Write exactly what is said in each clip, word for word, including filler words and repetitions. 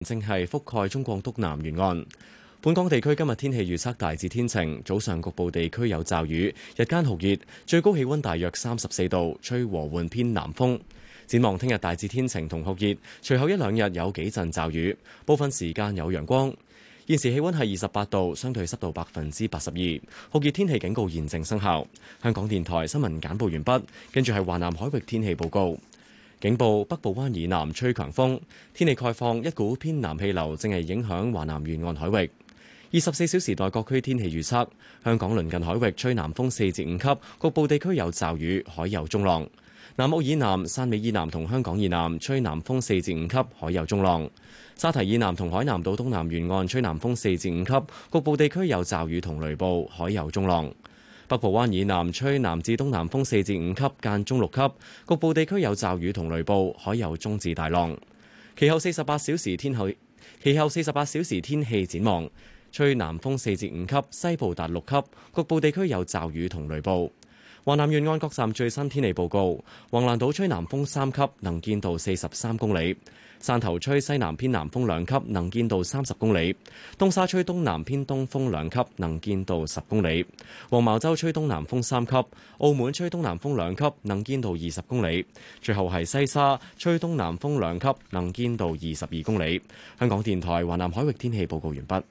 正係覆蓋中國東南沿岸。本港地區今日天氣預測大致天晴，早上局部地區有驟雨，日間酷熱，最高氣溫大約三十四度，吹和緩偏南風。展望聽日大致天晴同酷熱，隨後一兩日有幾陣驟雨，部分時間有陽光。現時氣溫係二十八度，相對濕度百分之八十二，酷熱天氣警告現正生效。香港電台新聞簡報完畢，跟住係華南海域天氣報告。警報：北部灣以南吹強風，天氣概況，一股偏南氣流正係影響華南沿岸海域。二十四小時內各區天氣預測：香港鄰近海域吹南風四至五級，局部地區有驟雨，海有中浪。南澳以南、汕尾以南同香港以南吹南風四至五級，海有中浪。沙堤以南同海南島東南沿岸吹南風四至五級，局部地區有驟雨同雷暴，海有中浪。北部灣以南吹南至東南風四至五級，間中六級，局部地區有驟雨同雷暴，海有中至大浪。其後四十八小時天氣，其後四十八小時天氣展望。吹南風四至五級，西部達六級，局部地區有驟雨同雷暴。華南沿岸各站最新天氣報告：橫瀾島吹南風三級，能見度四十三公里；汕頭吹西南偏南風兩級，能見度三十公里；東沙吹東南偏東風兩級，能見度十公里；黃茅洲吹東南風三級；澳門吹東南風兩級，能見度二十公里；最後係西沙吹東南風兩級，能見度二十二公里。香港電台華南海域天氣報告完畢。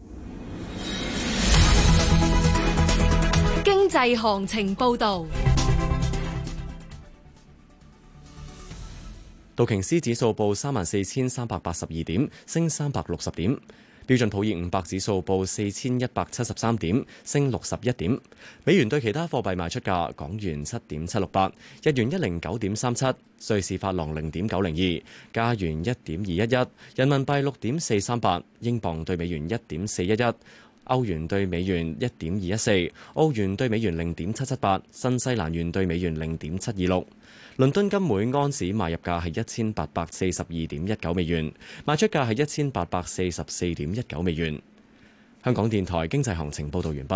經濟行情報導， 道瓊斯指數報三萬四千三百八十二點，升三百六十點；標準普爾五百指數報四千一百七十三點，升六十一點。美元對其他貨幣賣出價：港元七點七六八，日元一零九點三七，瑞士法郎零點九零二，加元一點二一一，人民幣六點四三八，英鎊對美元一點四一一。歐元對美元一點二一四，澳元對美元零點七七八，新西蘭元對美元零點七二六。倫敦金每安士買入價係一千八百四十二點一九美元，賣出價係一千八百四十四點一九美元。香港電台經濟行情報導完畢。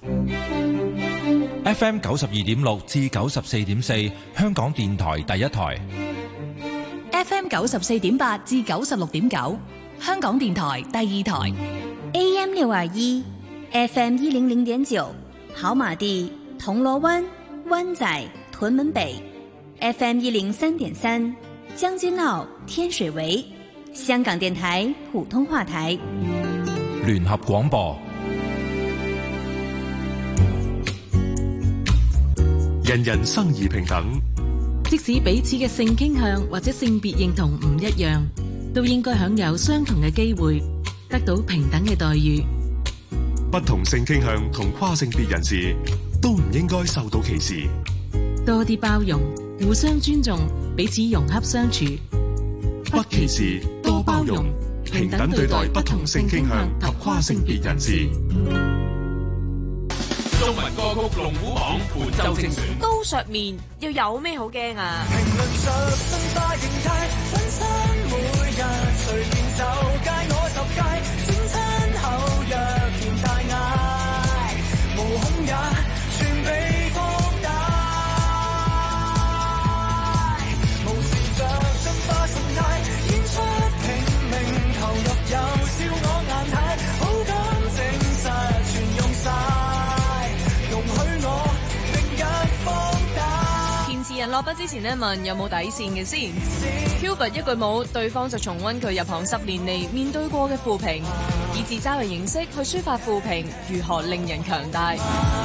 F M 九十二點六至九十四點四，香港電台第一台。 F M 九十四點八至九十六點九，香港電台第二台。 A M 六二一 ，F M 一零零點九，跑馬地、銅鑼灣、灣仔、屯門北 ，F M 一零三點三，將軍澳、天水圍，香港電台普通話台。 聯合廣播， 人人生而平等， 即使彼此嘅性傾向或者性別認同唔一樣，都應該享有相同嘅機會。得到平等嘅待遇， 不同性傾向同跨性別人士都唔應該受到歧視。 多啲包容，互相尊重，彼此融洽相處， 不歧視，多包容，平等對待不同性傾向及跨性別人士。 中文歌曲龍虎榜本周精選。 刀削麵又有咩好驚啊？ 評論着進化形態，分身每日隨便就界我十界，轉親後若見大嗌，無恐也全被放大，無視着進化神態，演出拼命投入又笑我眼太，好感證實全用晒。 人落筆之前呢，問有冇底線嘅先。Hubert 一句冇，對方就重溫佢入行十年嚟面對過嘅負評，以自嘲嘅形式去抒發負評，如何令人強大。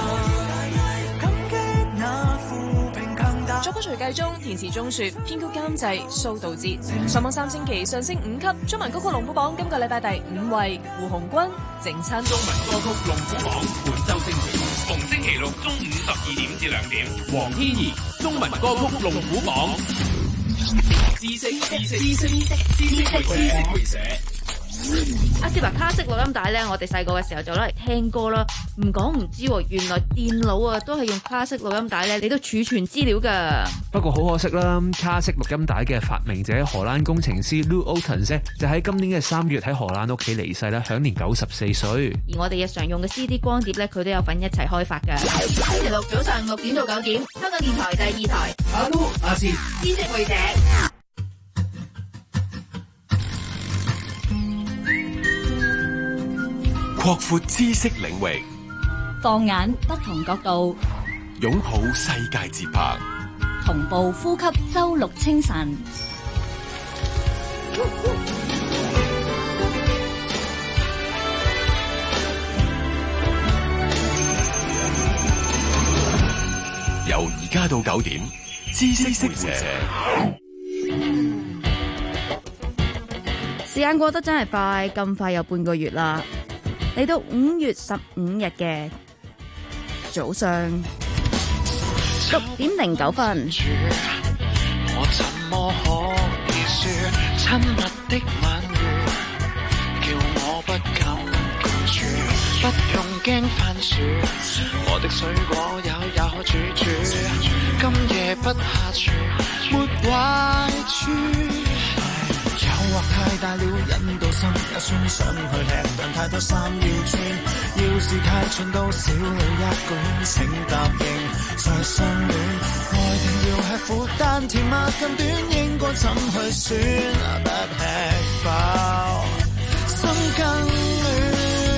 作曲徐繼忠，填詞鐘雪，編曲監製蘇道哲。上網三星期上升五級，中文歌曲龍虎榜今個禮拜第五位，胡鴻鈞整親。 中文歌曲龍虎榜本周精選，逢星期六中午十二點至兩點，黃天怡中文歌曲龍虎榜。知識知識知識知識會寫。 阿思華，卡式錄音帶咧，我哋細個嘅時候就攞嚟聽歌啦。唔講唔知，原來電腦啊都係用卡式錄音帶咧嚟到儲存資料噶。 不過好可惜啦，卡式錄音帶嘅發明者荷蘭工程師 Lou Ottens 就喺今年嘅三月喺荷蘭屋企離世啦，享年九十四歲。 而我哋日常用嘅 C D 光碟咧，佢都有份一齊開發噶。星期六早上六點到九點，香港電台第二台。 阿 Lou 阿志， 知識會寫。 擴闊知識領域， 放眼不同角度， 擁抱世界節拍， 同步呼吸周六清晨。 由而家到九點，知識識者。 時間過得真係快，咁快有半個月啦，嚟到五月十五日嘅早上六點零九分。 我怎麼可以說親密的晚月，叫我不敢共處，不用驚番薯，我的水果也也可煮煮，今夜不下廚沒壞處。誘惑太大了，引到心也酸想去吃，但太多衫要穿。要是太盡到少了一個圈，請答應再相戀。愛定要吃苦，但甜蜜更短，應該怎去選？不吃飽，心更亂。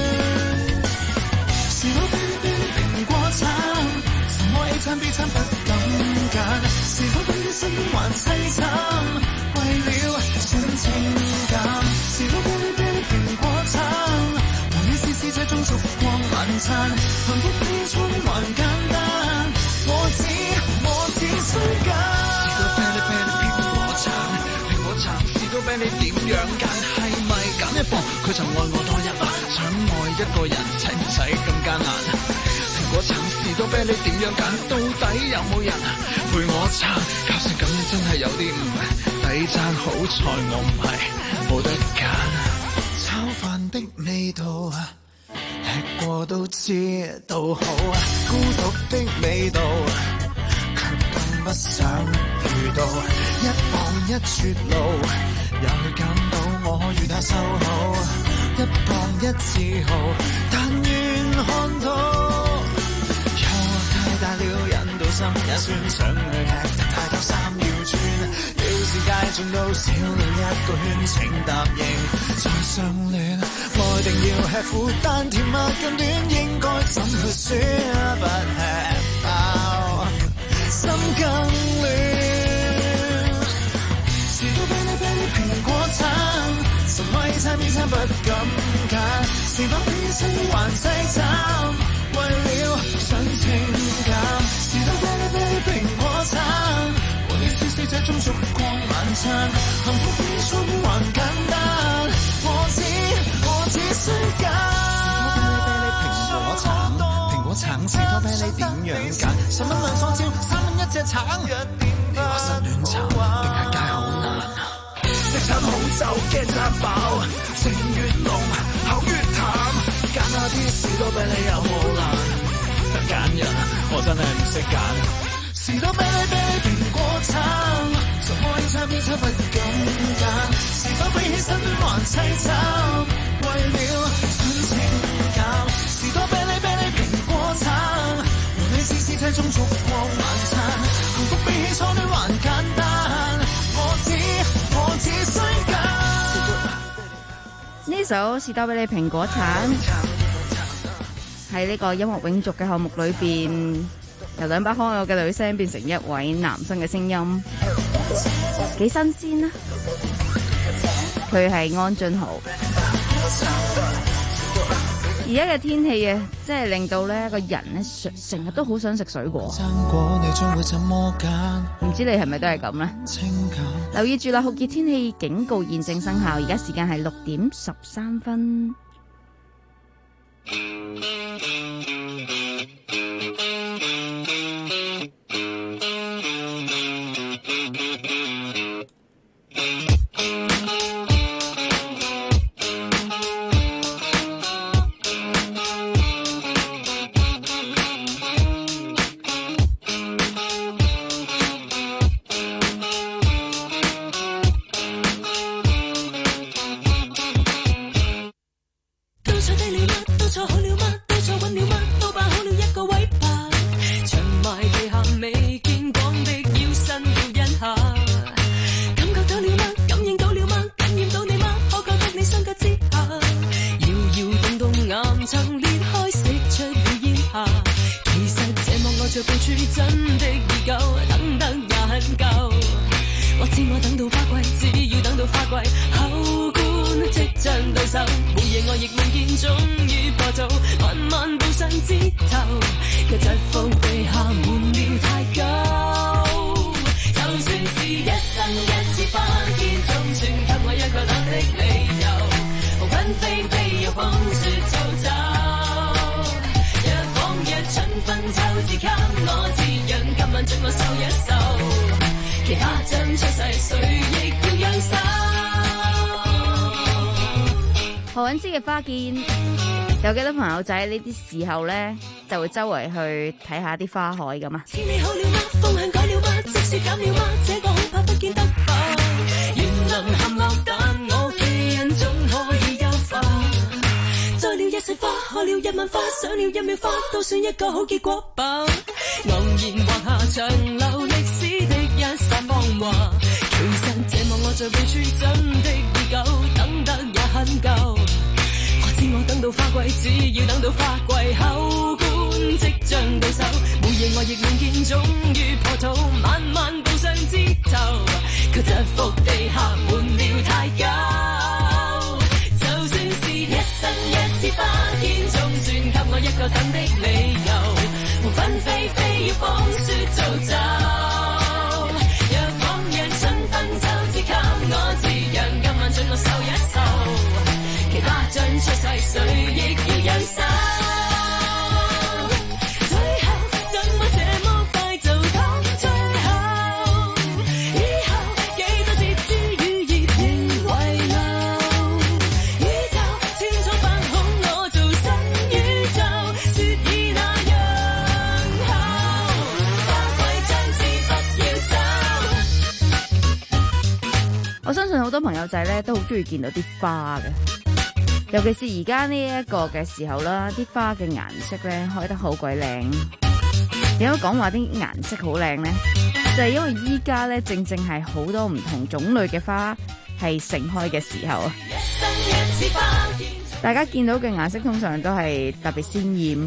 是否偏偏蘋果橙？什麼 A 餐 B 餐不敢揀？是否偏偏身邊還凄慘？為了純情感，是否偏偏蘋果橙？和你試試這種燭光晚餐，幸福比蒼還簡單。我只我只需揀。士多啤梨啤梨蘋果橙，蘋果橙士多啤梨點樣揀？係咪揀一磅佢就愛我多一百？想愛一個人使唔使咁艱難？蘋果橙士多啤梨點樣揀？到底有冇人陪我撐？搞成咁樣真係有啲唔抵讚，好彩我唔係冇得揀。炒飯的味道吃過都知道好，孤獨的味道卻更不想遇到。一望一絕路也去揀到，我與他修好。一磅一自豪，但願看到。誘惑太大了，引到心也酸，想去吃太多衫要穿。要是界盡到少了一個圈，請答應再相戀。愛定要吃苦，但甜蜜更短，應該怎去選？不吃飽，心更亂。士多啤梨啤梨蘋果橙，什麼 A 餐 B 餐不敢揀？是否比身還凄慘？為了純情感，士多啤梨啤梨蘋果橙，和你試試這種燭光晚餐，幸福比蒼還簡單。我只我只需揀。士多啤梨啤梨蘋果橙，蘋果橙士多啤梨點樣揀？十蚊兩梳蕉，三蚊一隻橙。你話失戀橙定係戒好難？食餐好就驚餐飽，情越濃口越淡。揀下啲士多啤梨有冇難？揀人我真係唔識揀。士多啤梨啤梨蘋果橙，什麼 A 餐 B 餐不敢揀？是否比起身還凄慘？為了純情感，士多啤梨啤梨蘋果橙，和你試試這種燭光晚餐，幸福比起初戀還簡單。我只我只需揀。 呢首士多啤梨蘋果橙喺呢個音樂永續嘅項目裏邊，由兩把可愛嘅女聲變成一位男生嘅聲音，幾新鮮啊！佢係安俊豪。而家嘅天氣啊，即係令到咧個人咧成成日都好想食水果。唔知你係咪都係咁咧？留意住啦，酷熱天氣警告現正生效。而家時間係六點十三分。 感染到了嗎？感染到你嗎？可覺得你雙腳之下，搖搖動動眼部署，真的已久，等得也很久。或知我等到花季，只要等到花季後冠即將到手，每夜我亦夢見終於破土，慢慢步上枝頭，卻疾伏地下悶了太久。就算是一生一次花見，總算給我一個等的理由。紅粉飛飛，要風雪造就。若往日春分秋至給我滋養，今晚准我收一收。其他將出世，誰亦要養手。 何韻詩嘅花見，有幾多朋友仔呢啲時候咧就會周圍去睇下啲花海咁啊？ 天氣好了嗎？風向改了嗎？積雪減了嗎？這個恐怕不見得吧。園林陷落，但我基因總可以優化。栽了一世花，開了一萬花，賞了一秒花，都算一個好結果吧。昂然畫下長流歷史的一剎芳華，其實這幕我在背書真的已久，等得也很久。我知我等到花季，只要等到花季後冠即將到手，每夜我亦夢見終於破土，慢慢步上枝頭，卻疾伏地下悶了太久。就算是一生一次花見，總算給我一個等的理由。紅粉飛飛，要風雪造就。若往日春分秋至給我滋養，今晚准我收一收。其他將出世，誰亦要養手。最後怎麼這麼快就講最後？以後幾多節珠與葉仍遺留。宇宙千瘡百孔，我做新宇宙，説已那樣好。花季將至，不要走。 我相信好多朋友仔咧都好中意見到啲花嘅。尤其是而家呢一個嘅時候啦，啲花嘅顏色咧開得好鬼靚。點解講話啲顏色好靚呢？就係因為依家咧正正係好多唔同種類嘅花係盛開嘅時候啊！大家見到嘅顏色通常都係特別鮮豔。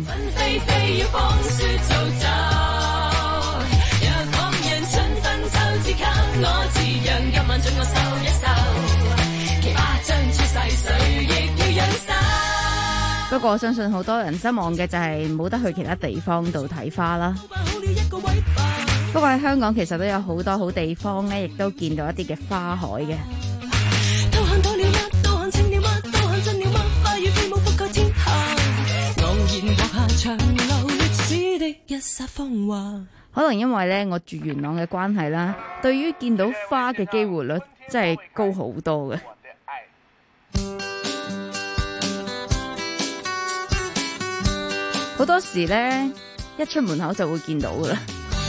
不過我相信好多人失望嘅就係冇得去其他地方度睇花啦。不過喺香港其實都有好多好地方咧，亦都見到一啲嘅花海嘅。可能因為咧我住元朗嘅關係啦，對於見到花嘅機會率真係高好多嘅。好多時咧，一出門口就會見到噶啦。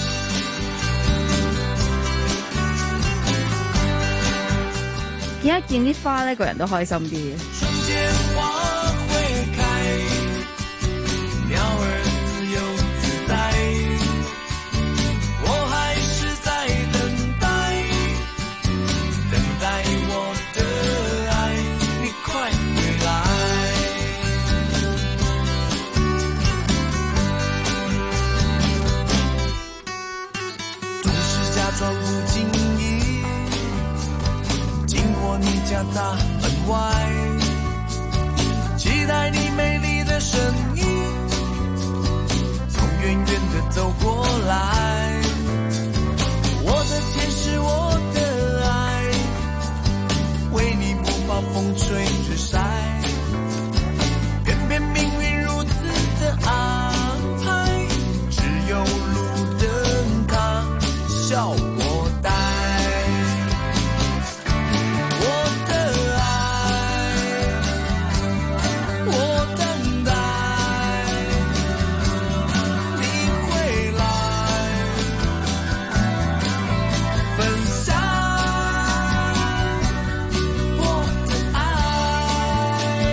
見一見啲花咧，個人都開心啲嘅。 装不經意經過你家大門外，期待你美麗的身影從遠遠的走過來，我的天使我的愛為你不怕風吹日曬，偏偏命運如此的安排，只有路燈它笑我呆，我的愛我等待你回來分享我的愛。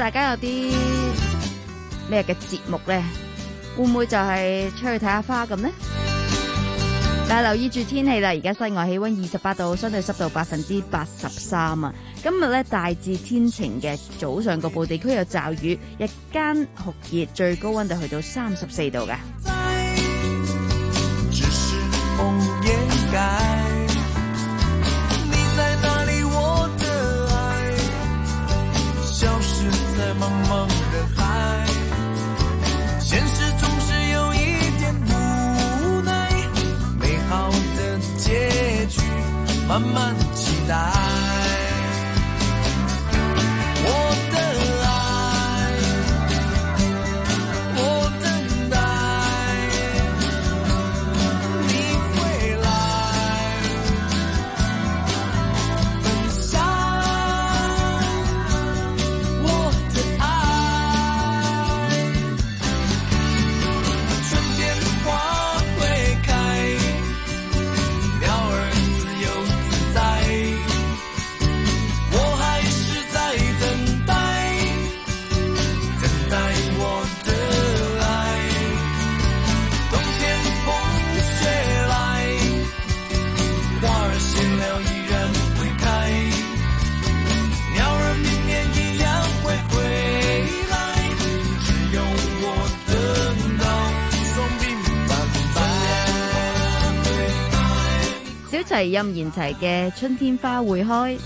大家有啲咩嘅節目咧？會唔會就係出去睇下花咁呢？但係留意住天氣啦，而家室外氣溫二十八度，相對濕度百分之八十三啊！今日咧大致天晴嘅，早上局部地區有驟雨，日間酷熱，最高溫度去到三十四度嘅。 只是風掩蓋你在哪裡，我的愛消失在茫茫人海，現實總是有一點無奈，美好的結局慢慢期待。 齊任賢齊嘅春天花會開，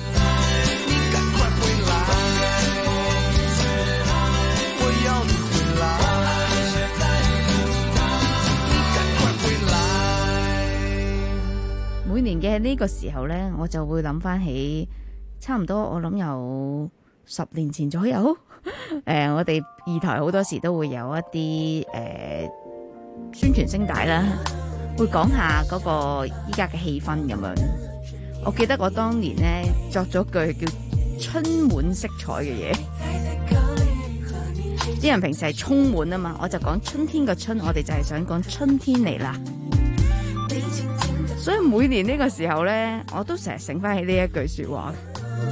每年嘅呢個時候呢，我就會諗翻起差唔多，我諗有十年前左右。誒、呃，我哋二台好多時都會有一啲誒、呃、宣傳聲帶啦。會講下嗰個依家嘅氣氛咁樣。我記得我當年咧作咗句叫春滿色彩嘅嘢，啲人平時係充滿啊嘛，我就講春天個春，我哋就係想講春天嚟啦。所以每年呢個時候咧，我都成日醒翻起呢一句說話。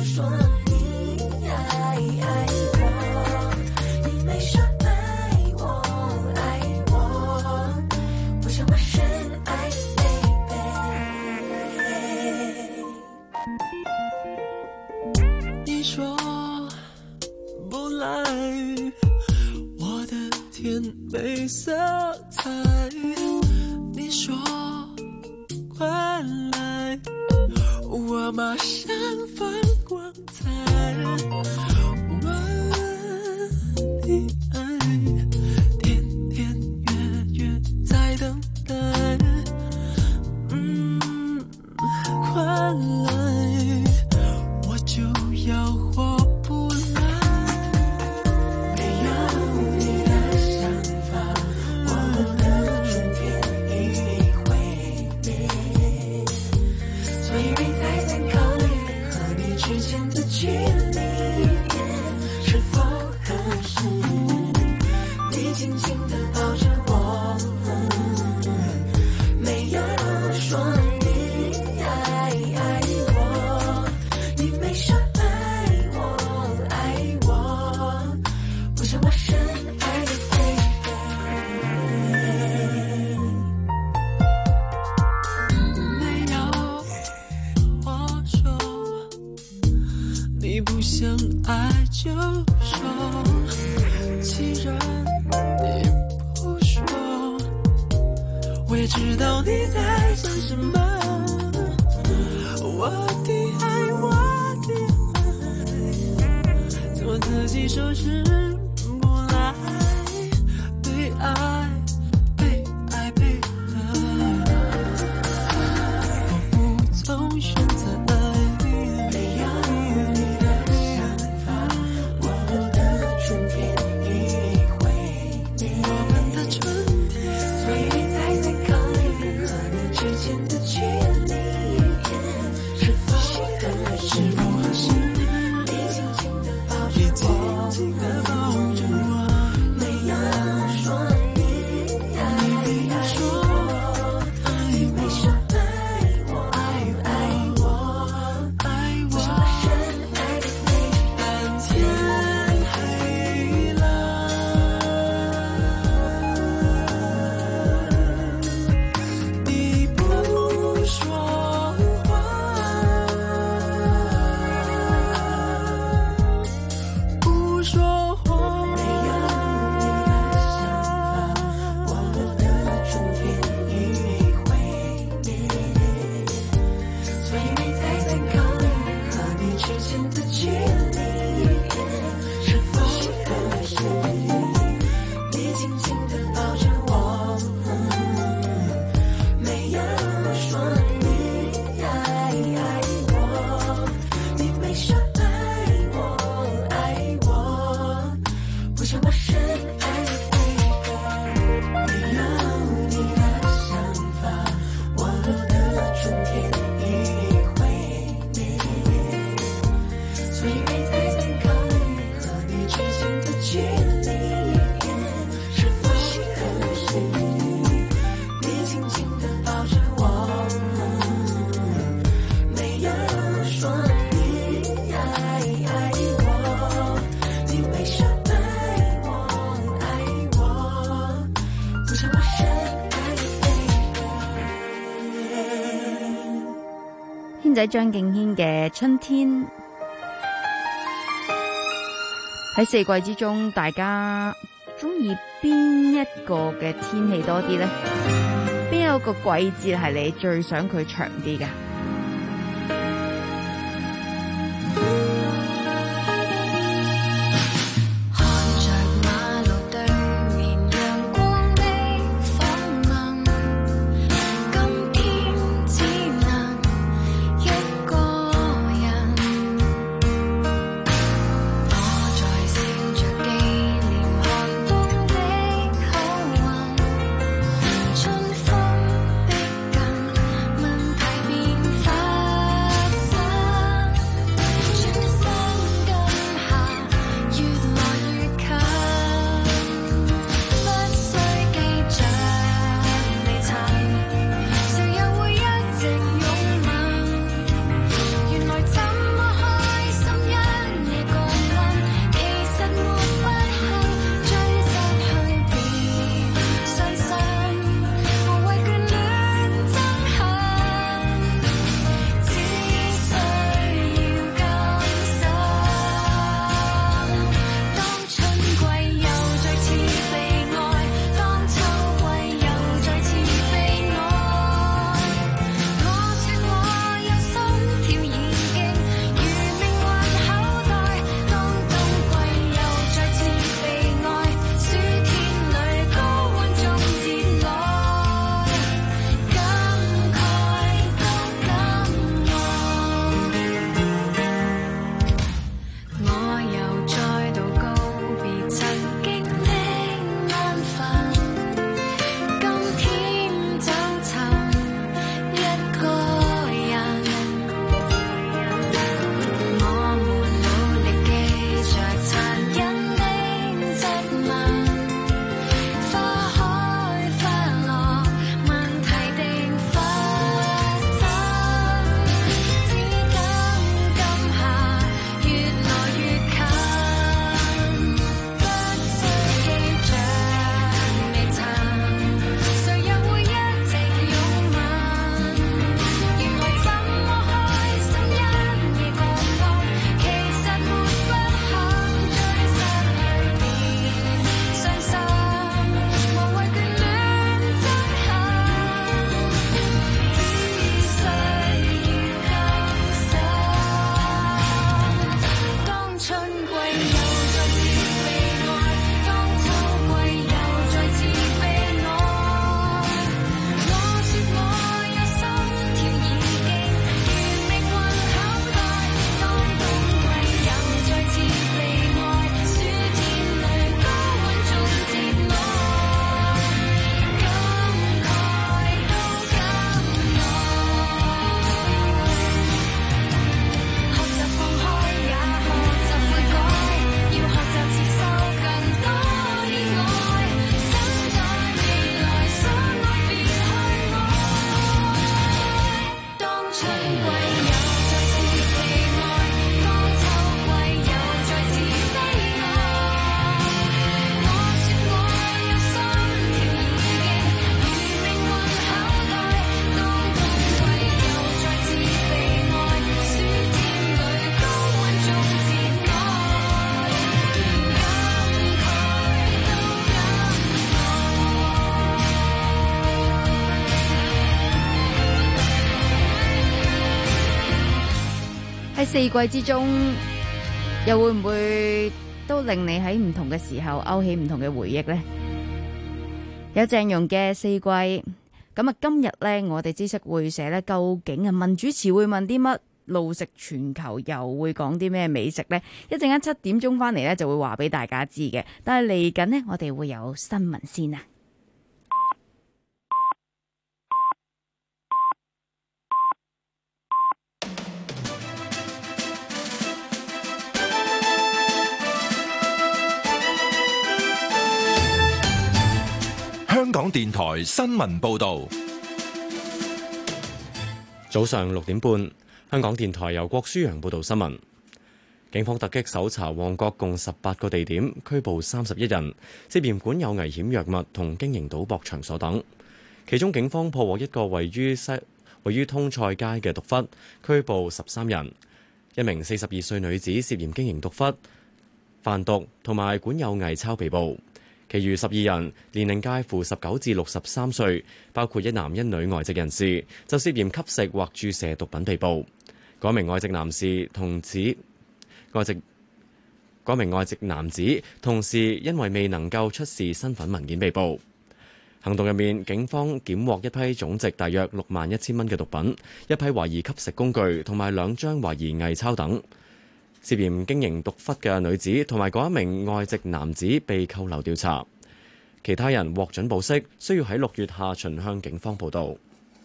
被色彩，你說快來，我馬上放光彩，我的愛天天月月在等待，嗯，快來，我就要活不來。距離是否合適？你緊緊地抱着我，沒有說你愛愛我，你沒說愛我愛我，不像我深愛的飛飛，沒有我說你不想愛就說，既然你不說，我也知道你在想什麼。我的愛，我的愛，怎麼自己收拾不來？對愛，被愛被愛，我不曾選擇愛。你緊緊地抱着我，沒有說你軒仔張敬軒嘅《春天》。喺四季之中，大家中意邊一個嘅天氣多啲呢？邊有個季節係你最想佢長啲㗎？喺四季之中，又會唔會都令你喺唔同嘅時候勾起唔同嘅回憶呢？有鄭融嘅四季，咁啊今日呢，我哋知識會社呢，究竟啊問主持會問啲乜？路食全球又會講啲咩美食呢？一陣間七點鐘翻嚟呢，就會話俾大家知嘅。但係嚟緊呢，我哋會有新聞先啊！ 香港電台新聞報道， 早上六點半，香港電台由郭舒揚報道新聞。警方突擊搜查旺角共十八個地點，拘捕三十一人，涉嫌管有危險藥物同經營賭博場所等。其中警方破獲一個位於西位位於通菜街嘅毒窟，拘捕十三人。一名四十二歲女子涉嫌經營毒窟、販毒同埋管有偽鈔被捕。其餘十二人年齡介乎十九至六十三歲，包括一男一女外籍人士，就涉嫌吸食或注射毒品被捕。嗰名外籍男士同子外籍嗰名外籍男子同時因為未能夠出示身份文件被捕。行動入面，警方檢獲一批總值大約六萬一千蚊嘅毒品，一批懷疑吸食工具同埋兩張懷疑偽鈔等。涉嫌經營毒窟嘅女子同埋嗰一名外籍男子被扣留調查，其他人獲准保釋，需要喺六月下旬向警方報到。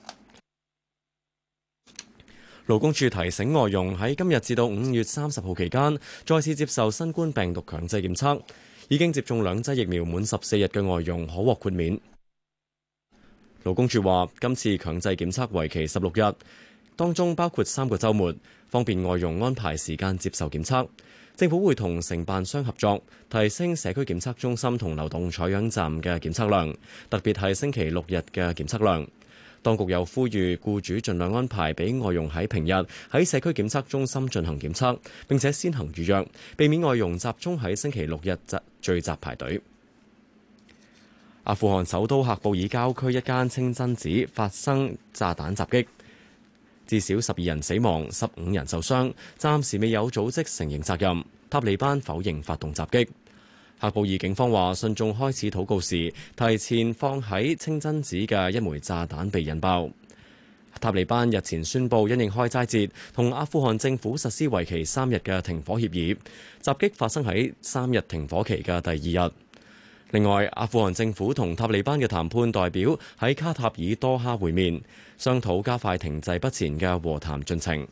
勞工處提醒外傭喺今日至到五月三十號期間再次接受新冠病毒強制檢測，已經接種兩劑疫苗滿十四日嘅外傭可獲豁免。勞工處話，今次強制檢測為期十六日，當中包括三個週末，方便外傭安排時間接受檢測。政府會同承辦商合作，提升社區檢測中心同流動採樣站嘅檢測量，特別係星期六日嘅檢測量。當局又呼籲僱主盡量安排俾外傭喺平日喺社區檢測中心進行檢測，並且先行預約，避免外傭集中喺星期六日聚集排隊。阿富汗首都喀布爾郊區一間清真寺發生炸彈襲擊，至少十二人死亡，十五人受傷，暫時未有組織承認責任。塔利班否認發動襲擊。喀布爾警方話，信眾開始禱告時，提前放喺清真寺嘅一枚炸彈被引爆。塔利班日前宣布因應開齋節，同阿富汗政府實施為期三日嘅停火協議。襲擊發生喺三日停火期嘅第二日。另外，阿富汗政府同塔利班嘅談判代表喺卡塔爾多哈會面，商討加快停滯不前嘅和談進程。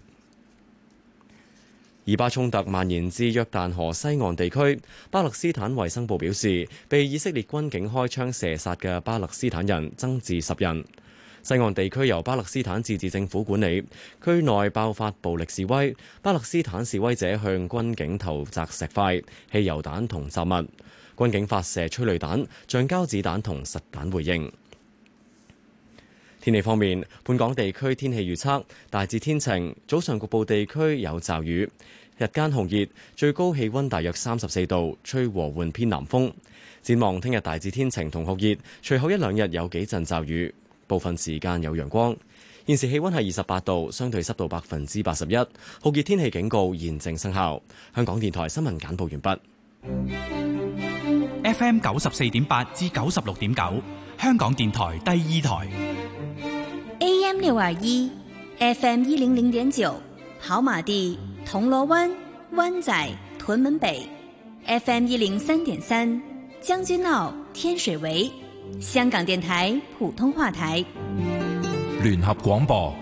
以巴衝突蔓延至約旦河西岸地區，巴勒斯坦衛生部表示，被以色列軍警開槍射殺嘅巴勒斯坦人增至十人。西岸地區由巴勒斯坦自治政府管理，區內爆發暴力示威，巴勒斯坦示威者向軍警投擲石塊、汽油彈同雜物。軍警發射催淚彈、橡膠子彈同實彈回應。天氣方面，本港地區天氣預測大致天晴，早上局部地區有驟雨，日間酷熱，最高氣溫大約三十四度，吹和緩偏南風。展望聽日大致天晴同酷熱，隨後一兩日有幾陣驟雨，部分時間有陽光。現時氣溫係二十八度，相對濕度百分之八十一，酷熱天氣警告現正生效。香港電台新聞簡報完畢。 F M 九十四點八至九十六點九，香港電台第二台。 A M 六二一 ，F M 一零零點九，跑馬地、銅鑼灣、灣仔、屯門北 ，F M 一零三點三，將軍澳、天水圍，香港電台普通話台。 聯合廣播。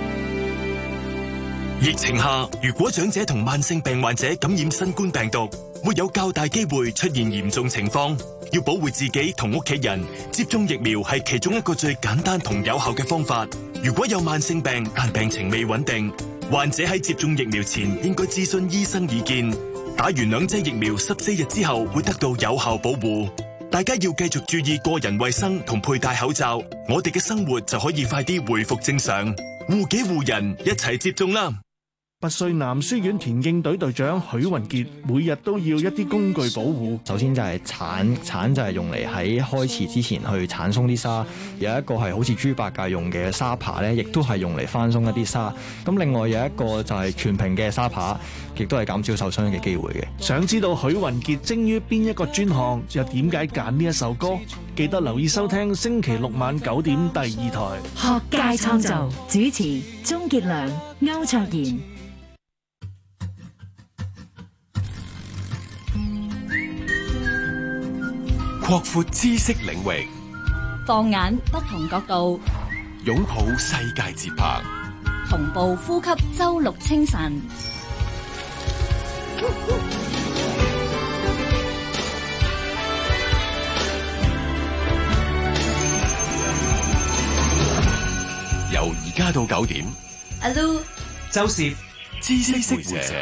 疫情下，如果長者同慢性病患者感染新冠病毒，會有較大機會出現嚴重情況。要保護自己同屋企人，接種疫苗係其中一個最簡單同有效嘅方法。如果有慢性病但病情未穩定，患者喺接種疫苗前應該諮詢醫生意見。打完兩劑疫苗十四日之後會得到有效保護。大家要繼續注意個人衛生同佩戴口罩，我哋嘅生活就可以快啲恢復正常。護己護人，一齊接種啦！ 拔萃男書院田徑隊隊長許雲傑每日都要一啲工具保護。 首先就係鏟，鏟就係用嚟喺開池之前去鏟鬆啲沙，有一個係好似豬八戒用嘅沙耙咧，亦都係用嚟翻鬆一啲沙。咁另外有一個就係全屏嘅沙耙，亦都係減少受傷嘅機會嘅。 想知道許雲傑精於邊一個專項，又點解揀呢一首歌？記得留意收聽星期六晚九點第二台。 學界創造，主持鍾傑良、歐卓賢。 擴闊知識領域， 放眼不同角度， 擁抱世界節拍， 同步呼吸周六清晨。 由而家到九點， 阿 Lu、 周涉、 知識會者。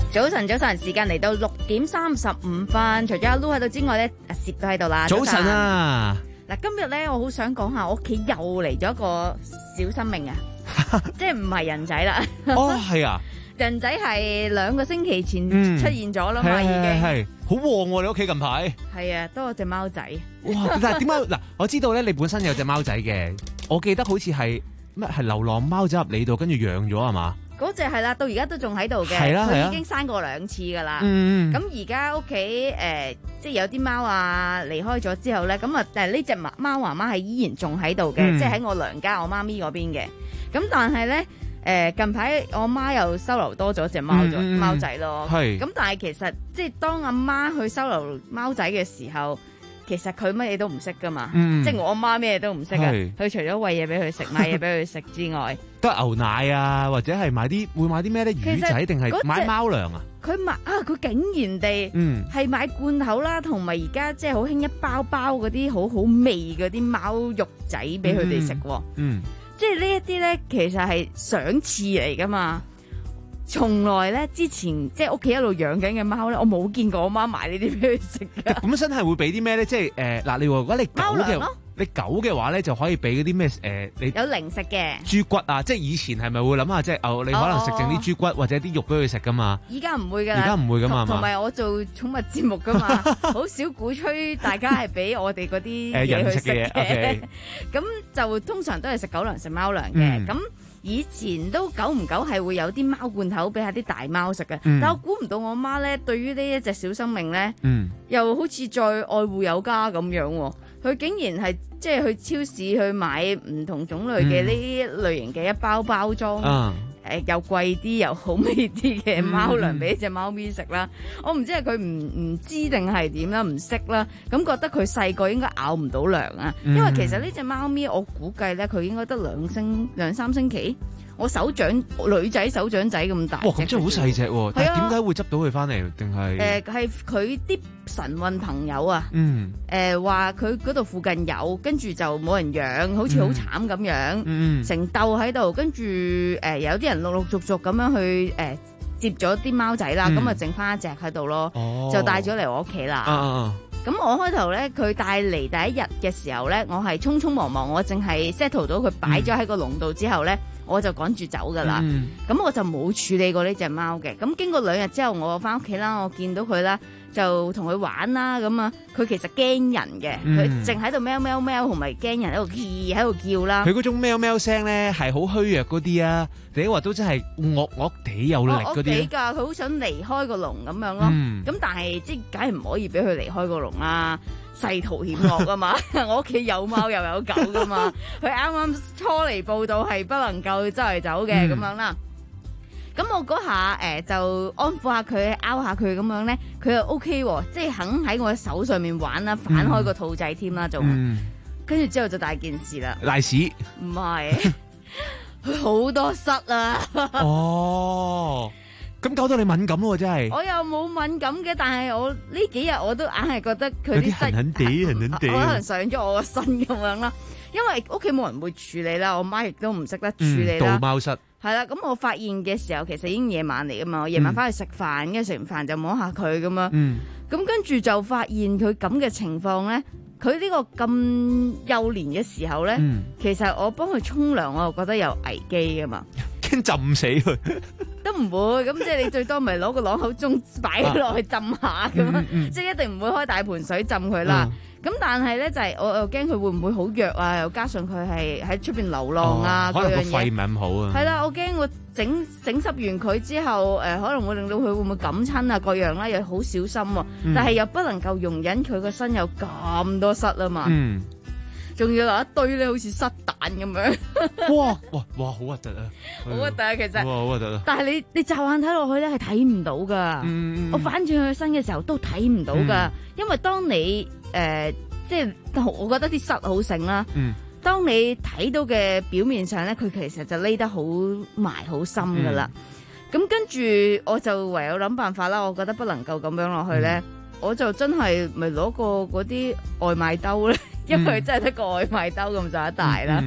早晨，早晨，時間嚟到六點三十五分。除咗阿 Lu 喺度之外咧，阿攝都喺度啦。 早晨啊！ 嗱，今日咧，我好想講下我屋企又嚟咗一個小生命啊，即係唔係人仔啦。 哦，係啊， 人仔係兩個星期前嗯出現咗啦嘛， 係已經係係好旺喎！你屋企近排係啊，多咗隻貓仔。 哇！但係點解嗱？我知道咧，你本身有隻貓仔嘅，我記得好似係咩係流浪貓走入你度，跟住養咗係嘛？ 嗰隻係啦，到而家都仲喺度嘅， 係啦係啦佢已經生過兩次噶啦。 嗯嗯咁而家屋企誒，即係有啲貓啊離開咗之後咧，咁啊，但係呢隻貓貓媽媽係依然仲喺度嘅， 嗯即係喺我娘家我媽咪嗰邊嘅。咁但係咧誒，近排我媽又收留多咗隻貓咗嗯嗯嗯貓仔咯。 係咁但係其實即係當阿媽去收留貓仔嘅時候，其實佢乜嘢都唔識噶嘛。 嗯即係我媽咩嘢都唔識啊。 係佢除咗餵嘢俾佢食、買嘢俾佢食之外， 都係牛奶啊，或者係買啲會買啲咩咧？ 其實魚仔定係嗰隻買貓糧啊？ 佢買啊！佢竟然地嗯係買罐頭啦，同埋而家即係好興一包包嗰啲好好味嗰啲貓肉仔俾佢哋食喎。 嗯， 即係呢一啲咧，其實係賞賜嚟噶嘛。從來咧之前即係屋企一路養緊嘅貓咧，我冇見過我媽買呢啲俾佢食㗎。 本身係會俾啲咩咧？即係誒嗱，你話如果你狗嘅貓糧咯， 你狗嘅話咧，就可以俾嗰啲咩誒你有零食嘅。 豬骨啊，即係以前係咪會諗下即係哦，你可能食剩啲豬骨或者啲肉俾佢食噶嘛？ 依家唔會㗎啦， 而家唔會㗎嘛係嘛同同埋我做寵物節目㗎嘛，好少鼓吹大家係俾我哋嗰啲誒人嘢去食食嘅嘢嘅 ，OK。 咁就通常都係食狗糧食貓糧嘅。 嗯咁以前都久唔久係會有啲貓罐頭俾下啲大貓食嘅， 嗯但我估唔到我媽咧對於呢一隻小生命咧， 嗯又好似再愛護有加咁樣喎。佢竟然係即係去超市去買唔同種類嘅呢啲類型嘅一包包裝。 啊誒又貴啲又好味啲嘅貓糧嗯俾只貓咪食啦，我唔知係佢唔唔知定係點啦，唔識啦，咁覺得佢細個應該咬唔到糧啊， 嗯因為其實呢只貓咪我估計咧佢應該得兩星兩三星期，我手掌女仔手掌仔咁大隻。 哇，咁真係好細隻喎！但係係啊點解會執到佢翻嚟？定係誒係佢啲神運朋友啊， 嗯誒話佢嗰度附近有，跟住就冇人養，好似好慘咁樣， 嗯成竇喺度，跟住誒有啲人陸陸續續咁樣去誒接咗啲貓仔啦， 嗯咁啊剩翻一隻喺度咯， 哦就帶咗嚟我屋企啊啊啦。 啊咁我開頭咧，佢帶嚟第一日嘅時候咧，我係匆匆忙忙，我淨係 settle 到佢擺咗喺個籠度之後咧，我就趕住走噶啦。 嗯咁我就冇處理過呢只貓嘅。咁經過兩日之後，我翻屋企啦，我見到佢啦，就同佢玩啦。咁啊，佢其實驚人嘅， 嗯佢淨喺度喵喵喵，同埋驚人喺度叫喺度叫啦。 佢嗰種喵喵聲咧係好虛弱嗰啲啊，定話都真係惡惡地有力我屋企嗰啲㗎，佢好想離開個籠咁樣咯。 嗯咁、但係即係梗係唔可以俾佢離開個籠啦，世途險惡啊嘛！我屋企有貓又有狗噶嘛，佢啱啱初嚟報道係不能夠周圍走嘅咁、 嗯樣啦。咁我嗰下誒就安撫下佢，拗下佢咁樣咧，佢又 O K 喎，即係肯喺我手上面玩啦，反開個兔仔添啦，仲嗯跟住之後就大件事啦。 賴屎唔係，佢好多虱啊！ 哦，咁搞到你敏感咯，真係我又冇敏感嘅，但係我呢幾日我都硬係覺得佢有啲啲虱痕痕地痕痕地可能上咗我個身咁樣啦。因為屋企冇人會處理啦，我媽亦都唔識得處理嗯啦。 盜貓虱係啦，咁我發現嘅時候其實已經夜晚嚟噶嘛，我夜晚翻去食飯，跟住食完飯就摸下佢咁樣。 嗯咁跟住就發現佢咁嘅情況咧，佢呢個咁幼年嘅時候咧， 嗯其實我幫佢沖涼，我又覺得有危機噶嘛。 驚浸死佢。 都唔會，咁即係你最多咪攞個朗口盅擺落去浸下咁樣， 嗯嗯即係一定唔會開大盆水浸佢啦。咁、但係咧就係、我又驚佢會唔會好弱啊？又加上佢係喺出邊流浪啊， 哦可能個嗰樣嘢。 肺唔係咁好啊。 係啦，我驚我整整濕完佢之後，誒、呃、可能會令到佢會唔會感親啊，各樣啦，又好小心喎、 嗯但係又不能夠容忍佢個身有咁多虱啊嘛。 嗯， 仲要留一堆咧，好似虱蛋咁樣。 哇哇哇，好核突啊！ 好核突啊，其實。 哇，好核突啊！ 但係你你驟眼睇落去咧係睇唔到噶， 嗯我反轉佢身嘅時候都睇唔到噶， 嗯因為當你誒、呃、即係我覺得啲虱好醒啦。 嗯當你睇到嘅表面上咧，佢其實就匿得好埋好深噶啦。咁、跟住我就唯有諗辦法啦。我覺得不能夠咁樣落去咧，我就真係咪攞個嗰啲外賣兜咧，因為真係得個外賣兜咁就一大啦。 嗯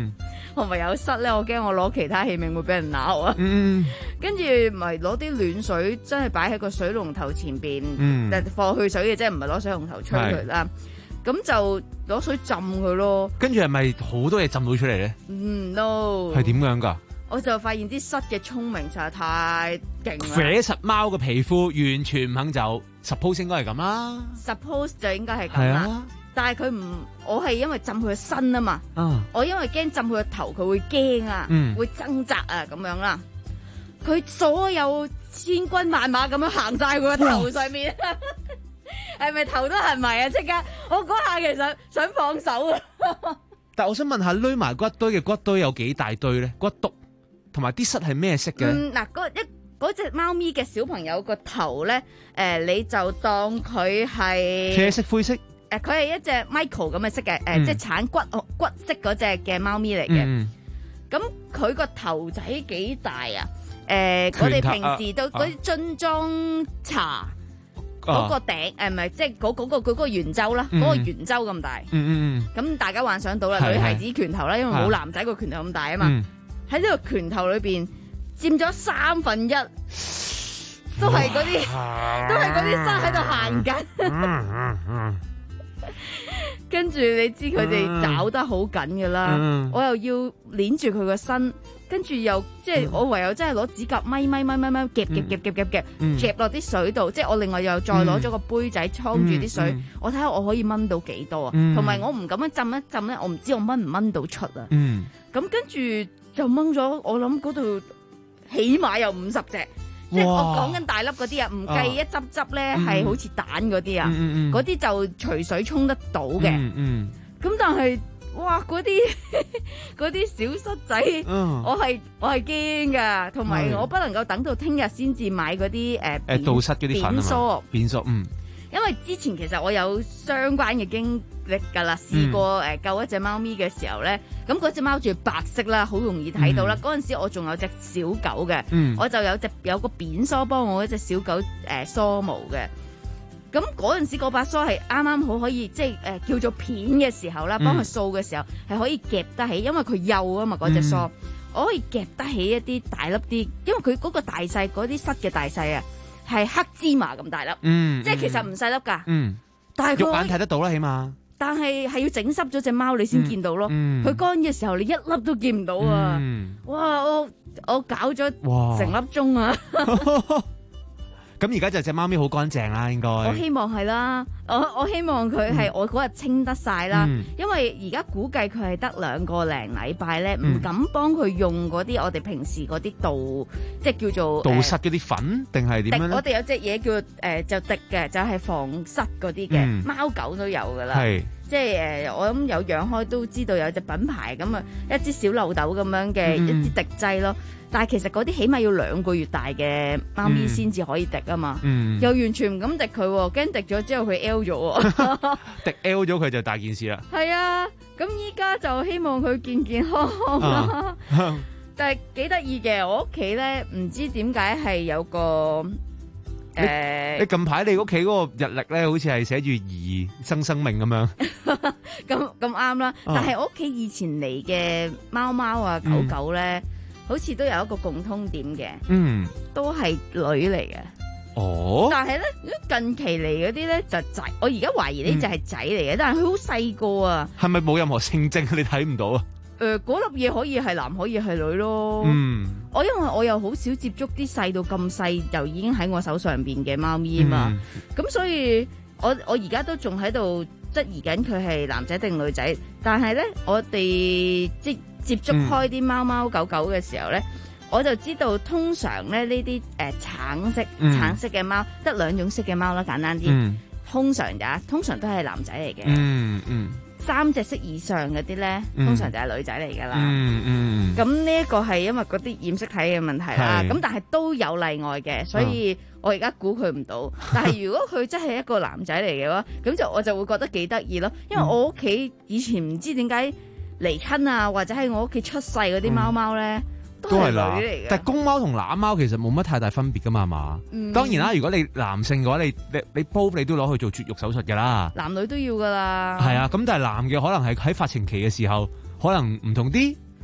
我咪有塞咧，我驚我攞其他器皿會俾人鬧啊。 嗯， 跟住咪攞啲暖水，真係擺喺個水龍頭前邊， 嗯誒放去水嘅啫，唔係攞水龍頭吹佢啦。咁就攞水浸佢咯。 跟住係咪好多嘢浸到出嚟咧？ 嗯 no。 係點樣㗎？ 我就發現啲虱嘅聰明實在太勁啦。 搲實貓嘅皮膚完全唔肯走 ，suppose 應該係咁啦。 suppose 就應該係咁啦。 啊、 但係佢唔，我係因為浸佢個身啊嘛。 啊我因為驚浸佢個頭，佢會驚啊， 嗯、 會掙扎啊咁樣啦。佢所有千軍萬馬咁樣行晒佢個頭上面，係咪頭都痕埋啊？即刻，我嗰下其實想放手啊。 但我想問下，堆埋骨堆嘅骨堆有幾大堆咧？骨篤同埋啲虱係咩色嘅？ 嗯，嗱，嗰一嗰隻貓咪嘅小朋友個頭咧，誒、呃，你就當佢係啡色灰色。誒、 呃，佢係一隻 Michael 咁嘅色嘅，誒、呃， 嗯、 即係橙骨骨色嗰隻嘅貓咪嚟嘅。咁佢個頭仔幾大啊？誒、呃，我哋平時到嗰啲樽裝茶嗰個頂，誒唔係，即係嗰嗰個佢嗰個圓周啦，嗰、嗯、個圓周咁大。嗯嗯咁、嗯、大家幻想到啦，女孩子拳頭啦，因為冇男仔個拳頭咁大啊嘛。喺呢、嗯、個拳頭裏邊佔咗三分一，都係嗰啲，都係嗰啲沙喺度行緊。跟住你知佢哋抓得好緊噶啦，嗯、我又要捏住佢個身，跟住又即係我唯有真係攞指甲咪咪咪咪咪夾夾夾夾夾夾夾落啲水度，即係我另外又再攞咗個杯仔裝住啲水，嗯嗯、我睇下我可以掹到幾多啊？同埋、嗯、我唔咁樣浸一浸咧，我唔知我掹唔掹到出啊？咁、嗯、跟住就掹咗，我諗嗰度起碼有五十隻。即係我講緊大粒嗰啲啊，唔計一執執咧係好似蛋嗰啲啊，嗰啲、嗯嗯、就隨水沖得到嘅。咁、嗯嗯、但係哇，嗰啲嗰啲小虱仔，嗯、我係我係驚噶，同埋我不能夠等到聽日先至買嗰啲誒誒杜虱嗰啲粉啊，扁梳嗯。 因為之前其實我有相關嘅經歷㗎啦，試過誒救一隻貓咪嘅時候咧，咁嗰隻貓仲要白色啦，好容易睇到啦。嗰陣、嗯、時我仲有隻小狗嘅，嗯、我就有隻有個扁梳幫我嗰隻小狗誒、呃、梳毛嘅。咁嗰陣時嗰把梳係啱啱好可以即係誒、呃、叫做片嘅時候啦，幫佢掃嘅時候係、嗯、可以夾得起，因為佢幼啊嘛嗰隻梳，嗯、我可以夾得起一啲大粒啲，因為佢嗰個大細嗰啲虱嘅大細啊。係黑芝麻咁大粒，嗯、即係其實唔細粒噶，嗯、但係肉眼睇得到啦，起碼。 但係係要整濕咗隻貓你先見到咯，佢乾嘅時候你一粒都見唔到啊！嗯、哇，我我搞咗成粒鐘啊！ 咁而家就隻貓咪好乾淨啦，應該。 我希望係啦，我我希望佢係我嗰日清得晒啦， 嗯、 因為而家估計佢係得兩個零禮拜咧，唔、嗯、敢幫佢用嗰啲我哋平時嗰啲杜，即係叫做杜虱嗰啲粉，定係點樣咧？ 我哋有隻嘢叫誒、呃、就滴嘅，就係、是、防虱嗰啲嘅，貓、嗯、狗都有噶啦。係。即係誒，我諗有養開都知道有隻品牌咁啊，一支小漏斗咁樣嘅、嗯、一支滴劑咯。但係其實嗰啲起碼要兩個月大嘅貓咪先至可以滴啊嘛。嗯、又完全唔敢滴佢，驚滴咗之後佢 L 咗。 滴 L 咗佢就大件事啦。係啊，咁依家就希望佢健健康康啦。啊、但係幾得意嘅，我屋企咧唔知點解係有個。 你，呃、你近排你屋企嗰個日曆咧，好似係寫住兒生生命咁樣， 咁咁啱啦。但係我屋企以前嚟嘅貓貓啊、狗狗咧，嗯、好似都有一個共通點嘅，嗯，都係女嚟嘅。哦，但係咧，近期嚟嗰啲咧就仔，我而家懷疑呢就係仔嚟嘅，嗯、但係佢好細個啊。係咪冇任何性徵？你睇唔到啊？誒、呃，嗰粒嘢可以係男，可以係女咯。嗯，我因為我又好少接觸啲細到咁細就已經喺我手上邊嘅貓咪啊嘛，咁、嗯、所以我我而家都仲喺度質疑緊佢係男仔定女仔。但係咧，我哋即接觸開啲貓貓狗狗嘅時候咧，嗯、我就知道通常咧呢啲誒橙色、嗯、橙色嘅貓得兩種色嘅貓啦，簡單啲，嗯、通常咋，通常都係男仔嚟嘅。嗯嗯。三隻色以上嗰啲咧，通常就係女仔嚟噶啦。嗯嗯。咁呢一個係因為嗰啲染色體嘅問題啦。咁是但係都有例外嘅，所以我而家估佢唔到。但係如果佢真係一個男仔嚟嘅話，咁就我就會覺得幾得意咯。因為我屋企以前唔知點解離親啊，或者喺我屋企出世嗰啲貓貓咧。嗯都係女嚟嘅， 但係公貓同乸貓其實冇乜太大分別噶嘛，係嘛？嗯、當然啦，如果你男性嘅話，你你你煲你都攞去做絕育手術噶啦， 男女都要噶啦。 係啊，咁但係男嘅可能係喺發情期嘅時候，可能唔同啲，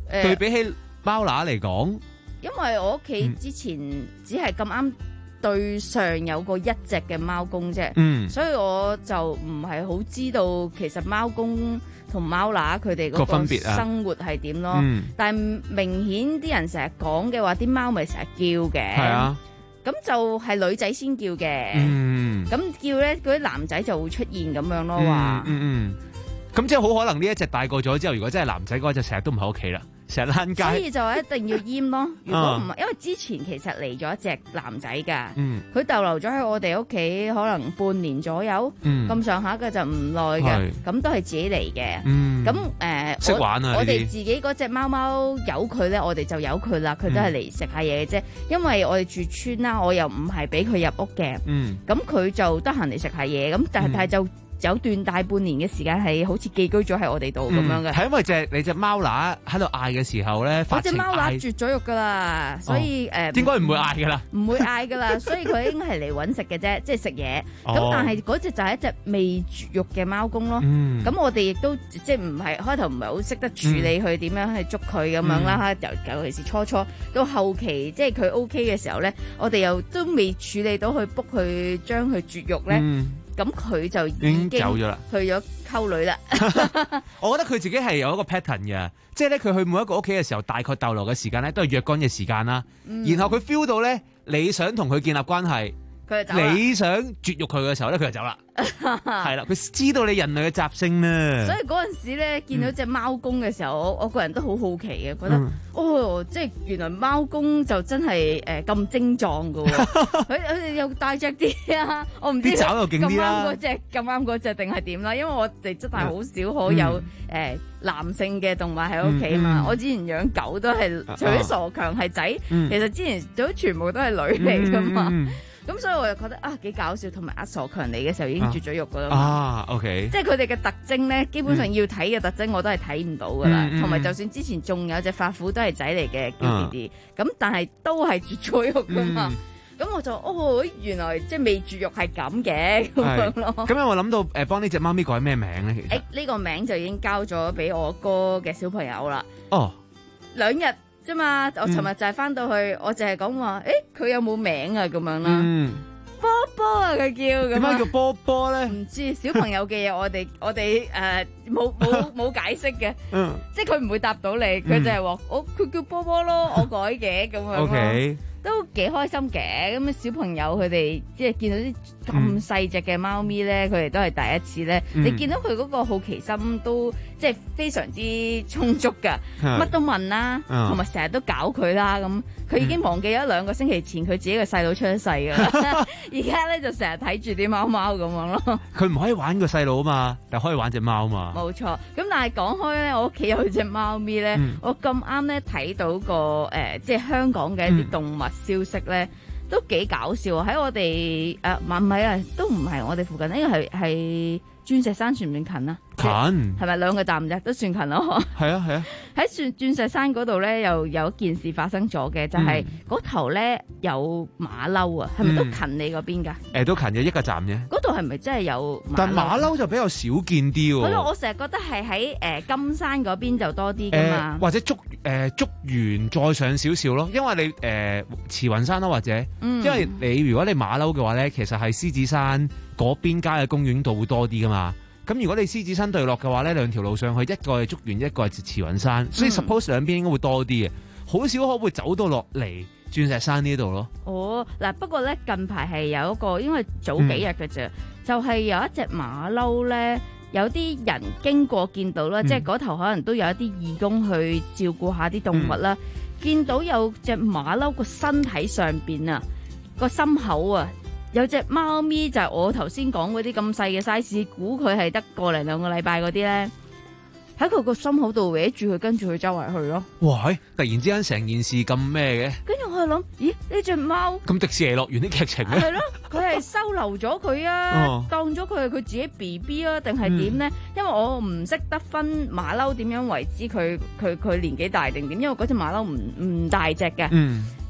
誒對比起貓乸嚟講， 因為我屋企之前只係咁啱對上有個一隻嘅貓公啫， 嗯所以我就唔係好知道其實貓公同貓乸佢哋嗰個個分別啊生活係點咯。 嗯但係明顯啲人成日講嘅話，啲貓咪成日叫嘅。 係啊， 咁就係女仔先叫嘅。 嗯咁叫咧，嗰啲男仔就會出現咁樣咯，話嗯嗯，咁即係好可能呢一隻大個咗之後，如果真係男仔嗰隻成日都唔喺屋企啦，成日躝所以街。 就話一定要閹咯。如果唔係，因為之前其實嚟咗一隻男仔㗎， 嗯佢逗留咗喺我哋屋企可能半年左右， 嗯咁上下嘅就唔耐嘅係， 咁都係自己嚟嘅。 嗯咁誒，我識玩啊呢啲我哋自己嗰隻貓貓由佢咧，我哋就由佢啦，佢都係嚟食下嘢嘅啫。因為我哋住村啦，我又唔係俾佢入屋嘅， 嗯咁佢就得閒嚟食下嘢，咁但係但係就有段大半年嘅時間係好似寄居咗喺我哋度咁樣嘅。 係因為隻你隻貓乸喺度嗌嘅時候咧，發情我隻貓乸嗌絕咗肉噶啦，所以誒應該唔會嗌㗎啦。 唔會嗌噶啦，所以佢應該係嚟揾食嘅啫，即係食嘢。咁、 哦但係嗰隻就係一隻未絕育嘅貓公咯。咁、 嗯我哋亦都即係唔係開頭唔係好識得處理佢點樣去捉佢咁樣啦。尤、尤其是初初到後期，即係佢 O K 嘅時候咧，我哋又都未處理到去 book 佢將佢絕育咧。 嗯咁佢就已已經經走咗啦去咗溝女啦。 我覺得佢自己係有一個 pattern 嘅，即係咧佢去每一個屋企嘅時候，大概逗留嘅時間咧都係若干嘅時間啦。 嗯然後佢 feel 到咧你想同佢建立關係， 佢就走啦你想絕育佢嘅時候咧，佢就走啦。係啦，佢知道你人類嘅習性啦。 所以嗰陣時咧，見到隻貓公嘅時候，我我個人都好好奇嘅，覺得、 嗯哦，即係原來貓公就真係誒咁精壯㗎喎，佢佢哋又大隻啲啊！我唔知啲爪又勁啲啦咁啱嗰隻咁啱嗰隻定係點啦？因為我哋真係好少可有誒、呃男性嘅動物喺屋企嘛。 嗯嗯我之前養狗都係，除咗傻強係仔， 嗯其實之前都全部都係女嚟㗎嘛。 嗯嗯咁所以我就覺得啊幾搞笑，同埋阿傻強嚟嘅時候已經絕咗育㗎啦嘛。 啊，OK， 即係佢哋嘅特徵咧，基本上要睇嘅特徵我都係睇唔到噶啦。 嗯嗯同埋、就算之前仲有隻法虎都係仔嚟嘅叫弟弟，咁、但係都係絕咗育噶嘛。咁、我就哦，原來即係未絕育係咁嘅咁樣咯。 咁有冇諗到誒幫呢只貓咪改咩名咧？其實誒呢個名就已經交咗俾我哥嘅小朋友啦。 哦， 兩日啫嘛，我尋日就係翻到去，我就係講話，誒佢有冇名啊咁樣啦。 嗯， 波波啊，佢叫咁啊點解叫波波咧？ 唔知小朋友嘅嘢，我哋我哋誒冇冇冇解釋嘅， 嗯， 即係佢唔會答到你，佢就係話我佢叫波波咯，我改嘅咁樣咯。 OK 都幾開心嘅，咁小朋友佢哋即係見到啲咁細隻嘅貓咪咧，佢哋都係第一次咧。 嗯你見到佢嗰個好奇心都即係非常之充足㗎， 係乜都問啦， 啊同埋成日都搞佢啦。咁佢已經忘記咗兩個星期前佢自己個細佬出咗世㗎啦，而家咧就成日睇住啲貓貓咁樣咯。 佢唔可以玩個細佬啊嘛，但可以玩只貓嘛。 冇錯，咁但係講開咧，我屋企有隻貓咪咧， 嗯我咁啱咧睇到個誒、呃，即係香港嘅一啲動物消息咧，都幾搞笑啊！喺我哋誒唔係啊，都唔係我哋附近，呢個係係鑽石山算唔算近啊？ 近係咪兩個站啫？都算近咯。 係啊係啊， 喺鑽鑽石山嗰度咧，又有一件事發生咗嘅，就係、嗰頭咧有馬騮啊，係咪都近你嗰邊㗎？ 誒都近嘅一個站啫。 嗰度係咪真係有馬騮？ 但馬騮就比較少見啲喎。 係咯，我成日覺得係喺誒金山嗰邊就多啲㗎嘛。 誒或者竹誒竹園再上少少咯，因為你誒慈雲山啦，或者， 嗯因為你如果你馬騮嘅話咧，其實係獅子山嗰邊街嘅公園度會多啲噶嘛。咁如果你獅子山對落嘅話咧，兩條路上去，一個係竹園，一個係慈雲山，所以 suppose 兩邊應該會多啲嘅，好少可會走到落嚟鑽石山呢度咯。 哦，嗱，不過咧近排係有一個，因為早幾日嘅啫，就係有一隻馬騮咧，有啲人經過見到啦， 嗯即係嗰頭可能都有一啲義工去照顧下啲動物啦，見到有隻馬騮個身體上邊啊，個心口啊。有隻貓咪就係我頭先講嗰啲咁細嘅 size，估佢係得個零兩個禮拜嗰啲咧，喺佢個心口度搲住佢，跟住佢周圍去咯。 哇！突然之間成件事咁咩嘅？ 跟住我係諗，咦？呢隻貓咁迪士尼樂園啲劇情咧？ 係咯，佢係收留咗佢啊， 哦當咗佢係佢自己 B B 啊，定係點咧？因為我唔識得分馬騮點樣為之佢佢佢年紀大定點，因為嗰隻馬騮唔唔大隻嘅。 嗯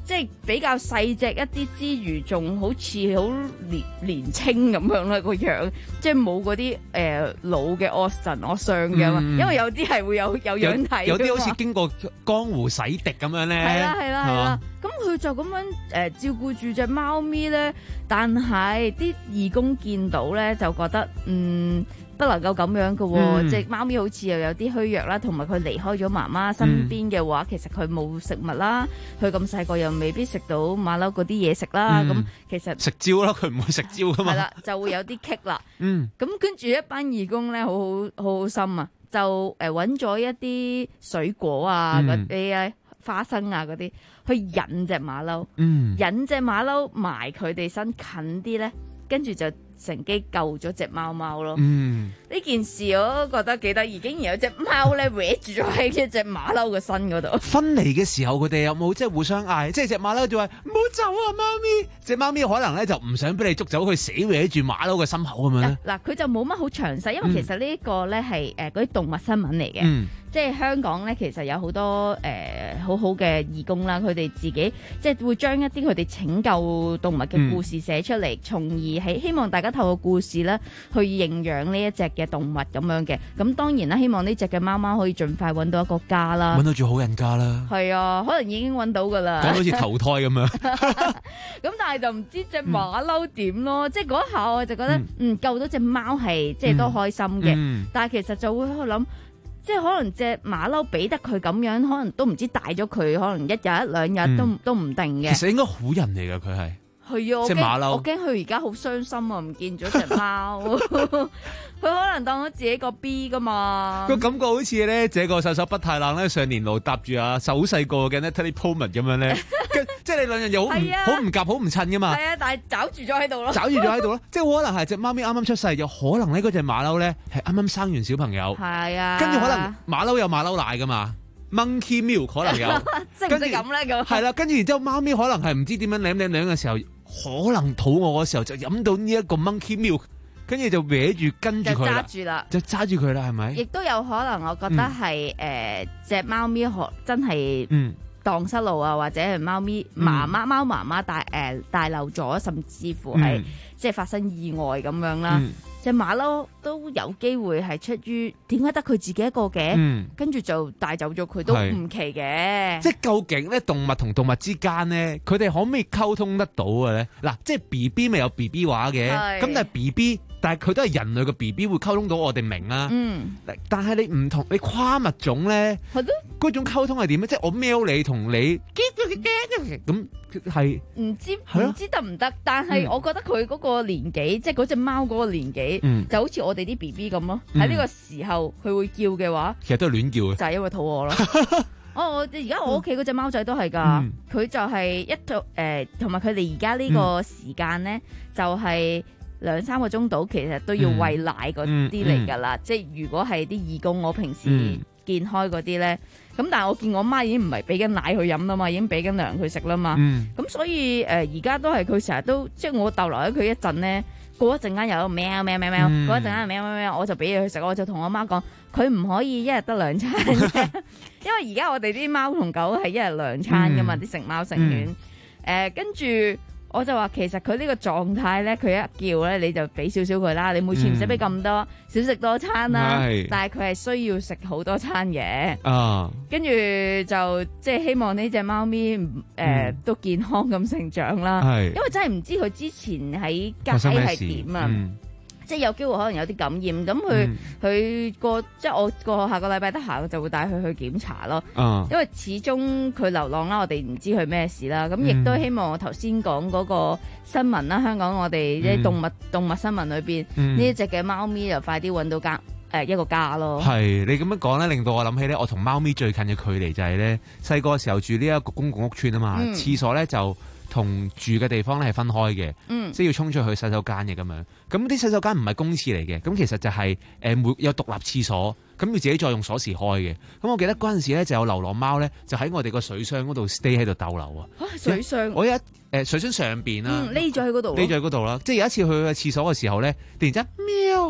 即係比較細隻一啲之餘，仲好似好年年青咁樣啦個樣，即係冇嗰啲誒老嘅惡神惡相嘅嘛， 嗯因為有啲係會有有樣睇， 有啲好似經過江湖洗滌咁樣咧。 係啦係啦係啦係嘛， 咁佢就咁樣誒、呃、照顧住只貓咪咧，但係啲義工見到咧就覺得嗯。不能夠咁樣嘅喎、 嗯隻貓咪好似又有啲虛弱啦，同埋佢離開咗媽媽身邊嘅話，嗯、其實佢冇食物啦，佢咁細個又未必食到馬騮嗰啲嘢食啦，咁、 嗯、 其實食蕉啦，佢唔會食蕉噶嘛。 係啦，就會有啲棘啦。 嗯， 咁跟住一班義工咧，好好好好心啊，就誒揾咗一啲水果啊，嗰啲啊花生啊嗰啲，去引隻馬騮， 嗯、 引隻馬騮埋佢哋身近啲咧，跟住就乘機救咗隻貓貓咯。 嗯， 呢件事我都覺得幾得意，竟然有隻貓咧搲住咗喺一隻馬騮嘅身嗰度。 分離嘅時候，佢哋有冇即係互相嗌？即係隻馬騮就話唔好走啊，貓咪！隻貓咪可能咧就唔想俾你捉走，佢死搲住馬騮嘅心口咁樣咧。 嗱，佢就冇乜好詳細，因為其實呢一個咧係誒嗰啲動物新聞嚟嘅。 嗯即係香港咧，其實有好多誒、呃、好好嘅義工啦，佢哋自己即係會將一啲佢哋拯救動物嘅故事寫出嚟，從、嗯、而係希望大家透過故事咧去認養呢一隻嘅動物咁樣嘅。咁當然啦，希望呢隻嘅貓貓可以盡快揾到一個家啦， 揾到住好人家啦。 係啊，可能已經揾到㗎啦。 講到好似投胎咁樣。 咁但係就唔知隻馬騮點咯，嗯、即係嗰一下我就覺得，嗯，嗯救到隻貓係即係都開心嘅，嗯、但係其實就會喺度諗。即係可能隻馬騮俾得佢咁樣，可能都唔知帶咗佢，可能一日一兩日都、嗯、都唔定嘅。 其實應該好人嚟㗎，佢係。 係啊， 隻馬騮我驚佢而家好傷心啊，唔見咗隻貓。佢可能當咗自己個 B 噶嘛。個感覺好似咧，這個瘦手不太冷咧，上年路搭住啊手好細個嘅 Natalie Portman 咁樣咧，即係你兩樣又好唔好唔夾好唔襯噶嘛。 係啊，但係找住咗喺度咯。 找住咗喺度咯，即係可能係隻貓咪啱啱出世，又可能咧嗰隻馬騮咧係啱啱生完小朋友。 係啊。 跟住可能馬騮有馬騮奶噶嘛。Monkey milk 可能有， 識唔識咁咧咁？ 係啦，跟住然之後貓咪可能係唔知點樣舐舐舐嘅時候，可能肚餓嘅時候就飲到呢一個 monkey milk， 跟住就搲住跟住佢啦， 就揸住啦， 就揸住佢啦，係咪？ 亦都有可能，我覺得係誒隻貓咪可真係蕩失路啊，或者係貓咪媽媽貓媽媽帶誒帶漏咗，甚至乎係、嗯、即係發生意外咁樣啦。嗯隻馬騮都有機會係出於點解得佢自己一個嘅，嗯、跟住就帶走咗佢都唔奇嘅。 即係究竟咧動物同動物之間咧，佢哋可唔可以溝通得到嘅咧？嗱，即係 B B 咪有 B B 話嘅，咁但係 B B， 但係佢都係人類嘅 B B 會溝通到我哋明啊。嗯，但係你唔同你跨物種咧，嗰種溝通係點咧？即係我喵你同你咁係唔知唔知得唔得？但係我覺得佢嗰個年紀，嗯、即係嗰隻貓嗰個年紀。嗯、就好似我哋啲 B B 咁咯，喺呢、嗯、個時候佢會叫嘅話， 其實都係亂叫嘅， 就係因為肚餓咯。哦，我而家我屋企嗰隻貓仔都係噶，佢、嗯、就係一到誒，同埋佢哋而家呢個時間咧，嗯、就係兩三個鐘度，其實都要餵奶嗰啲嚟噶啦。嗯嗯、即係如果係啲義工，我平時見開嗰啲咧，咁、嗯、但係我見我媽已經唔係俾緊奶佢飲啦嘛，已經俾緊糧佢食啦嘛。咁、嗯、所以誒，而、呃、家都係佢成日都，即係我逗留喺佢一陣咧。過一陣間又喵喵喵喵，嗯、過一陣間喵喵喵，我就俾嘢佢食，我就同我媽講，佢唔可以一日得兩餐嘅，因為而家我哋啲貓同狗係一日兩餐噶嘛，啲成、嗯、貓成犬，誒、嗯呃，跟住我就話其實佢呢個狀態咧，佢一叫咧你就俾少少佢啦，你每次唔使俾咁多，嗯、少食多餐啦，嗯、但係佢係需要食好多餐嘅，啊、跟住就即係希望呢隻貓咪誒、呃嗯、都健康咁成長啦，是因為真係唔知佢之前喺街係點啊。即係有機會可能有啲感染，咁佢佢個即係我個下個禮拜得閒，我就會帶佢去檢查咯。啊、因為始終佢流浪啦，我哋唔知佢咩事啦。咁亦、嗯、都希望我頭先講嗰個新聞啦，香港我哋啲動物、嗯、動物新聞裏邊呢一隻嘅貓咪就快啲揾到家誒、呃、一個家咯。係你咁樣講咧，令到我諗起咧，我同貓咪最近嘅距離就係咧細個時候住呢一個公共屋邨啊嘛，嗯、廁所咧就同住嘅地方咧係分開嘅，嗯、即係要衝出去洗手間嘅咁樣。咁啲洗手間唔係公廁嚟嘅，咁其實就係誒每有獨立廁所，咁要自己再用鎖匙開嘅。咁我記得嗰陣時咧就有流浪貓咧，就喺我哋個水箱嗰度 stay 喺度逗留啊。水箱，我一誒、呃、水箱上邊啦，匿咗喺嗰度，匿咗喺嗰度啦。即係有一次去廁所嘅時候咧，突然之間喵，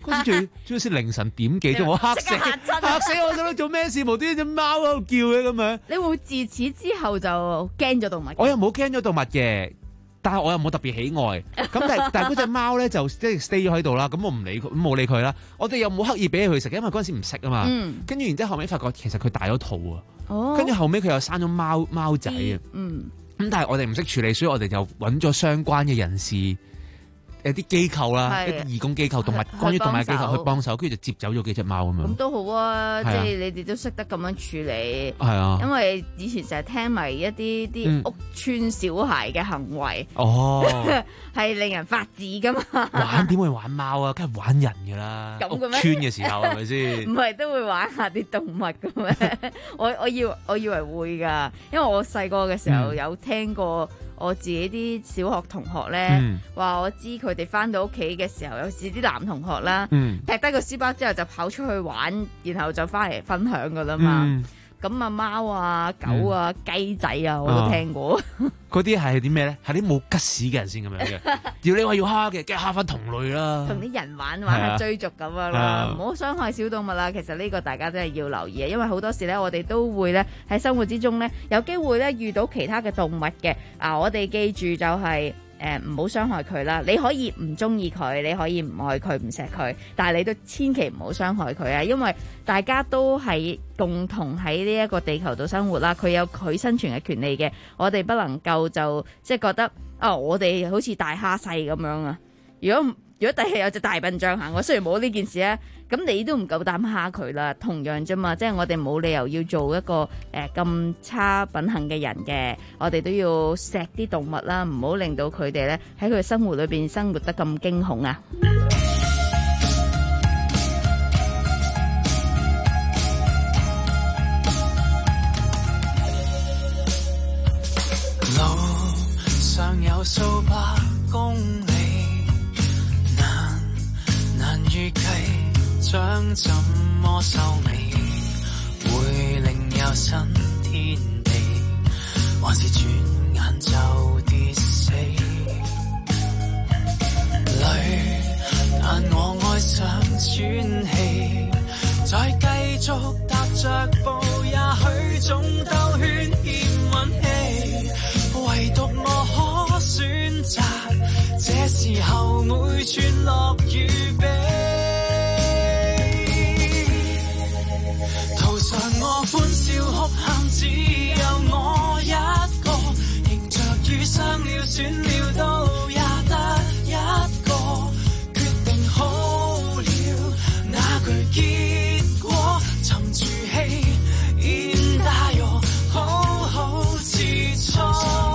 跟住仲要先凌晨點幾鐘，我嚇死即刻嚇親嚇死我！想做咩事？無端端隻貓喺度叫嘅咁樣。 你會唔會自此之後就驚咗動物？ 我又冇驚咗動物嘅，但係我又冇特別喜愛。咁但係但係嗰隻貓咧就即係 stay 咗喺度啦。咁我唔理佢，咁冇理佢啦。我哋又冇刻意俾佢食，因為嗰陣時唔識啊嘛。跟住然之後後尾發覺其實佢大咗肚啊。 哦。 跟住後尾佢又生咗貓貓仔啊。 嗯。 咁但係我哋唔識處理，所以我哋就揾咗相關嘅人士。有啲機構啦，一啲義工機構、動物關於動物機構去幫手，跟住就接走咗幾隻貓咁樣。 咁都好啊，即係你哋都識得咁樣處理。 係啊， 因為以前成日聽埋一啲啲屋邨小孩嘅行為， 哦， 係令人發指噶嘛。 玩點會玩貓啊？梗係玩人㗎啦。 咁嘅咩？ 屋邨嘅時候係咪先？ 唔係都會玩下啲動物嘅咩？我我以為我以為會㗎，因為我細個嘅時候有聽過。我自己啲小學同學咧，話、嗯、我知佢哋翻到屋企嘅時候，有時啲男同學啦，嗯、劈低個書包之後就跑出去玩，然後就翻嚟分享噶啦嘛。咁、嗯、啊貓啊狗啊、嗯、雞仔啊，我都聽過。 嗰啲係啲咩咧？係啲冇吉屎嘅人先咁樣嘅。要你話要蝦嘅，梗係蝦翻同類啦。 同啲人玩玩下追逐咁樣啦，唔好傷害小動物啦。其實呢個大家真係要留意啊，因為好多時咧，我哋都會咧喺生活之中咧，有機會咧遇到其他嘅動物嘅。啊，我哋記住就係、是。誒唔好傷害佢啦！你可以唔中意佢，你可以唔愛佢，唔錫佢，但係你都千祈唔好傷害佢啊！因為大家都係共同喺呢一個地球度生活啦，佢有佢生存嘅權利嘅，我哋不能夠就即係覺得啊，我哋好似大蝦細咁樣啊！如果如果第日有隻大笨象行過，雖然冇呢件事咧，咁你都唔夠膽蝦佢啦。同樣啫嘛，即係我哋冇理由要做一個誒咁、呃、差品行嘅人嘅，我哋都要錫啲動物啦，唔好令到佢哋咧喺佢生活裏邊生活得咁驚恐啊！ 路上有數百公里。難預計將怎麼收尾，會另有新天地，還是轉眼就跌死。淚，但我愛上喘氣，再繼續踏着步，也許總兜圈欠運氣，唯獨我可選擇。這時候每串樂與悲，途上我歡笑哭喊，只有我一個，迎着雨傷了損了都也得一個，決定好了那句結果，沉住氣現大我好好自錯。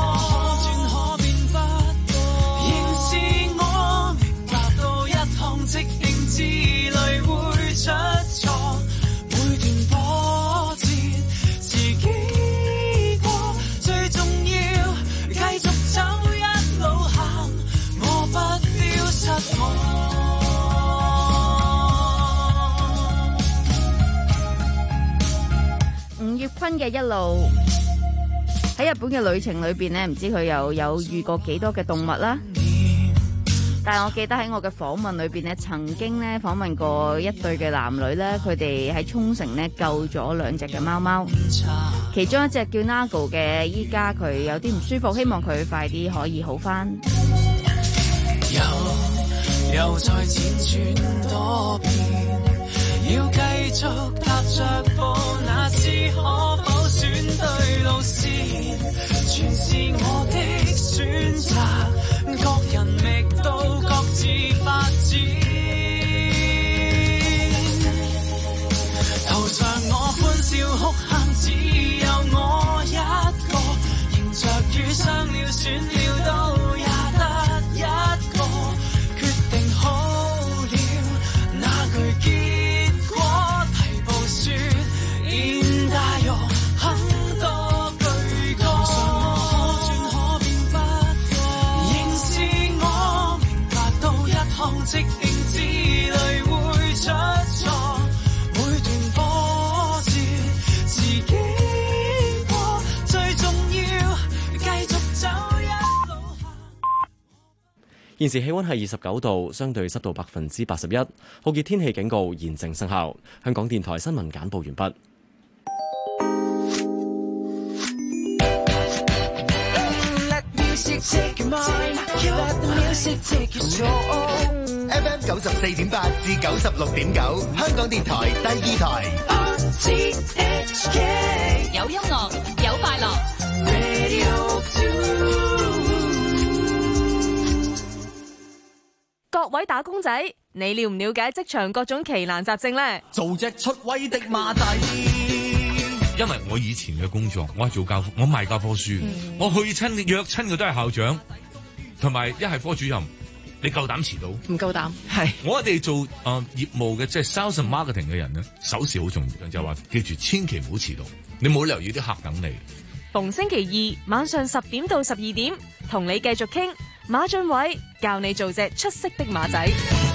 即興之類會出錯，每段波折自己過，最重要繼續走一路行，我不丟失我。 吳業坤嘅一路喺日本嘅旅程裏邊呢，唔知佢又有遇過幾多嘅動物啦。但係我記得喺我嘅訪問裏邊咧，曾經咧訪問過一對嘅男女咧，佢哋喺沖繩咧救咗兩隻嘅貓貓，其中一隻叫 Nago 嘅，依家佢有啲唔舒服，希望佢快啲可以好返。 又又再輾轉多變，要繼續踏着步，那知可否選對路線，全是我的選擇，各人覓到各自發展。途上我歡笑哭喊，只有我一個，迎着雨傷了損了都也得一個，決定好了那句結果，提步說現大我很多句歌。途上我可轉可變不過，仍是我明白到一項即興之類會出錯，每段波折自己過，最重要繼續走一。 現時氣溫係二十九度，相對濕度百分之八十一，酷熱天氣警告現正生效。香港電台新聞簡報完畢。 F M 九十四點八至九十六點九，香港電台第二台。 有音樂，有快樂。 各位打工仔，你了唔了解職場各種奇難雜症呢？ 做隻出位的馬仔。 因為我以前嘅工作，我係做教，我賣教科書，嗯、我去親約親嘅都係校長，同埋一係科主任。你夠膽遲到？ 唔夠膽。係我哋做誒、呃、業務嘅，即係 sales and marketing 嘅人咧，手勢好重要，就話記住千祈唔好遲到，你冇理由要啲客等你。 逢星期二晚上十點到十二點，同你繼續傾。馬俊偉教你做隻出色的馬仔。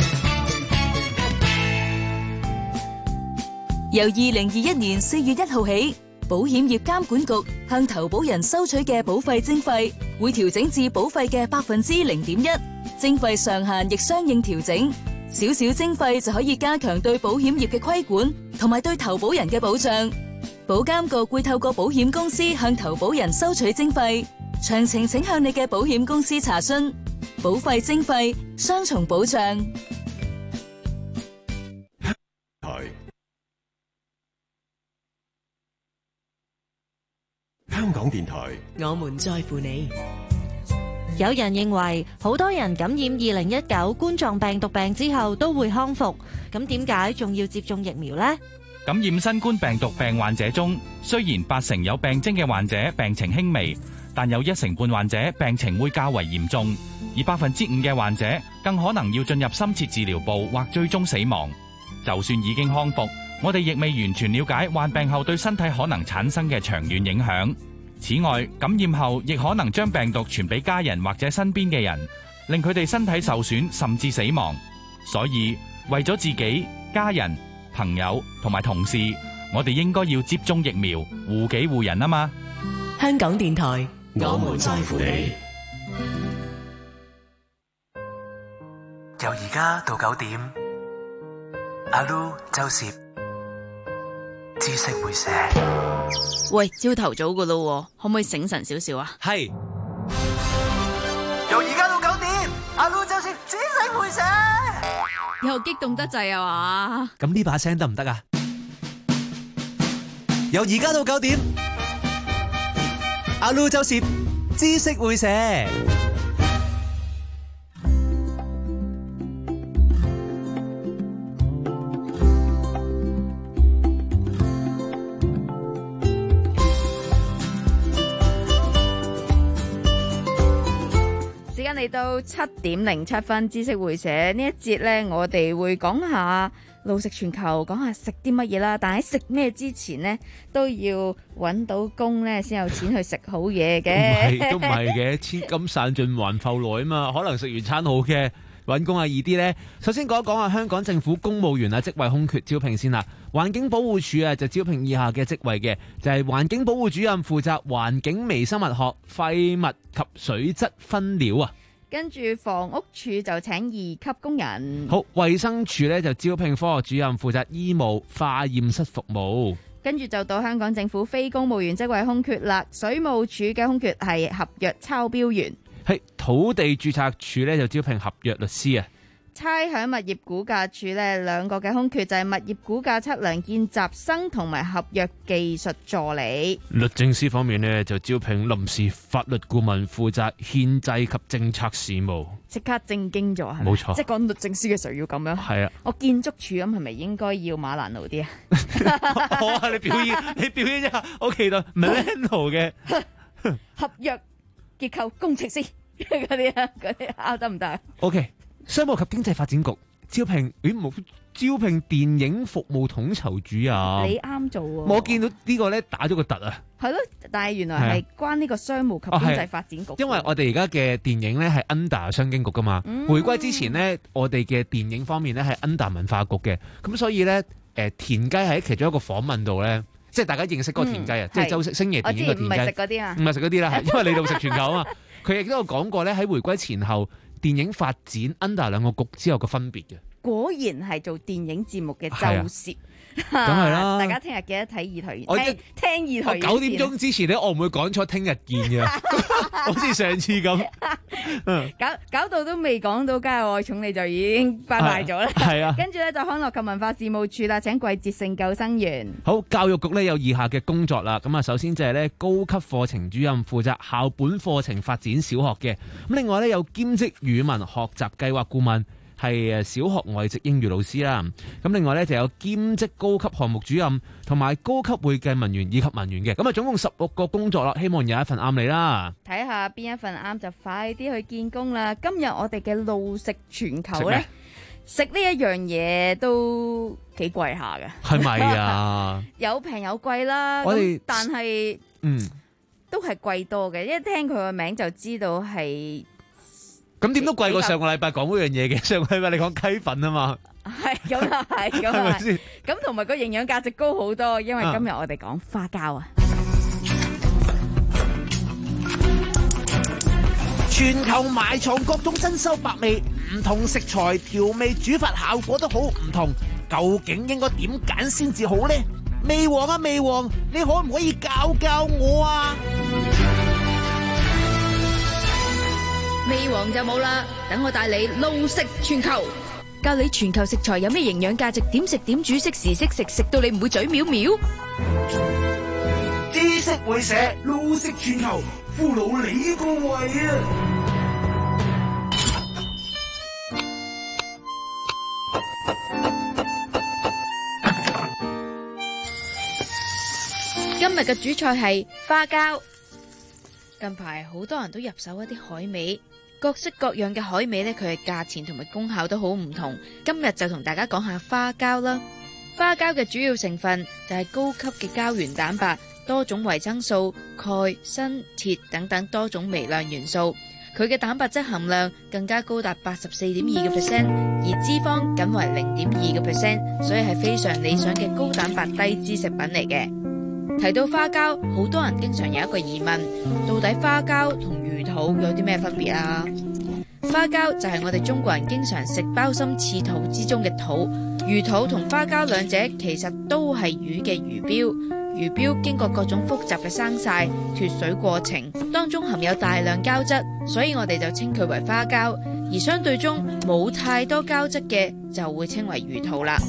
由二零二一年四月一號起，保險業監管局向投保人收取嘅保費徵費會調整至保費嘅百分之零點一，徵費上限亦相應調整。少少徵費就可以加強對保險業嘅規管，同埋對投保人嘅保障。保監局會透過保險公司向投保人收取徵費，詳情請向你嘅保險公司查詢。保費徵費，雙重保障。 香港電台， 我們在乎你。 有人認為好多人感染二零一九冠狀病毒病之後都會康復，咁點解仲要接種疫苗呢？ 感染新冠病毒病患者中，雖然八成有病徵嘅患者病情輕微，但有一成半患者病情會較為嚴重，而百分之五嘅患者更可能要進入深切治療部或最終死亡。就算已經康復，我哋亦未完全了解患病後對身體可能產生嘅長遠影響。此外，感染後亦可能將病毒傳俾家人或者身邊嘅人，令佢哋身體受損甚至死亡。所以，為咗自己、家人、朋友同埋同事，我哋應該要接種疫苗，護己護人啊嘛！ 香港電台， 我們在乎你。 由而家到九點，阿 Lu 周攝知識會寫。 喂，朝頭早噶咯，可唔可以醒神少少啊？ 係。由而家到九點，阿 Lu 周攝知識會寫。 又激動得滯啊嘛！ 咁呢把聲得唔得啊？由而家到九點，阿 Lu 周攝知識會寫。 嚟到七點零七分，知識會寫呢一節呢，我哋會講下路食全球，講下食啲乜嘢啦。但喺食咩之前呢，都要揾到工呢，先有錢去食好嘢嘅。 都唔係嘅，千金散盡還復來啊嘛。可能食完餐好嘅，揾工啊易啲呢。首先講一講下香港政府公務員啊職位空缺招聘先啦。環境保護署啊就招聘以下嘅職位嘅，就係環境保護主任，負責環境微生物學、廢物及水質分料啊。 跟住房屋署就請二級工人。 好，衛生署咧就招聘科學主任，負責醫務化驗室服務。 跟住就到香港政府非公務員職位空缺啦。水務署嘅空缺係合約抄標員。 係土地註冊處咧就招聘合約律師啊。 差餉物業估價署呢兩個嘅空缺就係物業估價測量見習生同埋合約技術助理。 律政司方面呢就招聘臨時法律顧問，負責憲制及政策事務。 即刻正經咗係咪？ 冇錯， 即係講律政司嘅時候要咁樣。 係啊，我建築署咁係咪應該要馬蘭奴啲啊？ 好啊，你表演你表演一下，我期待 Milano 嘅合約結構工程師嗰啲啊，嗰啲啊得唔得 ？OK。商務及經濟發展局招聘，咦冇招聘電影服務統籌主任。 你啱做喎。 我見到呢個咧打咗個突啊。 係咯，但係原來係關呢個商務及經濟發展局。 哦、因為我哋而家嘅電影咧係 under 商經局噶嘛。嗯、回歸之前咧，我哋嘅電影方面咧係 under 文化局嘅。咁所以咧，誒、呃、田雞喺其中一個訪問度咧，即係大家認識嗰個田雞啊，嗯、即係周星爺電影嘅田雞。 唔係食嗰啲啊。 唔係食嗰啲啦，係因為你路食全球啊嘛。佢亦都有講過咧，喺回歸前後。 電影發展 under 兩個局之後嘅分別嘅。 果然係做電影節目嘅周攝， 梗係啦！ 大家聽日記得睇二台我聽聽二台。 我九點鐘之前咧，我唔會講錯聽日見嘅，好似上次咁。 搞搞到都未講到《家有愛寵》，你就已經拜拜咗啦。 係啊， 跟住咧就康樂及文化事務處啦，請季節性救生員。 好，教育局咧有以下嘅工作啦。咁啊，首先就係咧高級課程主任負責校本課程發展小學嘅。咁另外咧有兼職語文學習計劃顧問。係小學外籍英語老師啦，咁另外咧就有兼職高級項目主任同埋高級會計文員以及文員嘅，咁啊總共十六個工作啦，希望有一份啱你啦。 睇下邊一份啱就快啲去見工啦。今日我哋嘅路食全球咧，食呢一樣嘢都幾貴下嘅， 係咪啊？ 有平有貴啦， 我哋但係嗯都係貴多嘅，一聽佢個名就知道係。 咁點都貴過上個禮拜講嗰樣嘢嘅，上個禮拜你講雞粉啊嘛， 係咁啊係咁啊，咁同埋個營養價值高好多，因為今日我哋講花膠啊。 全球埋藏各種珍饈百味，唔同食材調味煮法效果都好唔同，究竟應該點揀先至好呢？味王啊味王，你可唔可以教教我啊？ 味王就冇啦，等我帶你路食全球，教你全球食材有咩營養價值，點食點煮，識時識食，食到你唔會嘴藐藐。 知識會社路食全球，俘虜你個胃啊！ 今日嘅主菜係花膠。近排好多人都入手一啲海味。各式各樣嘅海味咧，佢嘅價錢同埋功效都好唔同。今日就同大家講下花膠啦。花膠嘅主要成分就係高級嘅膠原蛋白、多種維生素、鈣、鋅、鐵等等多種微量元素。佢嘅蛋白質含量更加高達八十四點二個 percent， 而脂肪僅為零點二個 percent， 所以係非常理想嘅高蛋白低脂食品嚟嘅。提到花膠，好多人經常有一個疑問，到底花膠同魚肚有啲咩分別啊？花膠就係我哋中國人經常食鮑參翅肚之中嘅肚，魚肚同花膠兩者其實都係魚嘅魚標，魚標經過各種複雜嘅生曬、脫水過程，當中含有大量膠質，所以我哋就稱佢為花膠，而相對中冇太多膠質嘅就會稱為魚肚啦。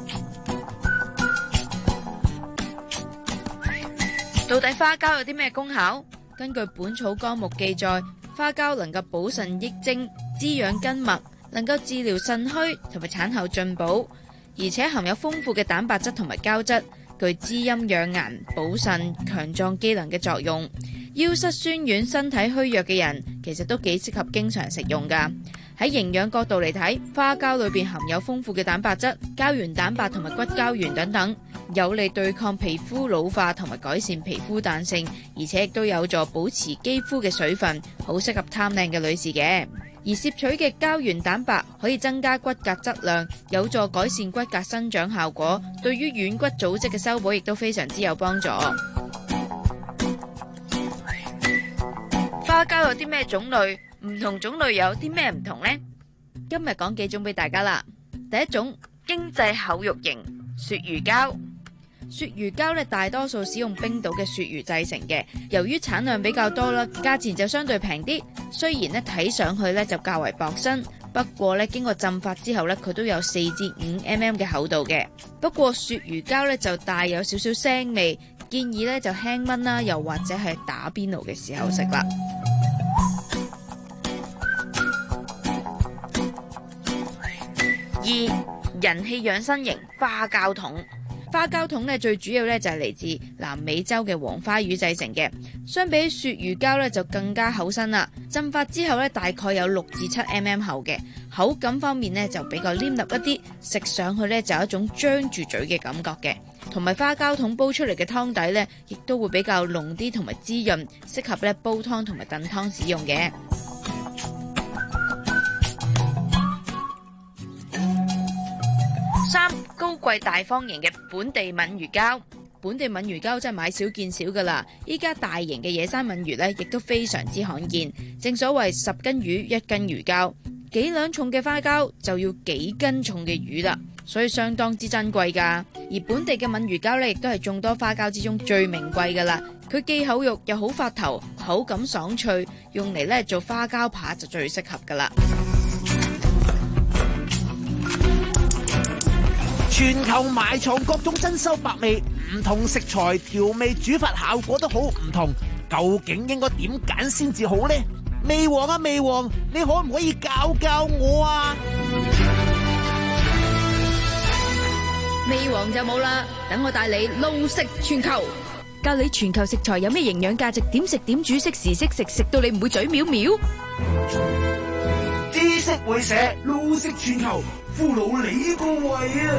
到底花膠有啲咩功效？根據《本草綱目》記載，花膠能夠補腎益精、滋養筋脈，能夠治療腎虛同埋產後進補，而且含有豐富嘅蛋白質同埋膠質，具滋陰養顏、補腎、強壯機能嘅作用。腰膝酸軟、身體虛弱嘅人，其實都幾適合經常食用㗎。喺營養角度嚟睇，花膠裏邊含有豐富嘅蛋白質、膠原蛋白同埋骨膠原等等，有利對抗皮膚老化同埋改善皮膚彈性，而且亦都有助保持肌膚嘅水分，好適合貪靚嘅女士嘅。而攝取嘅膠原蛋白可以增加骨骼質量，有助改善骨骼生長效果，對於軟骨組織嘅修補亦都非常之有幫助。花膠有啲咩種類？唔同種類有啲咩唔同呢？今日講幾種俾大家啦。第一種，經濟厚肉型鱈魚膠。鱈魚膠咧，大多數使用冰島嘅鱈魚製成嘅，由於產量比較多啦，價錢就相對平啲。雖然咧睇上去咧就較為薄身，不過咧經過浸發之後咧，佢都有四至五 mm 嘅厚度嘅。不過鱈魚膠咧就帶有少少腥味，建議咧就輕炆啦，又或者係打邊爐嘅時候食啦。二、人氣養生型花膠桶。花膠桶咧最主要咧就係嚟自南美洲嘅黃花魚製成嘅，相比鱈魚膠咧就更加厚身啦。浸發之後咧大概有六至七 mm 厚嘅，口感方面咧就比較黏立一啲，食上去咧就有一種張住嘴嘅感覺嘅。同埋花膠桶煲出嚟嘅湯底咧，亦都會比較濃啲同埋滋潤，適合咧煲湯同埋燉湯使用嘅。三、高貴大方型嘅本地閩魚膠。 本地鰻魚膠真係買少見少噶啦，依家大型嘅野生鰻魚呢，亦都非常之罕見。正所謂十斤魚一斤魚膠，幾兩重嘅花膠就要幾斤重嘅魚啦，所以相當之珍貴噶。而本地嘅鰻魚膠呢，亦都係眾多花膠之中最名貴噶啦。佢既厚肉又好發頭，口感爽脆，用嚟呢做花膠扒就最適合噶啦。 全球埋藏各種珍饈百味，唔同食材調味煮法效果都好唔同，究竟應該點揀先至好呢？味王啊味王，你可唔可以教教我啊？ 味王就冇啦，等我帶你路食全球，教你全球食材有咩營養價值，點食點煮，適時適食，食到你唔會嘴藐藐。 知識會社，路食全球，俘虜你個胃啊！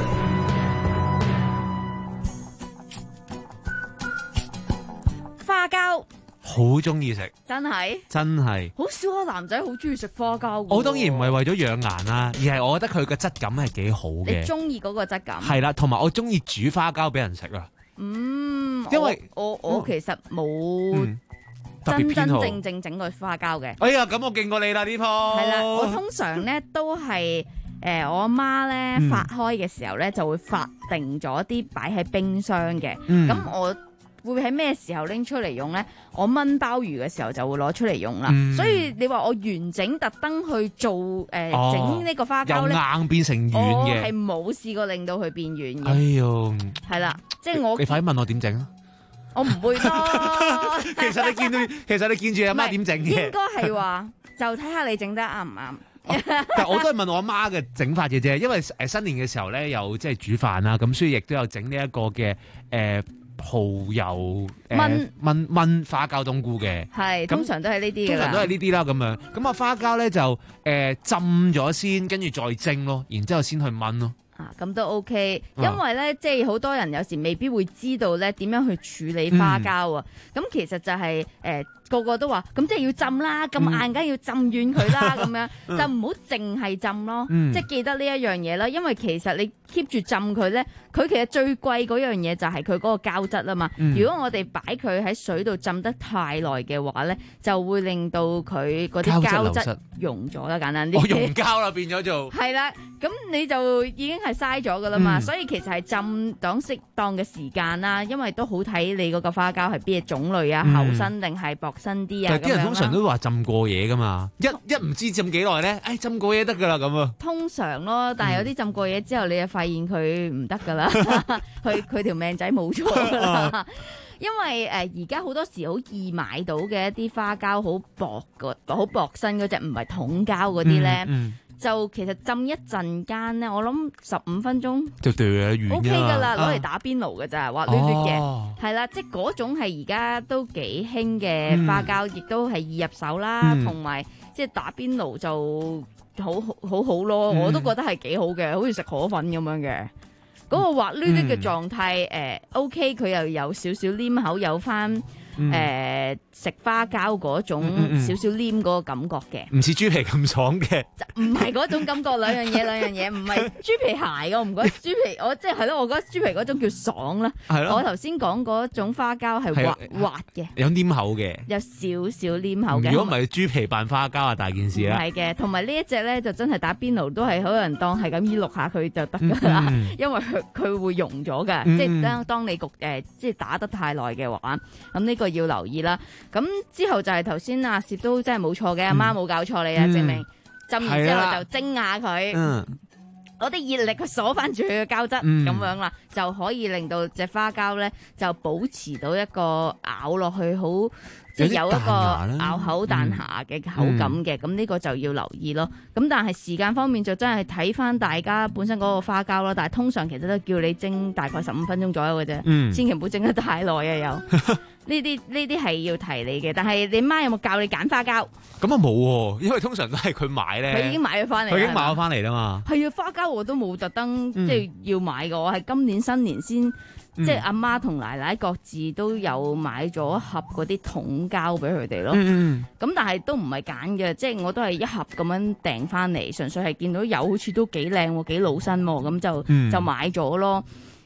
花膠好中意食， 真係真係好少個男仔好中意食花膠。 我當然唔係為咗養顏啦，而係我覺得佢嘅質感係幾好嘅。 你中意嗰個質感？ 係啦，同埋我中意煮花膠俾人食啊。 嗯， 因為我我，我其實冇真真正正整過花膠嘅。 哎呀，咁我勁過你啦呢鋪。 係啦，我通常咧都係。誒、呃，我阿媽咧發開嘅時候咧，就會發定咗啲擺喺冰箱嘅。咁、嗯、我會喺咩時候拎出嚟用咧？我炆鮑魚嘅時候就會攞出嚟用啦。嗯、所以你話我完整特登去做誒整呢個花膠咧， 由硬變成軟嘅， 我係冇試過令到佢變軟嘅。 哎呦， 係啦，即係我你快啲問我點整啊！ 我唔會咯。 其實你見到，其實你見住阿媽點整嘅， 應該係話就睇下你整得啱唔啱。 哦、但我都係問我阿媽嘅整法嘅啫，因為誒新年嘅時候咧，有即係煮飯啦，咁所以亦都有整呢一個嘅誒蠔油燜燜燜花膠冬菇嘅， 係通常都係呢啲， 通常都係呢啲啦咁樣。咁啊花膠咧就誒、呃、浸咗先，跟住再蒸咯，然之後先去燜咯。 啊，咁都 OK，因為咧，即係好多人有時未必會知道咧點樣去處理花膠啊。咁、嗯、其實就係、是、誒、呃、個個都話，咁即係要浸啦，咁硬梗要浸軟佢啦，咁樣、嗯、就唔好淨係浸咯。嗯、即係記得呢一樣嘢啦，因為其實你 keep 住浸佢咧，佢其實最貴嗰樣嘢就係佢嗰個膠質啊嘛。嗯、如果我哋擺佢喺水度浸得太耐嘅話咧，就會令到佢嗰啲膠質溶咗啦，簡單啲。 我溶膠啦，變咗做係啦，咁你就已經係嘥咗噶啦嘛，嗯、所以其實係浸當適當嘅時間啦，因為都好睇你嗰個花膠係邊嘅種類啊，嗯、厚身定係薄身啲啊。 但係啲人通常都話浸過夜噶嘛，一一唔知浸幾耐咧，誒、哎、浸過夜得噶啦咁啊。通常咯，但係有啲浸過夜之後，你就發現佢唔得噶啦，佢佢條命仔冇咗噶啦。因為誒而家好多時好易買到嘅一啲花膠好薄個，好薄身嗰隻，唔係桶膠嗰啲咧。嗯嗯就其實浸一陣間咧，我諗十五分鐘就對啊，完 O K 噶啦，攞嚟打邊爐嘅咋，滑捋捋嘅，係啦，即係嗰種係而家都幾興嘅花膠，亦、嗯、都係易入手啦，同埋、嗯、即係打邊爐就好好好好咯，嗯、我都覺得係幾好嘅，好似食河粉咁樣嘅，嗰、嗰個滑捋捋嘅狀態誒 O K，佢又有少少黏口，有翻。誒、嗯呃、食花膠嗰種少少黏嗰個感覺嘅， 唔似豬皮咁爽嘅， 唔係嗰種感覺，兩樣嘢兩樣嘢，唔係豬皮鞋，我唔覺得豬皮，我即係係咯，我覺得豬皮嗰種叫爽啦。係咯，我頭先講嗰種花膠係滑滑嘅， 有黏口嘅， 有少少黏口嘅。 如果唔係豬皮扮花膠啊，大件事啦。 係嘅，同埋呢一隻咧就真係打邊爐都係好多人當係咁依淥下佢就得噶啦，嗯、因為佢佢會溶咗㗎，嗯、即係當當你焗誒、呃、即係打得太耐嘅話，咁呢個要留意啦。咁之後就係頭先阿攝都真係冇錯嘅，阿媽冇搞錯你啊，嗯、證明浸完之後就蒸下佢，攞啲熱力去鎖翻住佢嘅膠質，咁、嗯、樣啦，就可以令到隻花膠咧就保持到一個咬落去好。即係有一個咬口彈牙嘅口感嘅，咁呢、嗯、個就要留意咯。咁但係時間方面就真係睇翻大家本身嗰個花膠咯。但係通常其實都叫你蒸大概十五分鐘左右嘅啫，嗯、千祈唔好蒸得太耐啊！又呢啲呢啲係要提你嘅。但係你媽有冇教你揀花膠？咁啊冇，因為通常都係佢買咧。佢已經買咗翻嚟，佢已經買咗翻嚟啦嘛。係啊，花膠我都冇特登即係要買嘅，我係今年新年先。嗯、即係阿媽同奶奶各自都有買咗一盒嗰啲桶膠俾佢哋咯。咁、嗯、但係都唔係揀嘅，即係我都係一盒咁樣訂翻嚟，純粹係見到有好似都幾靚喎，幾老身喎，咁就、嗯、就買咗咯。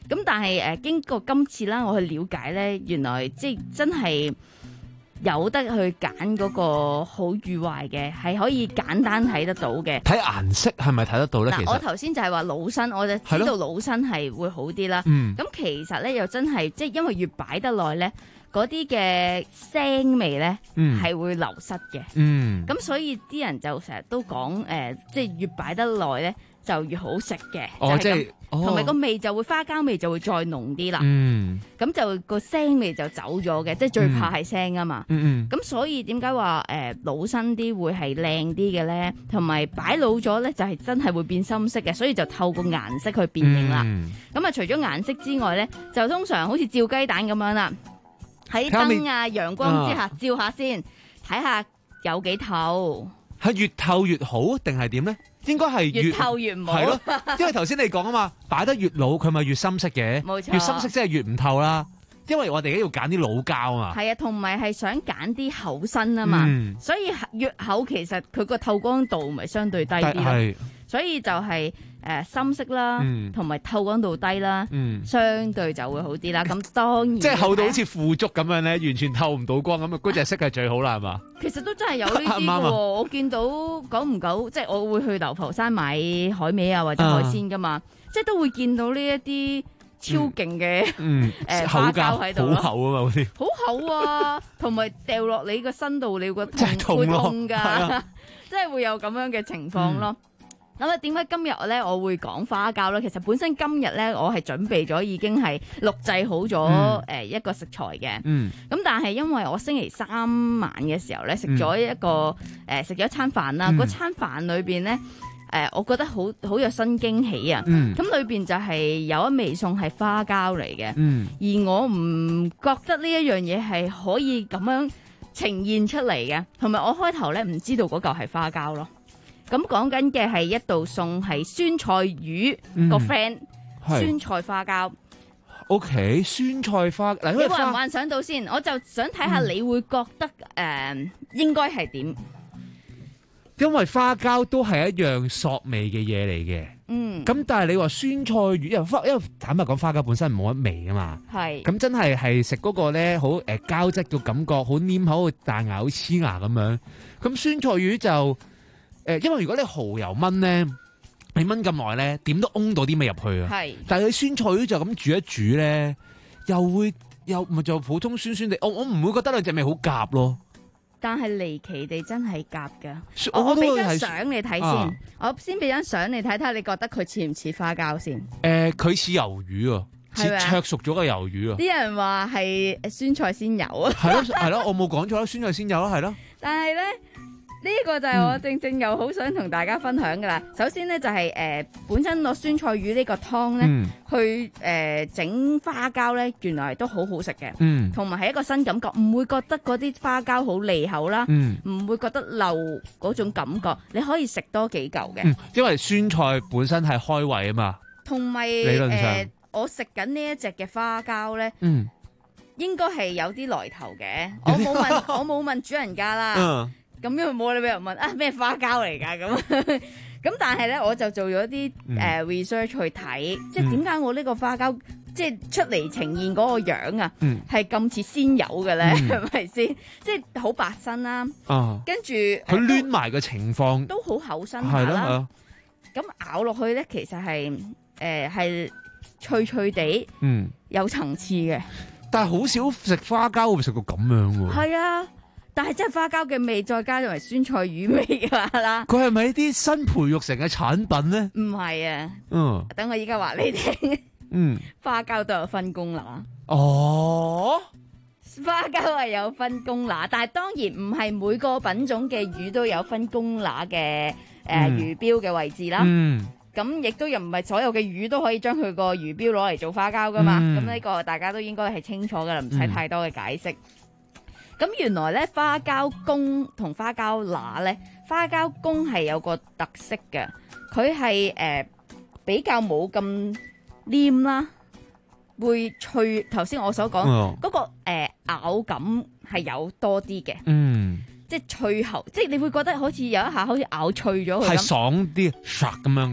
咁但係誒、呃、經過今次啦，我去了解咧，原來即係真係有得去揀嗰個好與壞嘅，係可以簡單睇得到嘅。 睇顏色係咪睇得到咧？其實我頭先就係話老身，我就知道老身係會好啲啦。咁、 嗯、 其實咧又真係即係因為越擺得耐咧，嗰啲嘅腥味咧係、嗯、會流失嘅。咁、嗯、所以啲人就成日都講誒、呃，即係越擺得耐咧就越好食嘅。 哦， 就係、 即係。 同埋個味就會花膠味就會再濃啲啦，咁、 嗯、 就個腥味就走咗嘅，即係最怕係腥啊嘛。咁、 嗯嗯、所以點解話誒老身啲會係靚啲嘅咧？同埋擺老咗咧就係真係會變深色嘅，所以就透過顏色去辨認啦。咁、嗯、啊除咗顏色之外咧，就通常好似照雞蛋咁樣啦，喺燈啊陽光之下照下先，睇下有幾透。 係越透越好定係點咧？應該係越， 越透越唔好， 係咯，因為頭先你講啊嘛，擺得越老佢咪越深色嘅， 冇錯， 越深色即係越唔透啦。因為我哋而家要揀啲老膠啊嘛， 係啊，同埋係想揀啲厚身啊嘛、嗯，所以越厚其實佢個透光度咪相對低啲咯，所以就係、是、誒、呃、深色啦，同、嗯、埋透光度低啦、嗯，相對就會好啲啦。咁當然即係厚到好似腐竹咁樣咧，完全透唔到光咁啊！嗰隻色係最好啦，係嘛？其實都真係有呢啲喎，我見到久唔久，即係我會去流浮山買海味啊或者海鮮噶嘛，啊、即係都會見到呢一啲超勁嘅誒花膠喺度咯，好厚啊嘛，嗰啲好厚啊，同埋掉落你個身度，你個痛會痛㗎，即係會有咁樣嘅情況咯。咁啊，點解今日咧我會講花膠咧？其實本身今日咧我係準備咗已經係錄製好咗誒一個食材嘅。嗯。咁但係因為我星期三晚嘅時候咧食咗一個誒食咗一餐飯啦，嗰、嗯、餐飯裏邊咧誒，我覺得好好有新驚喜啊。嗯。咁裏邊就係有一味餸係花膠嚟嘅。嗯。而我唔覺得呢一樣嘢係可以咁樣呈現出嚟嘅，同埋我開頭咧唔知道嗰嚿係花膠咯。咁講緊嘅係一道餸係酸菜魚個 friend、嗯、酸菜花膠。 O、okay, K， 酸菜花，嗱， 你幻唔幻想到先？我就想睇下你會覺得誒、嗯呃、應該係點？ 因為花膠都係一樣索味嘅嘢嚟嘅。嗯。咁但係你話酸菜魚，因為花，因為坦白講，花膠本身冇乜味啊嘛。係。咁真係係食嗰個咧，好誒膠質嘅感覺，好黏口，大牙好黐牙咁樣。咁酸菜魚就。誒，因為如果你蠔油炆咧，你炆咁耐咧，點都㧬到啲味入去啊。係，但係你酸菜魚就咁煮一煮咧，又會又咪就普通酸酸地。我我唔會覺得兩隻味好夾咯。 但係離奇地真係夾噶。我我俾張相你睇先，啊、我先俾張相你睇睇下，你覺得佢似唔似花膠先？誒、 呃，佢似魷魚啊，似灼熟咗嘅魷魚啊。啲人話係酸菜鮮魷啊。 係咯係咯，我冇講錯啦，酸菜鮮魷啦，係咯。 但係咧。呢、這個就係我正正又好想同大家分享噶啦、嗯。首先咧就係、是、誒、呃、本身攞酸菜魚呢個湯咧、嗯，去誒整、呃、花膠咧，原來都好好食嘅。嗯，同埋係一個新感覺，唔會覺得嗰啲花膠好膩口啦。嗯，唔會覺得漏嗰種感覺，你可以食多幾嚿嘅、嗯。因為酸菜本身係開胃啊嘛。同埋誒，我食緊呢一隻嘅花膠咧，嗯，應該係有啲來頭嘅。我冇問，我冇問主人家啦。嗯。咁因為冇你俾人問啊咩花膠嚟㗎咁，咁但係咧我就做咗啲誒 research 去睇、嗯，即係點解我呢個花膠即係出嚟呈現嗰個樣啊，係咁似鮮魷嘅咧，係咪先？即係好白身啦，啊、跟住佢攣埋嘅情況都好厚身下啦。咁咬落去咧，其實係誒係脆脆地，嗯，有層次嘅。 但係好少食花膠會食到咁樣喎。 係啊。但係真係花膠嘅味，再加埋酸菜魚味㗎啦。佢係咪啲新培育成嘅產品咧？ 唔係啊。嗯。等我依家話你聽。嗯。花膠都有分公乸。哦。花膠係有分公乸，但係當然唔係每個品種嘅魚都有分公乸嘅誒魚標嘅位置啦。嗯。咁亦都又唔係所有嘅魚都可以將佢個魚標攞嚟做花膠㗎嘛。咁、嗯、呢個大家都應該係清楚㗎啦，唔使太多嘅解釋。咁原來咧花膠公同花膠乸咧，花膠公係有個特色嘅，佢係誒比較冇咁黏啦，會脆。頭先我所講嗰、哦嗰個、呃、咬感係有多啲嘅，嗯，即係脆喉，即係你會覺得好似有一下好似咬脆咗佢咁， 係爽啲，唰咁樣嘅。